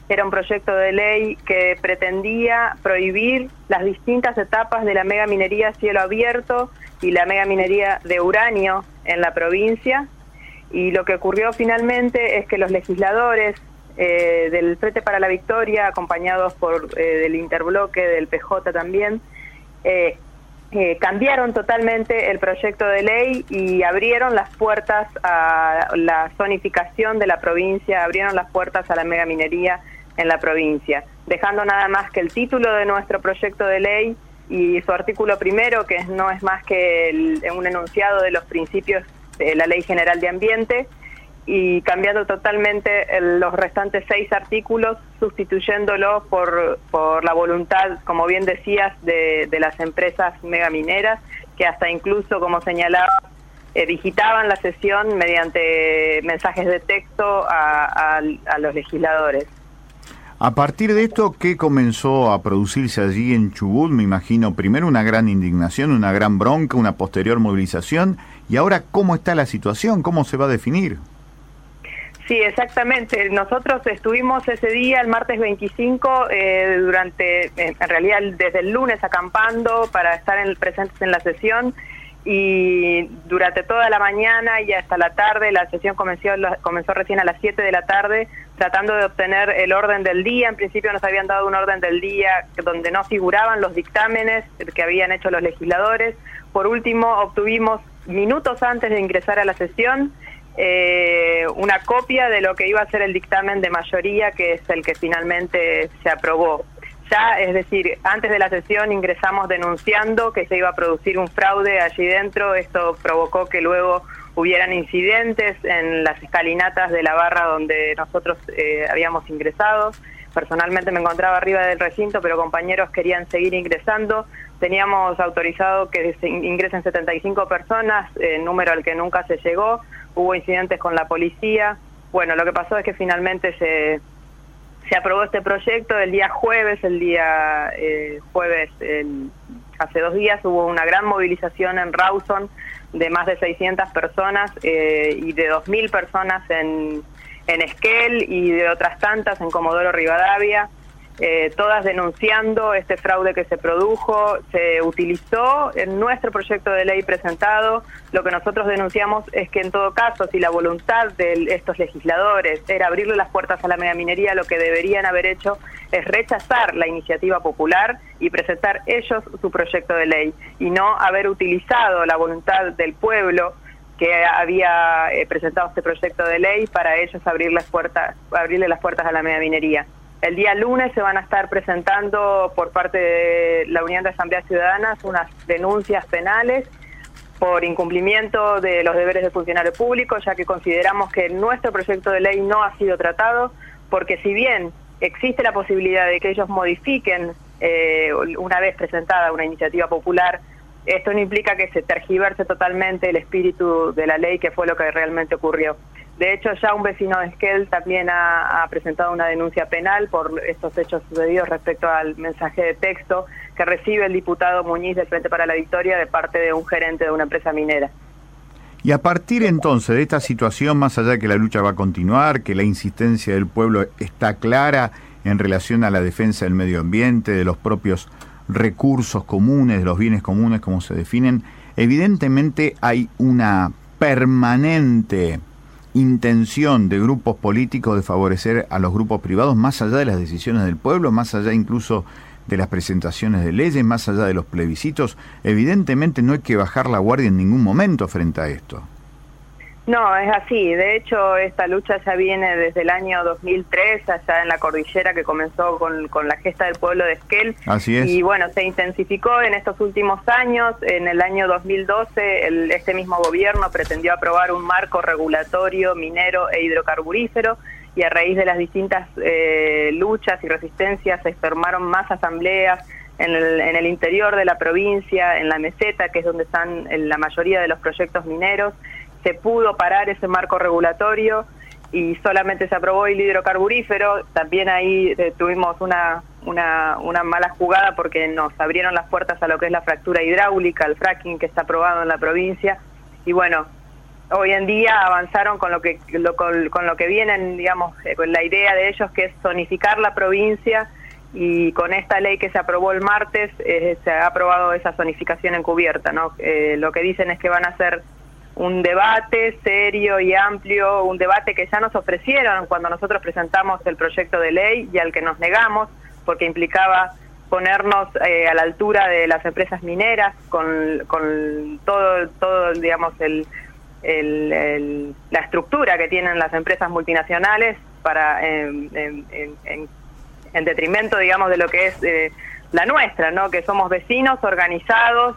Era un proyecto de ley que pretendía prohibir las distintas etapas de la megaminería a cielo abierto y la megaminería de uranio en la provincia. Y lo que ocurrió finalmente es que los legisladores del Frente para la Victoria, acompañados por del Interbloque, del PJ también, cambiaron totalmente el proyecto de ley y abrieron las puertas a la zonificación de la provincia, abrieron las puertas a la megaminería en la provincia, dejando nada más que el título de nuestro proyecto de ley y su artículo primero, que no es más que un enunciado de los principios de la Ley General de Ambiente, y cambiando totalmente los restantes 6 artículos, sustituyéndolo por la voluntad, como bien decías, de las empresas megamineras, que hasta incluso, como señalaba, digitaban la sesión mediante mensajes de texto a los legisladores. A partir de esto, ¿qué comenzó a producirse allí en Chubut? Me imagino primero una gran indignación, una gran bronca, una posterior movilización, y ahora, ¿cómo está la situación? ¿Cómo se va a definir? Sí, exactamente. Nosotros estuvimos ese día, el martes 25, en realidad desde el lunes acampando para estar presentes en la sesión, y durante toda la mañana y hasta la tarde, la sesión comenzó recién a las 7 de la tarde, tratando de obtener el orden del día. En principio nos habían dado un orden del día donde no figuraban los dictámenes que habían hecho los legisladores. Por último, obtuvimos minutos antes de ingresar a la sesión una copia de lo que iba a ser el dictamen de mayoría, que es el que finalmente se aprobó. Ya, es decir, antes de la sesión ingresamos denunciando que se iba a producir un fraude allí dentro. Esto provocó que luego hubieran incidentes en las escalinatas de la barra donde nosotros habíamos ingresado. Personalmente me encontraba arriba del recinto, pero compañeros querían seguir ingresando. Teníamos autorizado que se ingresen 75 personas, número al que nunca se llegó. Hubo incidentes con la policía. Bueno, lo que pasó es que finalmente se aprobó este proyecto el día jueves. Hace 2 días hubo una gran movilización en Rawson de más de 600 personas y de 2.000 personas en Esquel y de otras tantas en Comodoro Rivadavia, todas denunciando este fraude que se produjo. Se utilizó en nuestro proyecto de ley presentado. Lo que nosotros denunciamos es que en todo caso, si la voluntad de estos legisladores era abrirle las puertas a la megaminería, lo que deberían haber hecho es rechazar la iniciativa popular y presentar ellos su proyecto de ley, y no haber utilizado la voluntad del pueblo que había presentado este proyecto de ley para ellos abrirle las puertas a la megaminería. El día lunes se van a estar presentando por parte de la Unión de Asambleas Ciudadanas unas denuncias penales por incumplimiento de los deberes de funcionario público, ya que consideramos que nuestro proyecto de ley no ha sido tratado, porque si bien existe la posibilidad de que ellos modifiquen una vez presentada una iniciativa popular, esto no implica que se tergiverse totalmente el espíritu de la ley, que fue lo que realmente ocurrió. De hecho, ya un vecino de Esquel también ha presentado una denuncia penal por estos hechos sucedidos respecto al mensaje de texto que recibe el diputado Muñiz del Frente para la Victoria de parte de un gerente de una empresa minera. Y a partir entonces de esta situación, más allá de que la lucha va a continuar, que la insistencia del pueblo está clara en relación a la defensa del medio ambiente, de los propios recursos comunes, de los bienes comunes como se definen, evidentemente hay una permanente intención de grupos políticos de favorecer a los grupos privados, más allá de las decisiones del pueblo, más allá incluso de las presentaciones de leyes, más allá de los plebiscitos. Evidentemente no hay que bajar la guardia en ningún momento frente a esto. No, es así. De hecho, esta lucha ya viene desde el año 2003, allá en la cordillera, que comenzó con la gesta del pueblo de Esquel. Así es. Y bueno, se intensificó en estos últimos años. En el año 2012, este mismo gobierno pretendió aprobar un marco regulatorio minero e hidrocarburífero, y a raíz de las distintas luchas y resistencias se formaron más asambleas en el interior de la provincia, en la meseta, que es donde están la mayoría de los proyectos mineros. Se pudo parar ese marco regulatorio y solamente se aprobó el hidrocarburífero. También ahí tuvimos una mala jugada, porque nos abrieron las puertas a lo que es la fractura hidráulica, el fracking, que está aprobado en la provincia. Y bueno, hoy en día avanzaron con lo que vienen, digamos, con la idea de ellos, que es zonificar la provincia, y con esta ley que se aprobó el martes se ha aprobado esa zonificación encubierta, ¿no? Lo que dicen es que van a hacer un debate serio y amplio, un debate que ya nos ofrecieron cuando nosotros presentamos el proyecto de ley y al que nos negamos, porque implicaba ponernos a la altura de las empresas mineras con todo digamos, la estructura que tienen las empresas multinacionales para en detrimento, digamos, de lo que es la nuestra, ¿no? Que somos vecinos organizados,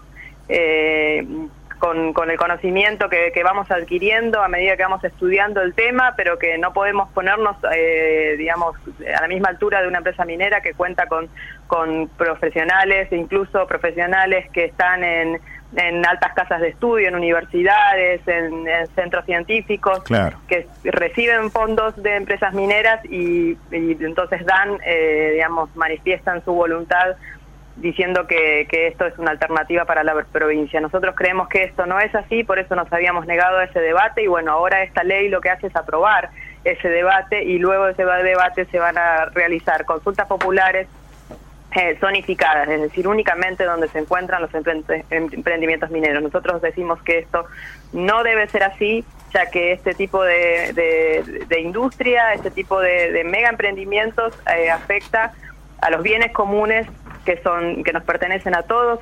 con el conocimiento que vamos adquiriendo a medida que vamos estudiando el tema, pero que no podemos ponernos, digamos, a la misma altura de una empresa minera que cuenta con profesionales, incluso profesionales que están en altas casas de estudio, en universidades, en centros científicos, claro, que reciben fondos de empresas mineras y entonces dan, digamos, manifiestan su voluntad diciendo que esto es una alternativa para la provincia. Nosotros creemos que esto no es así, por eso nos habíamos negado a ese debate, y bueno, ahora esta ley lo que hace es aprobar ese debate, y luego de ese debate se van a realizar consultas populares zonificadas, es decir, únicamente donde se encuentran los emprendimientos mineros. Nosotros decimos que esto no debe ser así, ya que este tipo de industria, este tipo de mega emprendimientos afecta a los bienes comunes que nos pertenecen a todos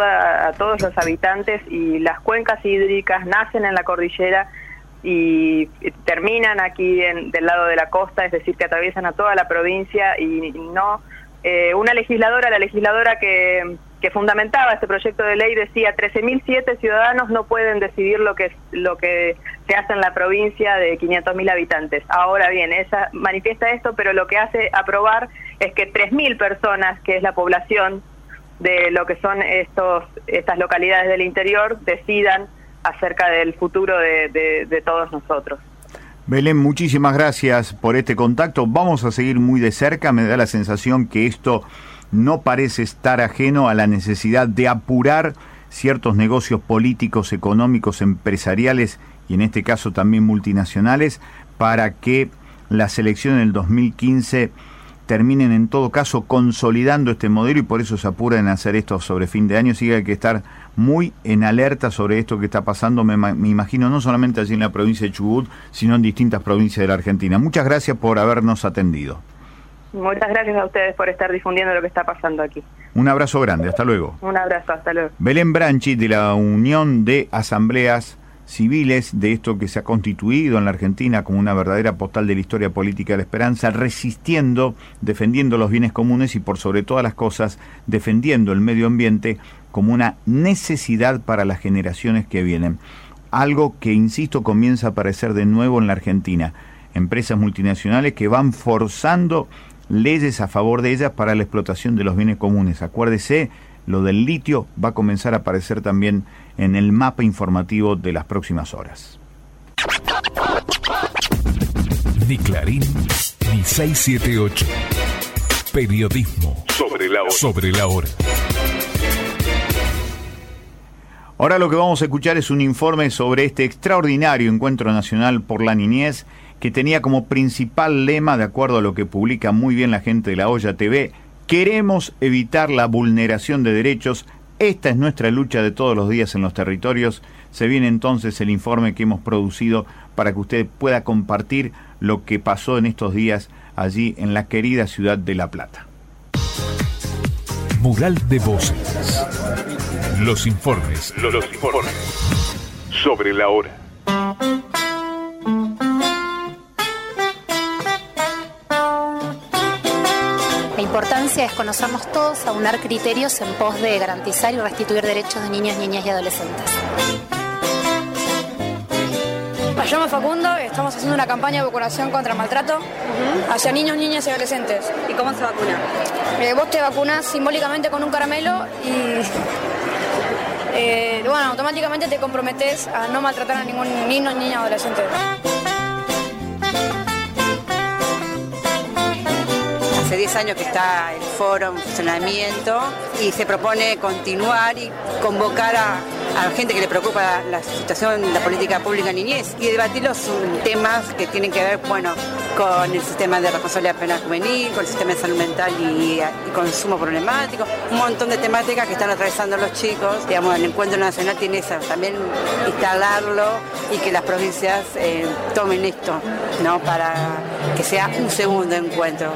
los habitantes, y las cuencas hídricas nacen en la cordillera y terminan aquí del lado de la costa, es decir, que atraviesan a toda la provincia, y no la legisladora que fundamentaba este proyecto de ley decía 13.007 ciudadanos no pueden decidir lo que se hace en la provincia de 500.000 habitantes. Ahora bien, ella manifiesta esto, pero lo que hace aprobar es que 3.000 personas, que es la población de lo que son estas localidades del interior, decidan acerca del futuro de todos nosotros. Belén, muchísimas gracias por este contacto. Vamos a seguir muy de cerca. Me da la sensación que esto no parece estar ajeno a la necesidad de apurar ciertos negocios políticos, económicos, empresariales y en este caso también multinacionales, para que las elecciones del 2015 terminen en todo caso consolidando este modelo, y por eso se apuran en hacer esto sobre fin de año. Así que hay que estar muy en alerta sobre esto que está pasando, me imagino, no solamente allí en la provincia de Chubut, sino en distintas provincias de la Argentina. Muchas gracias por habernos atendido. Muchas gracias a ustedes por estar difundiendo lo que está pasando aquí. Un abrazo grande, hasta luego. Un abrazo, hasta luego. Belén Branchi, de la Unión de Asambleas Civiles, de esto que se ha constituido en la Argentina como una verdadera postal de la historia política de la esperanza, resistiendo, defendiendo los bienes comunes y por sobre todas las cosas defendiendo el medio ambiente como una necesidad para las generaciones que vienen. Algo que, insisto, comienza a aparecer de nuevo en la Argentina. Empresas multinacionales que van forzando leyes a favor de ellas para la explotación de los bienes comunes. Acuérdese, lo del litio va a comenzar a aparecer también en el mapa informativo de las próximas horas. Ni Clarín, ni 678. Periodismo sobre la hora. Sobre la hora. Ahora lo que vamos a escuchar es un informe sobre este extraordinario Encuentro Nacional por la Niñez, que tenía como principal lema, de acuerdo a lo que publica muy bien la gente de La Olla TV, queremos evitar la vulneración de derechos. Esta es nuestra lucha de todos los días en los territorios. Se viene entonces el informe que hemos producido para que usted pueda compartir lo que pasó en estos días allí en la querida ciudad de La Plata. Mural de voces. Los informes sobre la hora. La importancia es conocernos todos, aunar criterios en pos de garantizar y restituir derechos de niños, niñas y adolescentes. Me llamo Facundo, estamos haciendo una campaña de vacunación contra el maltrato hacia niños, niñas y adolescentes. ¿Y cómo se vacuna? Vos te vacunás simbólicamente con un caramelo y bueno, automáticamente te comprometes a no maltratar a ningún niño, niña o adolescente. Hace 10 años que está el foro en funcionamiento y se propone continuar y convocar a a gente que le preocupa la situación, la política pública en niñez, y debatir los temas que tienen que ver, bueno, con el sistema de responsabilidad penal juvenil, con el sistema de salud mental y consumo problemático, un montón de temáticas que están atravesando los chicos. Digamos, el Encuentro Nacional tiene eso, también instalarlo y que las provincias tomen esto, ¿no? Para que sea un segundo encuentro.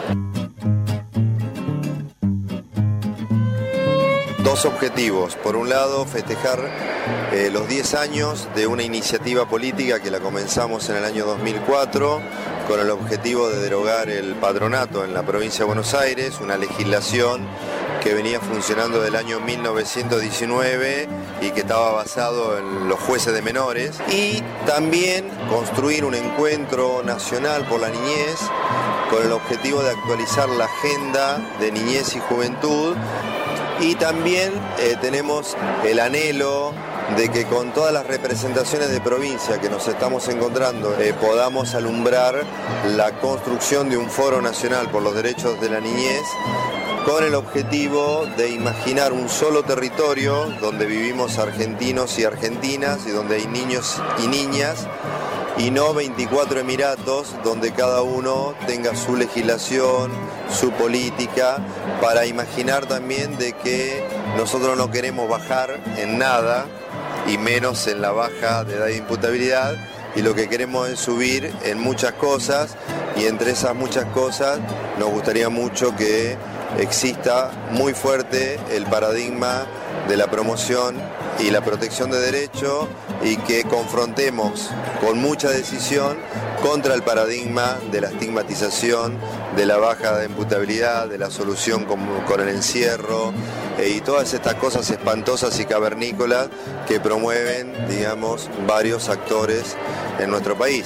Dos objetivos. Por un lado, festejar los 10 años de una iniciativa política que la comenzamos en el año 2004 con el objetivo de derogar el patronato en la provincia de Buenos Aires, una legislación que venía funcionando del año 1919 y que estaba basado en los jueces de menores, y también construir un encuentro nacional por la niñez con el objetivo de actualizar la agenda de niñez y juventud. Y también tenemos el anhelo de que con todas las representaciones de provincia que nos estamos encontrando podamos alumbrar la construcción de un foro nacional por los derechos de la niñez, con el objetivo de imaginar un solo territorio donde vivimos argentinos y argentinas y donde hay niños y niñas, y no 24 emiratos donde cada uno tenga su legislación, su política, para imaginar también de que nosotros no queremos bajar en nada, y menos en la baja de edad de imputabilidad, y lo que queremos es subir en muchas cosas, y entre esas muchas cosas nos gustaría mucho que exista muy fuerte el paradigma de la promoción y la protección de derechos, y que confrontemos con mucha decisión contra el paradigma de la estigmatización, de la baja de imputabilidad, de la solución con el encierro y todas estas cosas espantosas y cavernícolas que promueven, digamos, varios actores en nuestro país.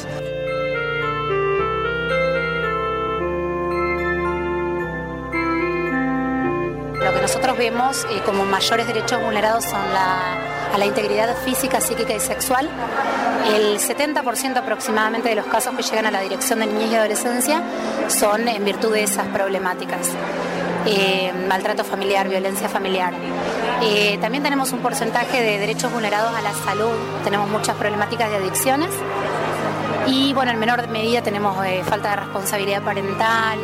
Lo que nosotros vemos como mayores derechos vulnerados son a la integridad física, psíquica y sexual. El 70% aproximadamente de los casos que llegan a la Dirección de Niñez y Adolescencia son en virtud de esas problemáticas. Maltrato familiar, violencia familiar. También tenemos un porcentaje de derechos vulnerados a la salud, tenemos muchas problemáticas de adicciones y, bueno, en menor medida tenemos falta de responsabilidad parental,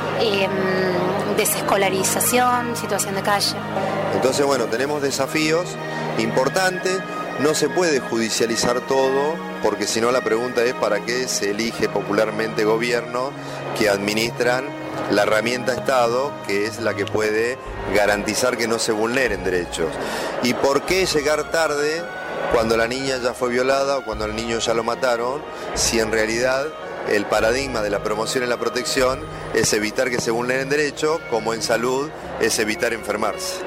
desescolarización, situación de calle. Entonces, bueno, tenemos desafíos importantes. No se puede judicializar todo, porque si no la pregunta es ¿para qué se elige popularmente gobierno que administran la herramienta Estado, que es la que puede garantizar que no se vulneren derechos? ¿Y por qué llegar tarde cuando la niña ya fue violada o cuando al niño ya lo mataron, si en realidad el paradigma de la promoción y la protección es evitar que se vulneren derechos, como en salud es evitar enfermarse?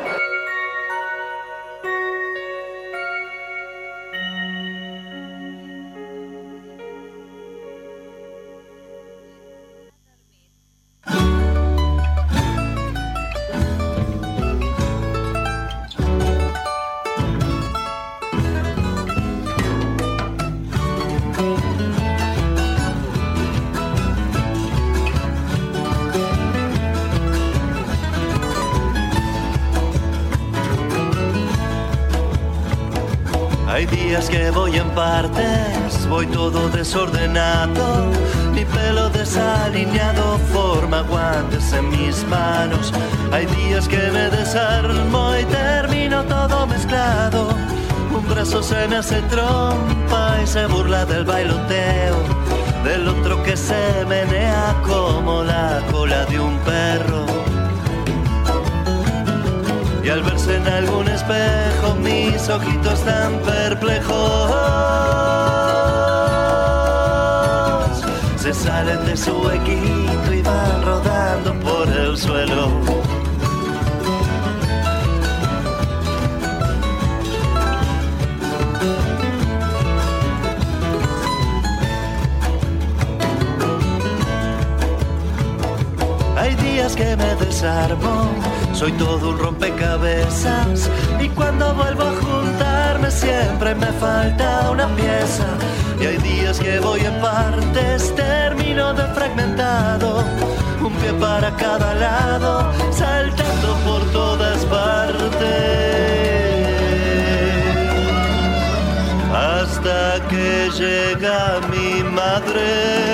Hay días que voy en partes, voy todo desordenado, mi pelo desalineado forma guantes en mis manos. Hay días que me desarmo y termino todo mezclado. Un brazo se me hace trompa y se burla del bailoteo del otro que se menea como la cola de un perro. Y al verse en algún espejo mis ojitos tan perplejos se salen de su huequito y van rodando por el suelo. Hay días que me desarmo, soy todo un rompecabezas, y cuando vuelvo a juntarme siempre me falta una pieza. Y hay días que voy en partes, termino de fragmentado, un pie para cada lado, saltando por todas partes. que llega mi madre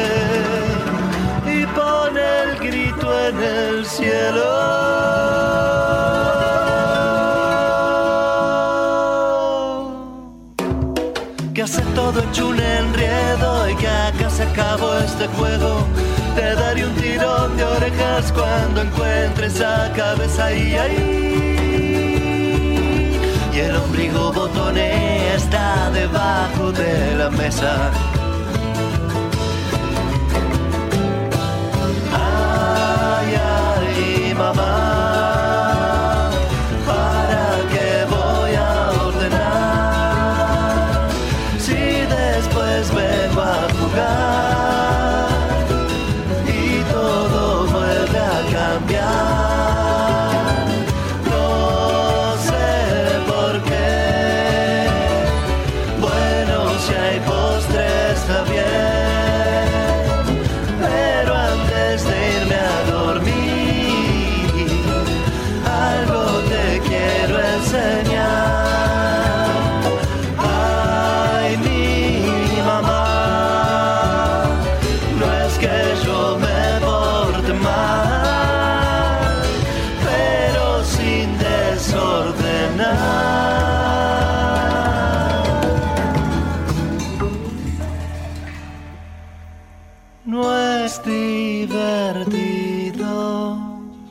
y pone el grito en el cielo. Que hace todo hecho un enredo y que acá se acabó este juego. Te daré un tirón de orejas cuando encuentres esa cabeza ahí. Y el ombligo botoné está debajo de la mesa. Ay, ay, mamá, ¿para qué voy a ordenar? Si después vengo a jugar y todo vuelve a cambiar. Divertido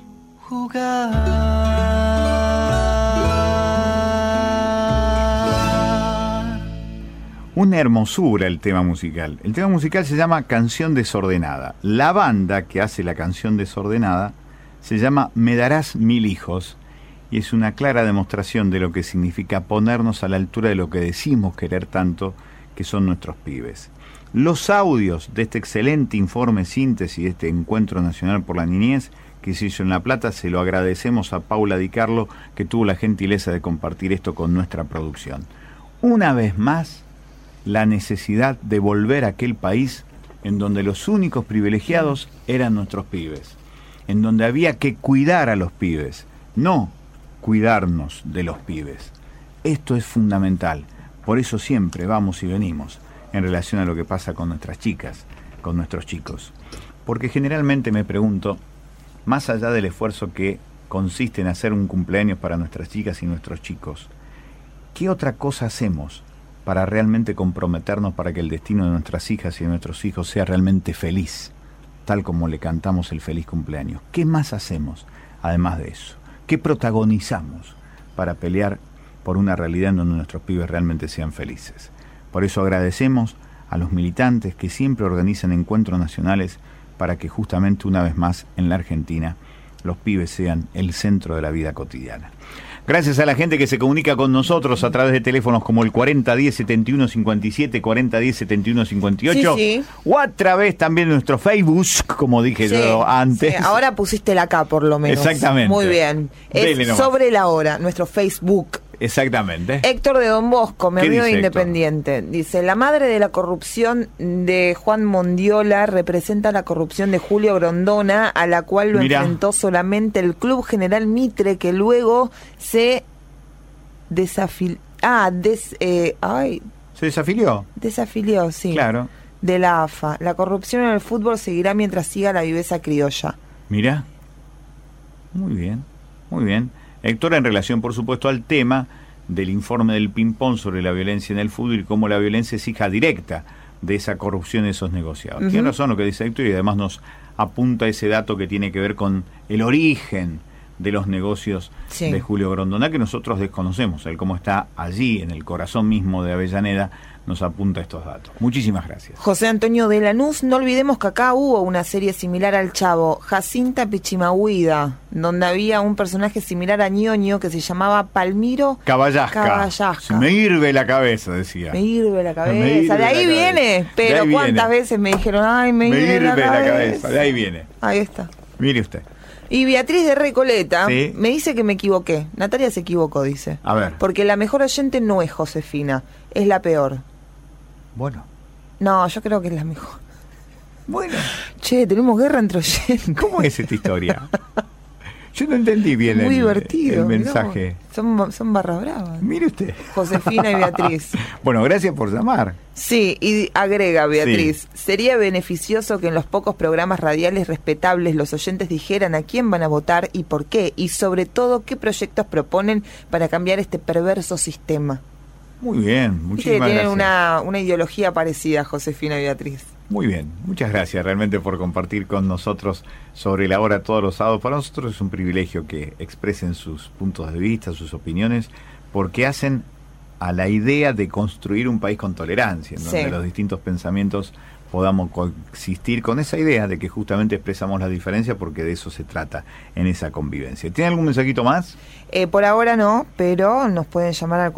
jugar. Una hermosura el tema musical. El tema musical se llama Canción Desordenada. La banda que hace la canción desordenada se llama Me Darás Mil Hijos y es una clara demostración de lo que significa ponernos a la altura de lo que decimos querer tanto, que son nuestros pibes. Los audios de este excelente informe síntesis de este Encuentro Nacional por la Niñez que se hizo en La Plata, se lo agradecemos a Paula Di Carlo, que tuvo la gentileza de compartir esto con nuestra producción. Una vez más, la necesidad de volver a aquel país en donde los únicos privilegiados eran nuestros pibes, en donde había que cuidar a los pibes, no cuidarnos de los pibes. Esto es fundamental, por eso siempre vamos y venimos en relación a lo que pasa con nuestras chicas, con nuestros chicos. Porque generalmente me pregunto, más allá del esfuerzo que consiste en hacer un cumpleaños para nuestras chicas y nuestros chicos, ¿qué otra cosa hacemos para realmente comprometernos para que el destino de nuestras hijas y de nuestros hijos sea realmente feliz, tal como le cantamos el feliz cumpleaños? ¿Qué más hacemos además de eso? ¿Qué protagonizamos para pelear por una realidad en donde nuestros pibes realmente sean felices? Por eso agradecemos a los militantes que siempre organizan encuentros nacionales para que justamente una vez más en la Argentina los pibes sean el centro de la vida cotidiana. Gracias a la gente que se comunica con nosotros a través de teléfonos como el 4010-7157, 4010-7158, sí. O a través también de nuestro Facebook, como dije yo antes. Sí. Ahora pusiste la acá por lo menos. Exactamente. Muy bien. Es Sobre la Hora, nuestro Facebook. Exactamente. Héctor de Don Bosco, mi amigo Independiente, dice: la madre de la corrupción de Juan Mondiola representa la corrupción de Julio Grondona, a la cual lo enfrentó solamente el Club General Mitre, que luego se desafilió. ¿Se desafilió? Desafilió, sí. Claro. De la AFA. La corrupción en el fútbol seguirá mientras siga la viveza criolla. Mira. Muy bien, muy bien. Héctor, en relación, por supuesto, al tema del informe del ping-pong sobre la violencia en el fútbol y cómo la violencia es hija directa de esa corrupción de esos negociados. Tiene razón lo que dice Héctor y además nos apunta ese dato que tiene que ver con el origen de los negocios de Julio Grondona, que nosotros desconocemos. Él, como está allí, en el corazón mismo de Avellaneda, nos apunta estos datos. Muchísimas gracias. José Antonio de Lanús: no olvidemos que acá hubo una serie similar al Chavo, Jacinta Pichimahuida, donde había un personaje similar a Ñoño que se llamaba Palmiro Caballasca. Me hirve la cabeza, decía. Me hirve la cabeza. De ahí viene. Pero ahí ¿cuántas veces me dijeron, ay, me hirve la cabeza? De ahí viene. Ahí está. Mire usted. Y Beatriz de Recoleta me dice que me equivoqué. Natalia se equivocó, dice. A ver. Porque la mejor oyente no es Josefina, es la peor. Bueno. No, yo creo que es la mejor. Bueno. Che, tenemos guerra entre oyentes. ¿Cómo es esta historia? Yo no entendí bien muy divertido, el mensaje. Son barras bravas. Mire usted. Josefina y Beatriz. Bueno, gracias por llamar. Sí, y agrega Beatriz, sería beneficioso que en los pocos programas radiales respetables los oyentes dijeran a quién van a votar y por qué, y sobre todo qué proyectos proponen para cambiar este perverso sistema. Muy bien, muchísimas gracias. Tienen una ideología parecida, Josefina y Beatriz. Muy bien, muchas gracias realmente por compartir con nosotros sobre la hora todos los sábados. Para nosotros es un privilegio que expresen sus puntos de vista, sus opiniones, porque hacen a la idea de construir un país con tolerancia, en donde los distintos pensamientos podamos coexistir con esa idea de que justamente expresamos la diferencia, porque de eso se trata en esa convivencia. ¿Tiene algún mensajito más? Por ahora no, pero nos pueden llamar al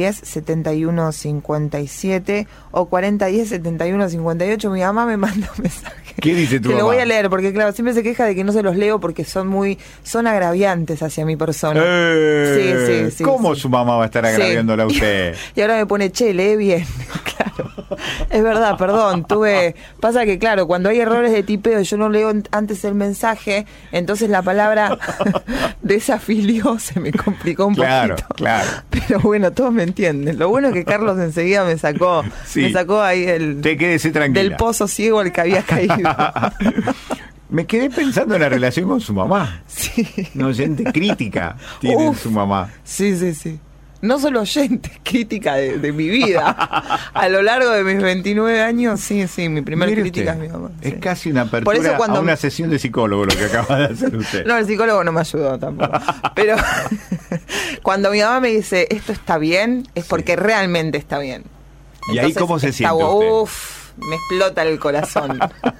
4010-7157 o 4010-7158. Mi mamá me manda un mensaje. ¿Qué dice tu mamá? Te lo voy a leer, porque claro, siempre se queja de que no se los leo porque son agraviantes hacia mi persona. Sí. ¿Cómo su mamá va a estar agraviándola a usted? Y ahora me pone, che, lee bien. Claro, es verdad, perdón, pasa que claro, cuando hay errores de tipeo y yo no leo antes el mensaje, entonces la palabra desafilió se me complicó un poquito. Claro. Pero bueno, todos me entienden. Lo bueno es que Carlos enseguida me sacó ahí quédese tranquila, del pozo ciego al que había caído. Me quedé pensando en la relación con su mamá. Sí. Una oyente crítica tiene su mamá. Sí. No solo oyente, crítica de mi vida. A lo largo de mis 29 años, sí, mi primer crítica es mi mamá. Sí. Es casi una apertura a una sesión de psicólogo lo que acaba de hacer usted. No, el psicólogo no me ayudó tampoco. Pero cuando mi mamá me dice, esto está bien, es porque realmente está bien. ¿Y entonces, ahí cómo se siente usted? Me explota el corazón.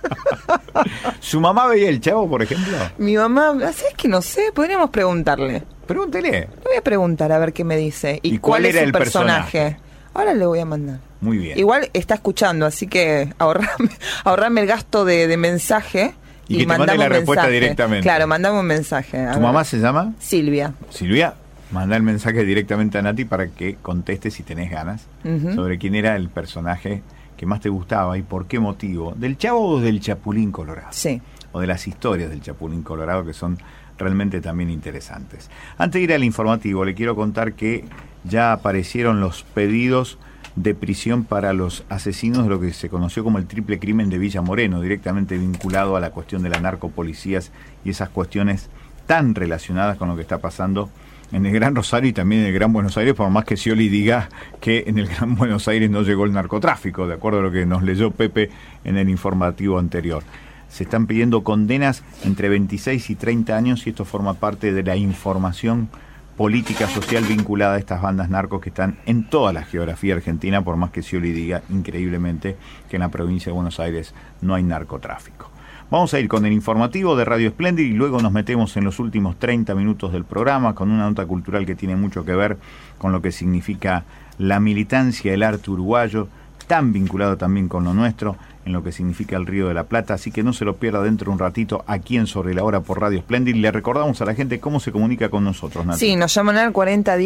¿Su mamá veía El Chavo, por ejemplo? Mi mamá, es que no sé, podríamos preguntarle. Pregúntele. Le voy a preguntar a ver qué me dice. ¿Y cuál era el personaje? Ahora le voy a mandar. Muy bien. Igual está escuchando, así que ahorrame el gasto de mensaje y que te mande la respuesta directamente. Claro, mandame un mensaje. ¿Tu mamá se llama? Silvia. Silvia, manda el mensaje directamente a Nati para que conteste, si tenés ganas, sobre quién era el personaje que más te gustaba y por qué motivo. ¿Del Chavo o del Chapulín Colorado? Sí. O de las historias del Chapulín Colorado, que son realmente también interesantes. Antes de ir al informativo, le quiero contar que ya aparecieron los pedidos de prisión para los asesinos de lo que se conoció como el triple crimen de Villa Moreno, directamente vinculado a la cuestión de las narcopolicías y esas cuestiones tan relacionadas con lo que está pasando en el Gran Rosario y también en el Gran Buenos Aires, por más que Scioli diga que en el Gran Buenos Aires no llegó el narcotráfico, de acuerdo a lo que nos leyó Pepe en el informativo anterior. Se están pidiendo condenas entre 26 y 30 años y esto forma parte de la información política social vinculada a estas bandas narcos que están en toda la geografía argentina, por más que Scioli diga increíblemente que en la provincia de Buenos Aires no hay narcotráfico. Vamos a ir con el informativo de Radio Espléndida y luego nos metemos en los últimos 30 minutos del programa con una nota cultural que tiene mucho que ver con lo que significa la militancia del arte uruguayo, tan vinculado también con lo nuestro, en lo que significa el Río de la Plata, así que no se lo pierda dentro de un ratito aquí en Sobre la Hora por Radio Espléndida. Le recordamos a la gente cómo se comunica con nosotros, Nati. Sí, nos llaman al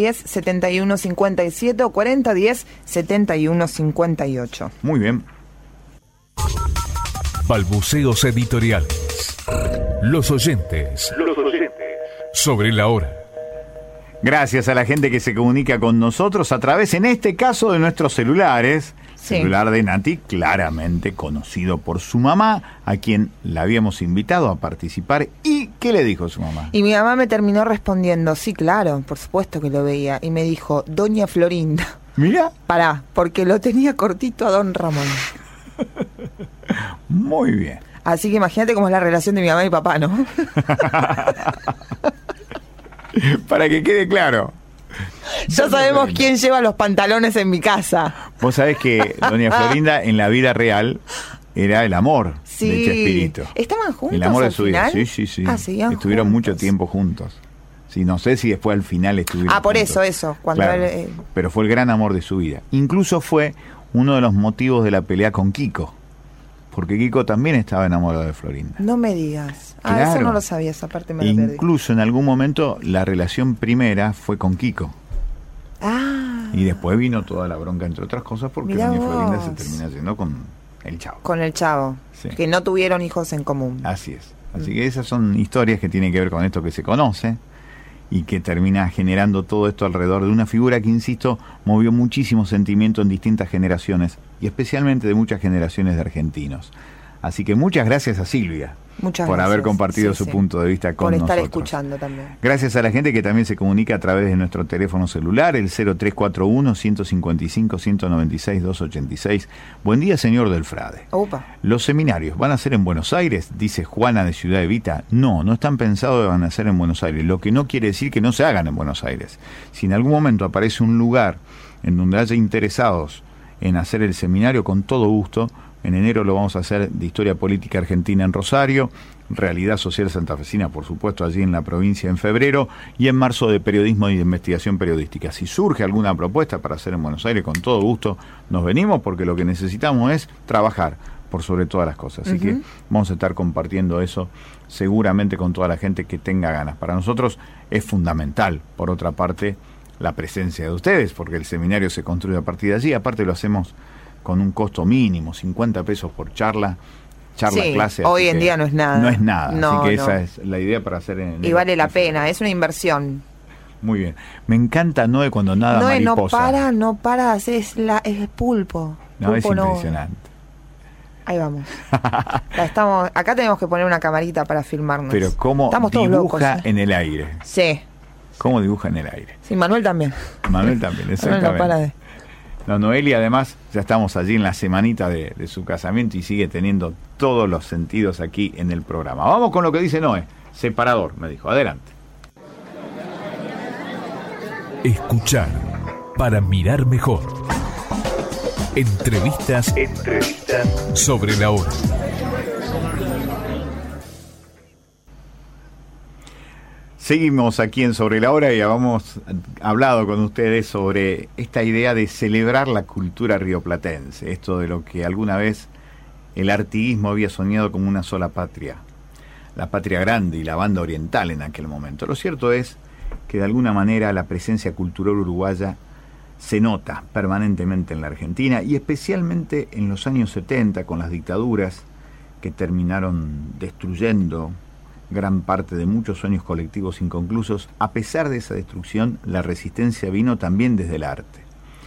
4010-7157 o 4010-7158. Muy bien. Balbuceos editoriales. Los oyentes. Sobre la Hora. Gracias a la gente que se comunica con nosotros a través, en este caso, de nuestros celulares. Sí. Celular de Nati, claramente conocido por su mamá, a quien la habíamos invitado a participar. ¿Y qué le dijo su mamá? Y mi mamá me terminó respondiendo, sí, claro, por supuesto que lo veía. Y me dijo, Doña Florinda. Mira. Pará, porque lo tenía cortito a Don Ramón. Muy bien. Así que imagínate cómo es la relación de mi mamá y papá, ¿no? Para que quede claro. Ya sabemos quién lleva los pantalones en mi casa. Vos sabés que Doña Florinda en la vida real era el amor de Chespirito. ¿Estaban juntos el amor al de su final? vida. Sí. juntos. Estuvieron mucho tiempo juntos. Sí, no sé si después al final estuvieron por juntos. eso. Cuando claro, pero fue el gran amor de su vida. Incluso fue uno de los motivos de la pelea con Kiko. Porque Kiko también estaba enamorado de Florinda. No me digas. Claro. Eso no lo sabía, esa parte me la perdí. Incluso en algún momento la relación primera fue con Kiko. Y después vino toda la bronca, entre otras cosas, porque Doña Florinda se termina yendo con el Chavo. Con el Chavo, sí. Que no tuvieron hijos en común. Así es. Así que esas son historias que tienen que ver con esto que se conoce y que termina generando todo esto alrededor de una figura que, insisto, movió muchísimo sentimiento en distintas generaciones y especialmente de muchas generaciones de argentinos. Así que muchas gracias a Silvia por haber compartido su punto de vista con nosotros. Por estar escuchando también. Gracias a la gente que también se comunica a través de nuestro teléfono celular, el 0341-155-196-286. Buen día, señor Del Frade. Opa. ¿Los seminarios van a ser en Buenos Aires? Dice Juana de Ciudad Evita. No están pensados que van a ser en Buenos Aires, lo que no quiere decir que no se hagan en Buenos Aires. Si en algún momento aparece un lugar en donde haya interesados en hacer el seminario, con todo gusto. En enero lo vamos a hacer de Historia Política Argentina en Rosario, Realidad Social Santafesina, por supuesto, allí en la provincia en febrero, y en marzo de Periodismo y de Investigación Periodística. Si surge alguna propuesta para hacer en Buenos Aires, con todo gusto nos venimos, porque lo que necesitamos es trabajar por sobre todas las cosas. Así que vamos a estar compartiendo eso seguramente con toda la gente que tenga ganas. Para nosotros es fundamental, por otra parte, la presencia de ustedes, porque el seminario se construye a partir de allí. Aparte lo hacemos con un costo mínimo, 50 pesos por charla, clase. Hoy en día no es nada. No es nada, así que esa es la idea para hacer y vale la pena, es una inversión. Muy bien. Me encanta Noé cuando nada mariposa. No para, es pulpo. No, es impresionante. Ahí vamos. Acá tenemos que poner una camarita para filmarnos. Pero cómo dibuja locos, en el aire. Sí. Cómo dibuja en el aire. Sí, Manuel también, exactamente. No para de... No, Noelia, además, ya estamos allí en la semanita de su casamiento y sigue teniendo todos los sentidos aquí en el programa. Vamos con lo que dice Noé. Separador, me dijo. Adelante. Escuchar para mirar mejor. Entrevistas sobre la hora. Seguimos aquí en Sobre la Hora y habíamos hablado con ustedes sobre esta idea de celebrar la cultura rioplatense, esto de lo que alguna vez el artiguismo había soñado como una sola patria, la patria grande y la banda oriental en aquel momento. Lo cierto es que de alguna manera la presencia cultural uruguaya se nota permanentemente en la Argentina y especialmente en los años 70 con las dictaduras que terminaron destruyendo gran parte de muchos sueños colectivos inconclusos. A pesar de esa destrucción, la resistencia vino también desde el arte.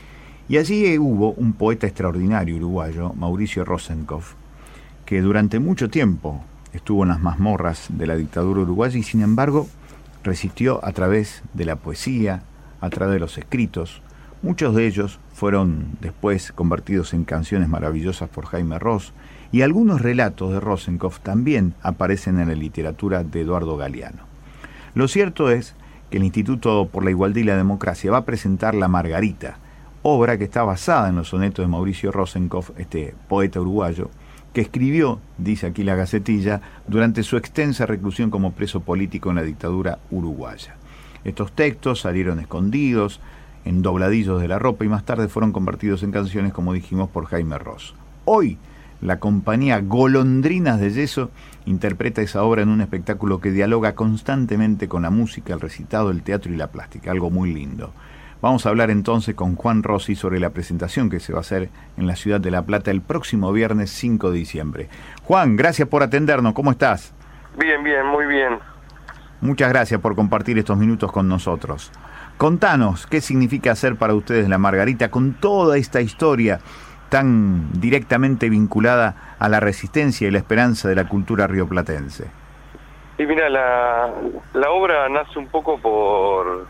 Y allí hubo un poeta extraordinario uruguayo, Mauricio Rosenkopf, que durante mucho tiempo estuvo en las mazmorras de la dictadura uruguaya y sin embargo resistió a través de la poesía, a través de los escritos. Muchos de ellos fueron después convertidos en canciones maravillosas por Jaime Ross, y algunos relatos de Rosenkopf también aparecen en la literatura de Eduardo Galeano. Lo cierto es que el Instituto por la Igualdad y la Democracia va a presentar La Margarita, obra que está basada en los sonetos de Mauricio Rosenkopf, este poeta uruguayo, que escribió, dice aquí la Gacetilla, durante su extensa reclusión como preso político en la dictadura uruguaya. Estos textos salieron escondidos en dobladillos de la ropa y más tarde fueron convertidos en canciones, como dijimos, por Jaime Ross. Hoy, la compañía Golondrinas de Yeso interpreta esa obra en un espectáculo que dialoga constantemente con la música, el recitado, el teatro y la plástica, algo muy lindo. Vamos a hablar entonces con Juan Rossi sobre la presentación que se va a hacer en la ciudad de La Plata el próximo viernes 5 de diciembre. Juan, gracias por atendernos, ¿cómo estás? Bien, muy bien. Muchas gracias por compartir estos minutos con nosotros. Contanos, ¿qué significa hacer para ustedes La Margarita con toda esta historia tan directamente vinculada a la resistencia y la esperanza de la cultura rioplatense? Y mira, la obra nace un poco por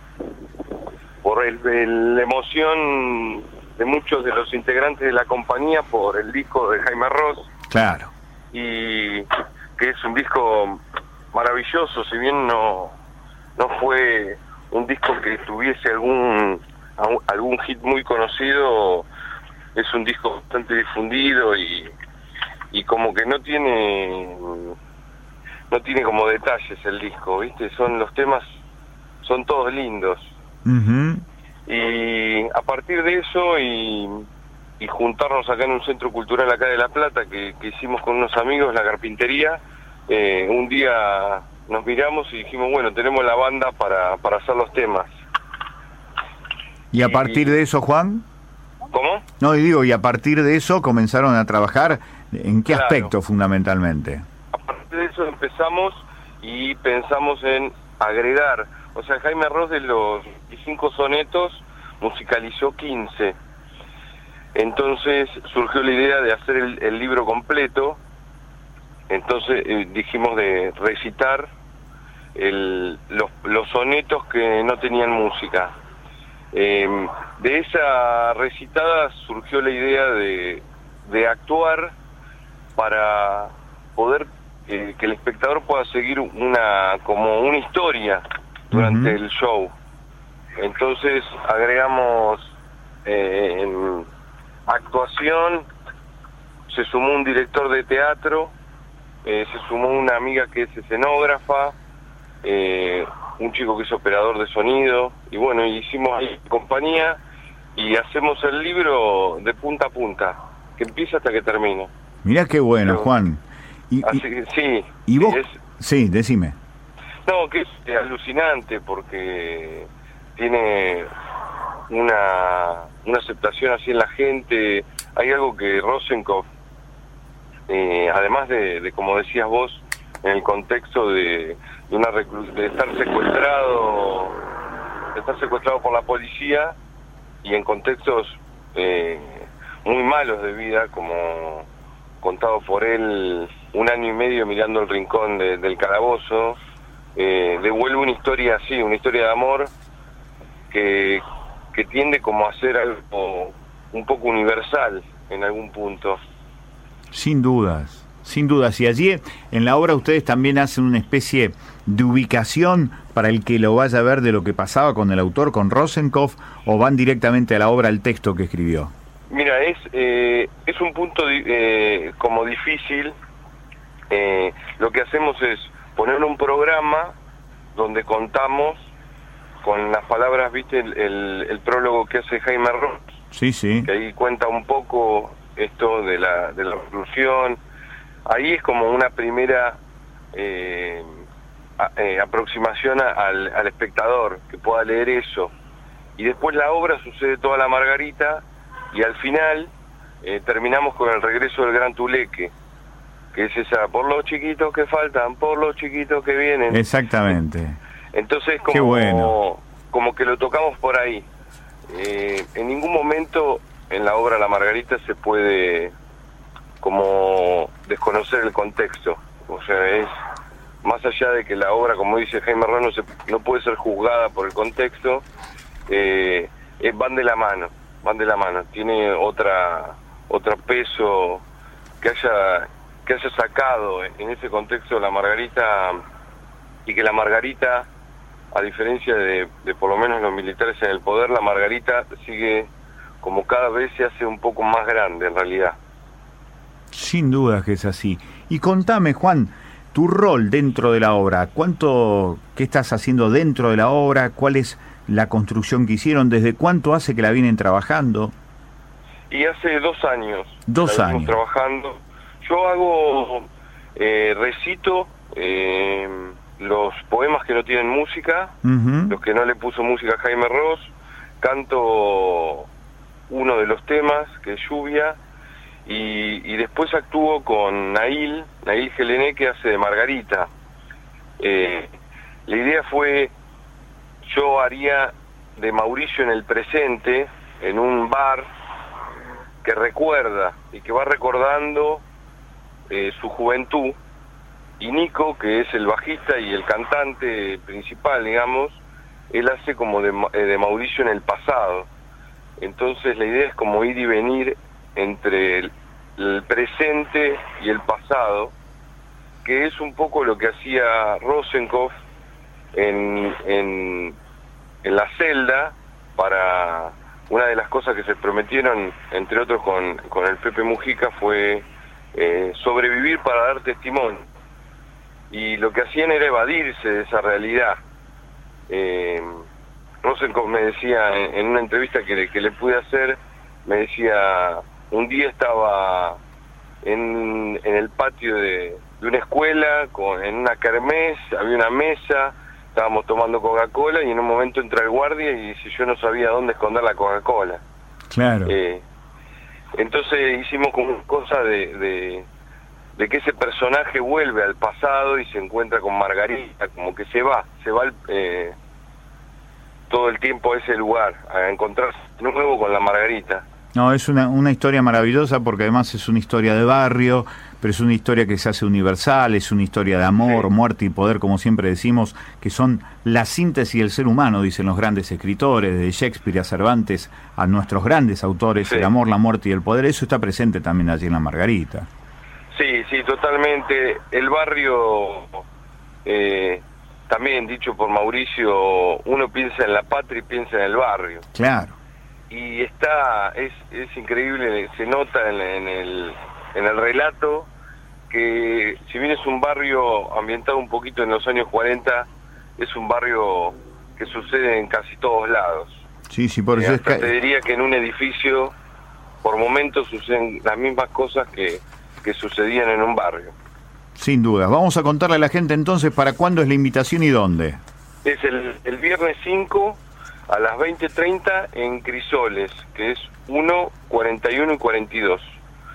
la emoción de muchos de los integrantes de la compañía por el disco de Jaime Ross. Claro. Y que es un disco maravilloso, si bien no fue un disco que tuviese algún hit muy conocido. Es un disco bastante difundido y como que no tiene como detalles el disco, ¿viste? Los temas son todos lindos. Uh-huh. Y a partir de eso y juntarnos acá en un centro cultural acá de La Plata que hicimos con unos amigos, La Carpintería, un día nos miramos y dijimos, bueno, tenemos la banda para hacer los temas. ¿Y a partir de eso, Juan? ¿Cómo? No, y a partir de eso comenzaron a trabajar, ¿en qué aspecto fundamentalmente? de eso empezamos y pensamos en agregar, o sea, Jaime Ross de los 25 sonetos musicalizó 15. Entonces surgió la idea de hacer el libro completo. Entonces dijimos de recitar los sonetos que no tenían música. De esa recitada surgió la idea de actuar para poder que el espectador pueda seguir una historia durante el show. Entonces agregamos actuación, se sumó un director de teatro, se sumó una amiga que es escenógrafa, un chico que es operador de sonido, y bueno, hicimos ahí compañía y hacemos el libro de punta a punta, que empieza hasta que termina. Mirá qué bueno, Juan. Sí. ¿Y vos? Sí, decime. No, que es alucinante porque tiene una aceptación así en la gente. Hay algo que Rosenkopf, además de como decías vos, en el contexto de estar secuestrado por la policía y en contextos muy malos de vida, como contado por él, 1 año y medio mirando el rincón del calabozo, devuelve una historia así, una historia de amor que tiende como a ser algo un poco universal en algún punto. Sin dudas. Y allí en la obra ustedes también hacen una especie de ubicación para el que lo vaya a ver de lo que pasaba con el autor, con Rosenkopf, o van directamente a la obra, al texto que escribió. Mira, es un punto como difícil. Lo que hacemos es poner un programa donde contamos con las palabras, viste, el prólogo que hace Jaime Ross. Sí. Que ahí cuenta un poco esto de la revolución. Ahí es como una primera aproximación al espectador, que pueda leer eso. Y después la obra sucede toda la Margarita, y al final terminamos con el regreso del Gran Tuleque, que es esa, por los chiquitos que faltan, por los chiquitos que vienen. Exactamente. Entonces Qué bueno. Como que lo tocamos por ahí. En ningún momento en la obra La Margarita se puede como desconocer el contexto. O sea, es más allá de que la obra, como dice Jaime Ross, no puede ser juzgada por el contexto, van de la mano. Tiene otro peso que haya sacado en ese contexto La Margarita, y que La Margarita, a diferencia de por lo menos los militares en el poder, La Margarita sigue como cada vez se hace un poco más grande en realidad. Sin duda que es así. Y contame, Juan, tu rol dentro de la obra. ¿Qué estás haciendo dentro de la obra? ¿Cuál es la construcción que hicieron? ¿Desde cuánto hace que la vienen trabajando? Y hace 2 años. 2 años. Trabajando. Yo hago, recito los poemas que no tienen música, los que no le puso música a Jaime Ross, canto uno de los temas, que es Lluvia, y después actúo con Nail Gelené, que hace de Margarita. La idea fue, yo haría de Mauricio en el presente, en un bar que recuerda y que va recordando su juventud, y Nico, que es el bajista y el cantante principal, digamos, él hace como de Mauricio en el pasado. Entonces la idea es como ir y venir entre el presente y el pasado, que es un poco lo que hacía Rosenkopf en la celda. Para una de las cosas que se prometieron, entre otros con el Pepe Mujica, fue sobrevivir para dar testimonio, y lo que hacían era evadirse de esa realidad. Rosenkopf me decía en una entrevista que le pude hacer, me decía, un día estaba en el patio de una escuela, en una kermés, había una mesa, estábamos tomando Coca-Cola, y en un momento entra el guardia y dice, yo no sabía dónde esconder la Coca-Cola. Claro. Entonces hicimos como una cosa de que ese personaje vuelve al pasado y se encuentra con Margarita, como que se va todo el tiempo a ese lugar, a encontrarse de nuevo con la Margarita. No, es una historia maravillosa porque además es una historia de barrio, pero es una historia que se hace universal, es una historia de amor, muerte y poder, como siempre decimos, que son la síntesis del ser humano, dicen los grandes escritores, desde Shakespeare a Cervantes, a nuestros grandes autores, el amor, la muerte y el poder. Eso está presente también allí en la Margarita. Sí, totalmente. El barrio, también dicho por Mauricio, uno piensa en la patria y piensa en el barrio. Claro. Y es increíble, se nota en el relato que si bien es un barrio ambientado un poquito en los años 40, es un barrio que sucede en casi todos lados. Sí, por eso te diría que en un edificio por momentos suceden las mismas cosas que sucedían en un barrio. Sin duda. Vamos a contarle a la gente entonces para cuándo es la invitación y dónde. Es el viernes 5 a las 20:30 en Crisoles, que es 1, 41 y 42.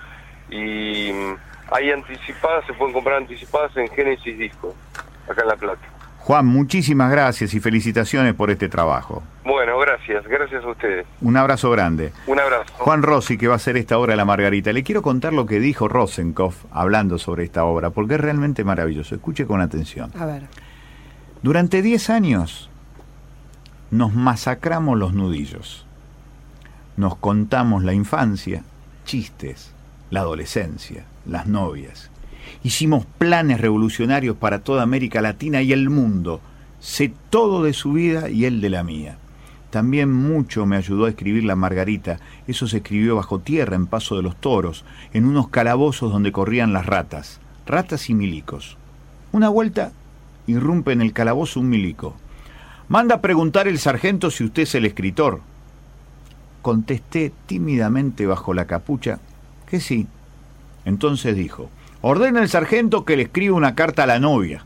Y hay anticipadas, se pueden comprar anticipadas en Génesis Disco, acá en La Plata. Juan, muchísimas gracias y felicitaciones por este trabajo. Bueno, gracias a ustedes. Un abrazo grande. Un abrazo. Juan Rossi, que va a hacer esta obra La Margarita. Le quiero contar lo que dijo Rosenkopf hablando sobre esta obra, porque es realmente maravilloso. Escuche con atención. A ver. Durante 10 años nos masacramos los nudillos. Nos contamos la infancia, chistes, la adolescencia, las novias. Hicimos planes revolucionarios para toda América Latina y el mundo. Sé todo de su vida y él de la mía. También mucho me ayudó a escribir La Margarita. Eso se escribió bajo tierra, en Paso de los Toros, en unos calabozos donde corrían las ratas y milicos. Una vuelta irrumpe en el calabozo un milico. Manda a preguntar el sargento si usted es el escritor. Contesté tímidamente bajo la capucha que sí. Entonces dijo: ordena el sargento que le escriba una carta a la novia.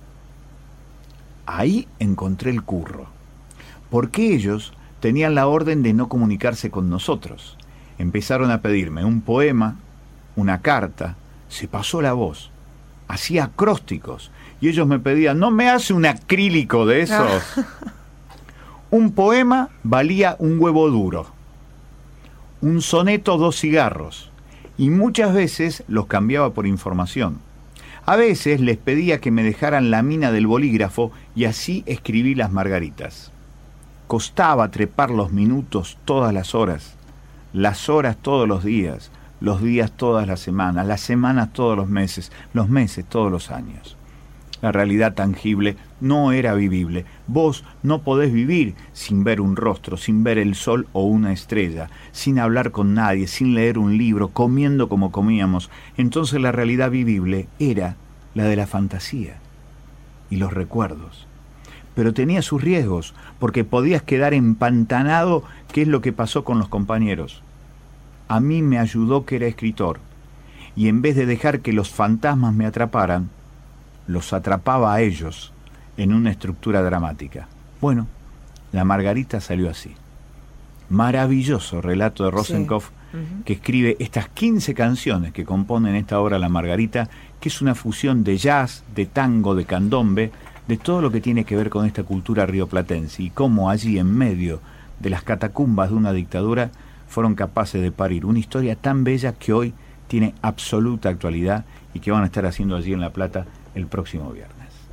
Ahí encontré el curro, porque ellos tenían la orden de no comunicarse con nosotros. Empezaron a pedirme un poema, una carta, se pasó la voz, hacía acrósticos, y ellos me pedían: ¿no me hace un acrílico de esos? Un poema valía un huevo duro, un soneto 2 cigarros, y muchas veces los cambiaba por información. A veces les pedía que me dejaran la mina del bolígrafo y así escribí Las Margaritas. Costaba trepar los minutos todas las horas todos los días todas las semanas todos los meses todos los años. La realidad tangible no era vivible. Vos no podés vivir sin ver un rostro, sin ver el sol o una estrella, sin hablar con nadie, sin leer un libro, comiendo como comíamos. Entonces la realidad vivible era la de la fantasía y los recuerdos. Pero tenía sus riesgos, porque podías quedar empantanado, que es lo que pasó con los compañeros. A mí me ayudó que era escritor, y en vez de dejar que los fantasmas me atraparan, los atrapaba a ellos en una estructura dramática. Bueno, La Margarita salió así. Maravilloso relato de Rosenkopf, que escribe estas 15 canciones que componen esta obra La Margarita, que es una fusión de jazz, de tango, de candombe, de todo lo que tiene que ver con esta cultura rioplatense, y cómo allí en medio de las catacumbas de una dictadura fueron capaces de parir una historia tan bella que hoy tiene absoluta actualidad y que van a estar haciendo allí en La Plata el próximo viernes.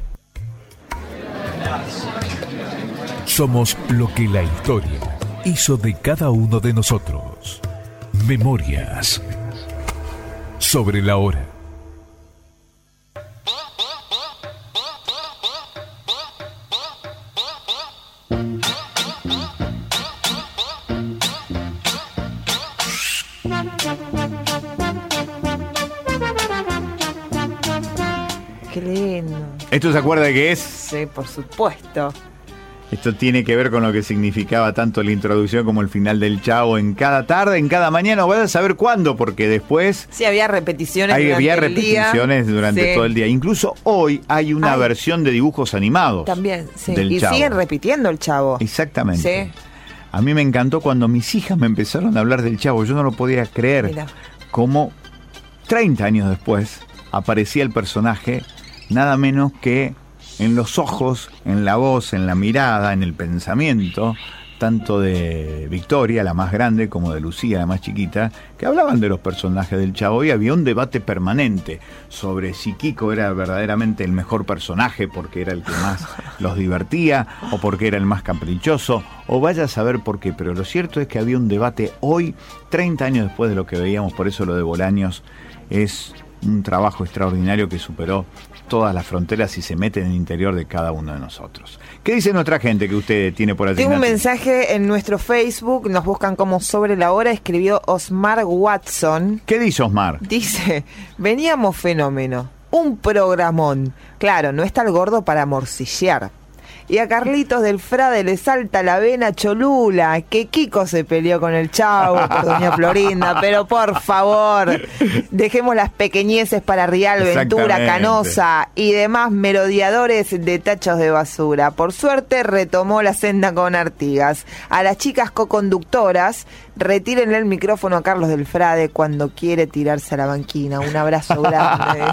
Somos lo que la historia hizo de cada uno de nosotros. Memorias sobre la hora. Qué lindo. ¿Esto se acuerda de qué es? Sí, por supuesto. Esto tiene que ver con lo que significaba tanto la introducción como el final del Chavo en cada tarde, en cada mañana. Voy a saber cuándo, porque después... Sí, había repeticiones durante todo el día. Incluso hoy hay una versión de dibujos animados. También, sí. Del y Chavo. Siguen repitiendo el Chavo. Exactamente. Sí. A mí me encantó cuando mis hijas me empezaron a hablar del Chavo. Yo no lo podía creer. Mira. Como 30 años después, aparecía el personaje nada menos que en los ojos, en la voz, en la mirada, en el pensamiento, tanto de Victoria, la más grande, como de Lucía, la más chiquita, que hablaban de los personajes del Chavo, y había un debate permanente sobre si Kiko era verdaderamente el mejor personaje porque era el que más los divertía, o porque era el más caprichoso, o vaya a saber por qué. Pero lo cierto es que había un debate hoy, 30 años después de lo que veíamos. Por eso lo de Bolaños es un trabajo extraordinario que superó todas las fronteras y se mete en el interior de cada uno de nosotros. ¿Qué dice nuestra gente que usted tiene por allí? Tengo un mensaje en nuestro Facebook, nos buscan como Sobre la Hora, escribió Osmar Watson. ¿Qué dice Osmar? Dice, veníamos fenómeno, un programón. Claro, no está el gordo para morcillear. Y a Carlitos del Frade le salta la vena cholula, que Kiko se peleó con el Chavo por doña Florinda, pero por favor, dejemos las pequeñeces para Rial, Ventura, Canosa y demás merodeadores de tachos de basura. Por suerte retomó la senda con Artigas. A las chicas coconductoras, retírenle el micrófono a Carlos del Frade cuando quiere tirarse a la banquina. Un abrazo grande.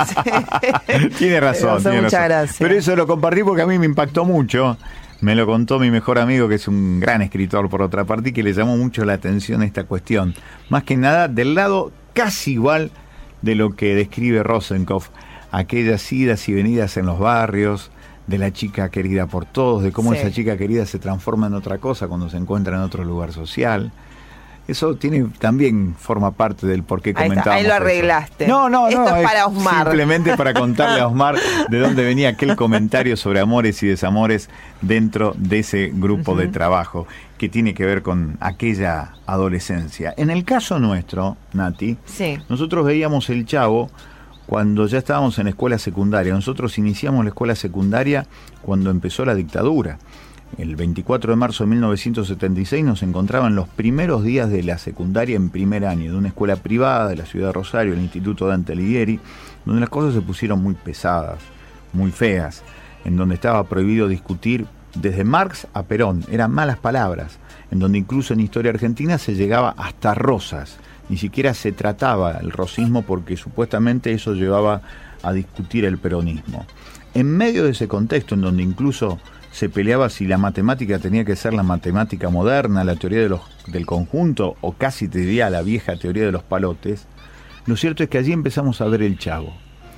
Tiene razón, tiene muchas razón. Gracias. Pero eso lo compartí porque a mí me impactó mucho. Me lo contó mi mejor amigo, que es un gran escritor por otra parte, y que le llamó mucho la atención esta cuestión. Más que nada del lado casi igual de lo que describe Rosenkopf, aquellas idas y venidas en los barrios, de la chica querida por todos, de cómo esa chica querida se transforma en otra cosa cuando se encuentra en otro lugar social. Eso también forma parte del por qué comentábamos. Ahí lo arreglaste. No, Esto es para Osmar. Simplemente para contarle a Osmar de dónde venía aquel comentario sobre amores y desamores dentro de ese grupo de trabajo que tiene que ver con aquella adolescencia. En el caso nuestro, Nati, nosotros veíamos El Chavo cuando ya estábamos en escuela secundaria. Nosotros iniciamos la escuela secundaria cuando empezó la dictadura. El 24 de marzo de 1976 nos encontraban los primeros días de la secundaria en primer año, de una escuela privada de la ciudad de Rosario, el Instituto Dante Alighieri, donde las cosas se pusieron muy pesadas, muy feas, en donde estaba prohibido discutir desde Marx a Perón, eran malas palabras, en donde incluso en historia argentina se llegaba hasta rosas, ni siquiera se trataba el rosismo porque supuestamente eso llevaba a discutir el peronismo. En medio de ese contexto, en donde incluso se peleaba si la matemática tenía que ser la matemática moderna, la teoría del conjunto, o casi te diría la vieja teoría de los palotes, lo cierto es que allí empezamos a ver El Chavo.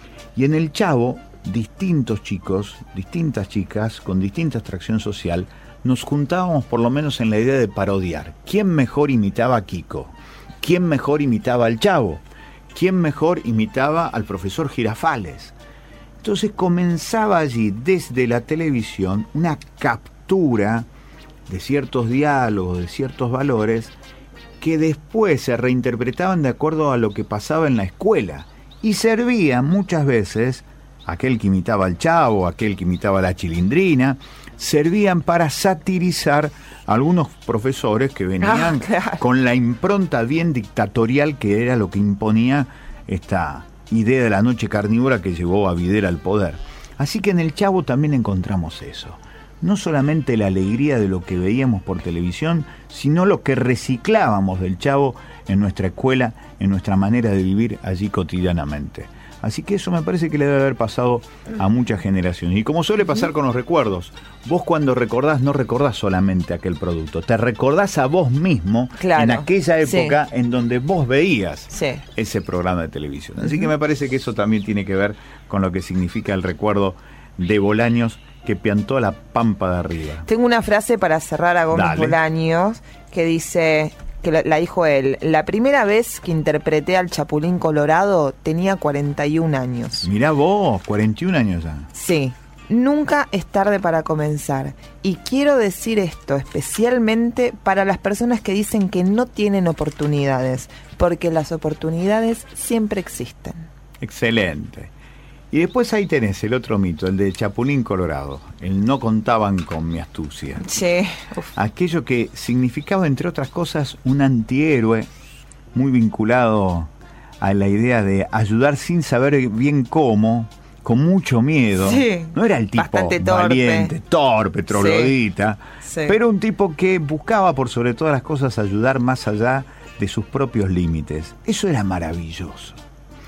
Y en El Chavo, distintos chicos, distintas chicas, con distinta extracción social, nos juntábamos por lo menos en la idea de parodiar. ¿Quién mejor imitaba a Kiko? ¿Quién mejor imitaba al Chavo? ¿Quién mejor imitaba al profesor Girafales? Entonces comenzaba allí, desde la televisión, una captura de ciertos diálogos, de ciertos valores, que después se reinterpretaban de acuerdo a lo que pasaba en la escuela. Y servían muchas veces, aquel que imitaba al Chavo, aquel que imitaba a la Chilindrina, servían para satirizar a algunos profesores que venían con la impronta bien dictatorial que era lo que imponía esta idea de la noche carnívora que llevó a Videla al poder. Así que en El Chavo también encontramos eso. No solamente la alegría de lo que veíamos por televisión, sino lo que reciclábamos del Chavo en nuestra escuela, en nuestra manera de vivir allí cotidianamente. Así que eso me parece que le debe haber pasado a muchas generaciones. Y como suele pasar con los recuerdos, vos cuando recordás, no recordás solamente aquel producto, te recordás a vos mismo en aquella época en donde vos veías ese programa de televisión. Así que me parece que eso también tiene que ver con lo que significa el recuerdo de Bolaños, que piantó la pampa de arriba. Tengo una frase para cerrar a Gómez Bolaños que dice, que la dijo él: la primera vez que interpreté al Chapulín Colorado tenía 41 años. Mirá vos, 41 años ya. Sí, nunca es tarde para comenzar. Y quiero decir esto especialmente para las personas que dicen que no tienen oportunidades, porque las oportunidades siempre existen. Excelente. Y después ahí tenés el otro mito, el de Chapulín Colorado. El no contaban con mi astucia. Sí. Aquello que significaba, entre otras cosas, un antihéroe muy vinculado a la idea de ayudar sin saber bien cómo, con mucho miedo. Sí. No era el tipo valiente, torpe, troglodita, pero un tipo que buscaba por sobre todas las cosas ayudar más allá de sus propios límites. Eso era maravilloso.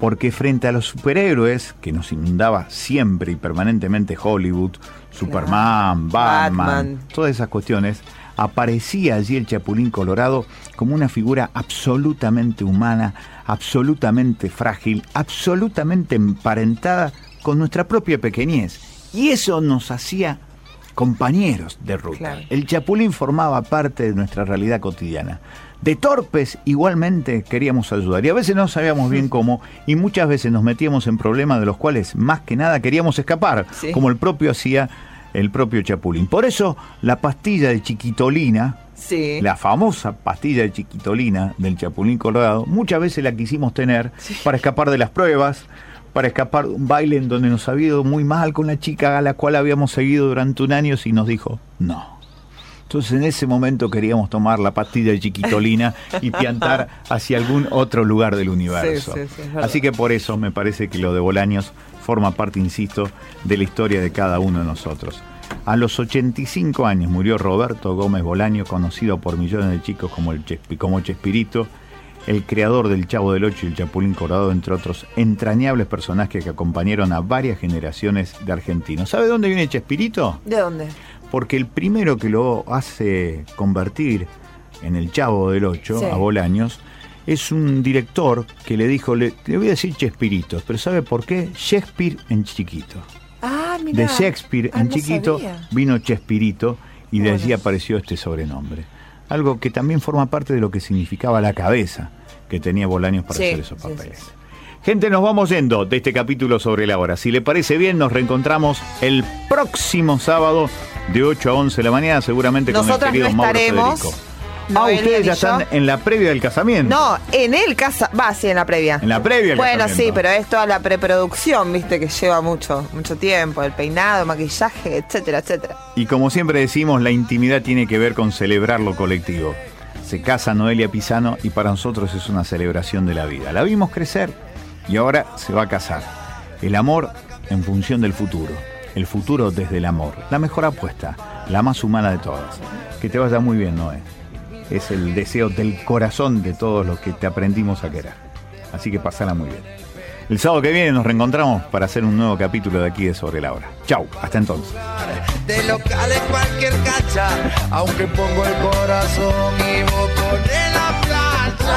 porque frente a los superhéroes que nos inundaba siempre y permanentemente Hollywood, Superman, Batman, todas esas cuestiones, aparecía allí el Chapulín Colorado como una figura absolutamente humana, absolutamente frágil, absolutamente emparentada con nuestra propia pequeñez. Y eso nos hacía compañeros de ruta. Claro. El Chapulín formaba parte de nuestra realidad cotidiana. De torpes igualmente queríamos ayudar y a veces no sabíamos bien cómo y muchas veces nos metíamos en problemas de los cuales más que nada queríamos escapar, como el propio hacía el propio Chapulín. Por eso la pastilla de Chiquitolina, la famosa pastilla de Chiquitolina del Chapulín Colorado, muchas veces la quisimos tener para escapar de las pruebas, para escapar de un baile en donde nos había ido muy mal con la chica a la cual habíamos seguido durante un año y nos dijo no. Entonces en ese momento queríamos tomar la pastilla de Chiquitolina y piantar hacia algún otro lugar del universo. Así que por eso me parece que lo de Bolaños forma parte, insisto, de la historia de cada uno de nosotros. A los 85 años murió Roberto Gómez Bolaño, conocido por millones de chicos como Chespirito, el creador del Chavo del Ocho y el Chapulín Colorado, entre otros entrañables personajes que acompañaron a varias generaciones de argentinos. ¿Sabe dónde viene Chespirito? ¿De dónde? Porque el primero que lo hace convertir en el Chavo del Ocho, a Bolaños, es un director que le dijo, le voy a decir Chespirito, pero ¿sabe por qué? Shakespeare en chiquito. Ah, mirá. De Shakespeare en chiquito vino Chespirito y de allí apareció este sobrenombre. Algo que también forma parte de lo que significaba la cabeza que tenía Bolaños para hacer esos papeles. Gente, nos vamos yendo de este capítulo sobre la hora. Si le parece bien, nos reencontramos el próximo sábado de 8 a 11 de la mañana, seguramente con el querido Mauro Federico. Ustedes ya están en la previa del casamiento. No, en el casamiento. Sí, en la previa. En la previa del casamiento. Bueno, sí, pero es toda la preproducción, viste, que lleva mucho tiempo. El peinado, maquillaje, etcétera, etcétera. Y como siempre decimos, la intimidad tiene que ver con celebrar lo colectivo. Se casa Noelia Pisano y para nosotros es una celebración de la vida. La vimos crecer y ahora se va a casar. El amor en función del futuro. El futuro desde el amor. La mejor apuesta, la más humana de todas. Que te vaya muy bien, Noé. Es el deseo del corazón de todos los que te aprendimos a querer. Así que pasala muy bien. El sábado que viene nos reencontramos para hacer un nuevo capítulo de aquí de Sobre la Hora. Chau, hasta entonces. De locales cualquier cancha, aunque pongo el corazón y voto en la plancha.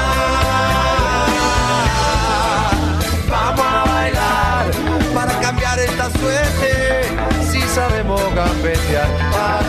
Vamos a bailar para cambiar esta suerte, si sabemos gambetear.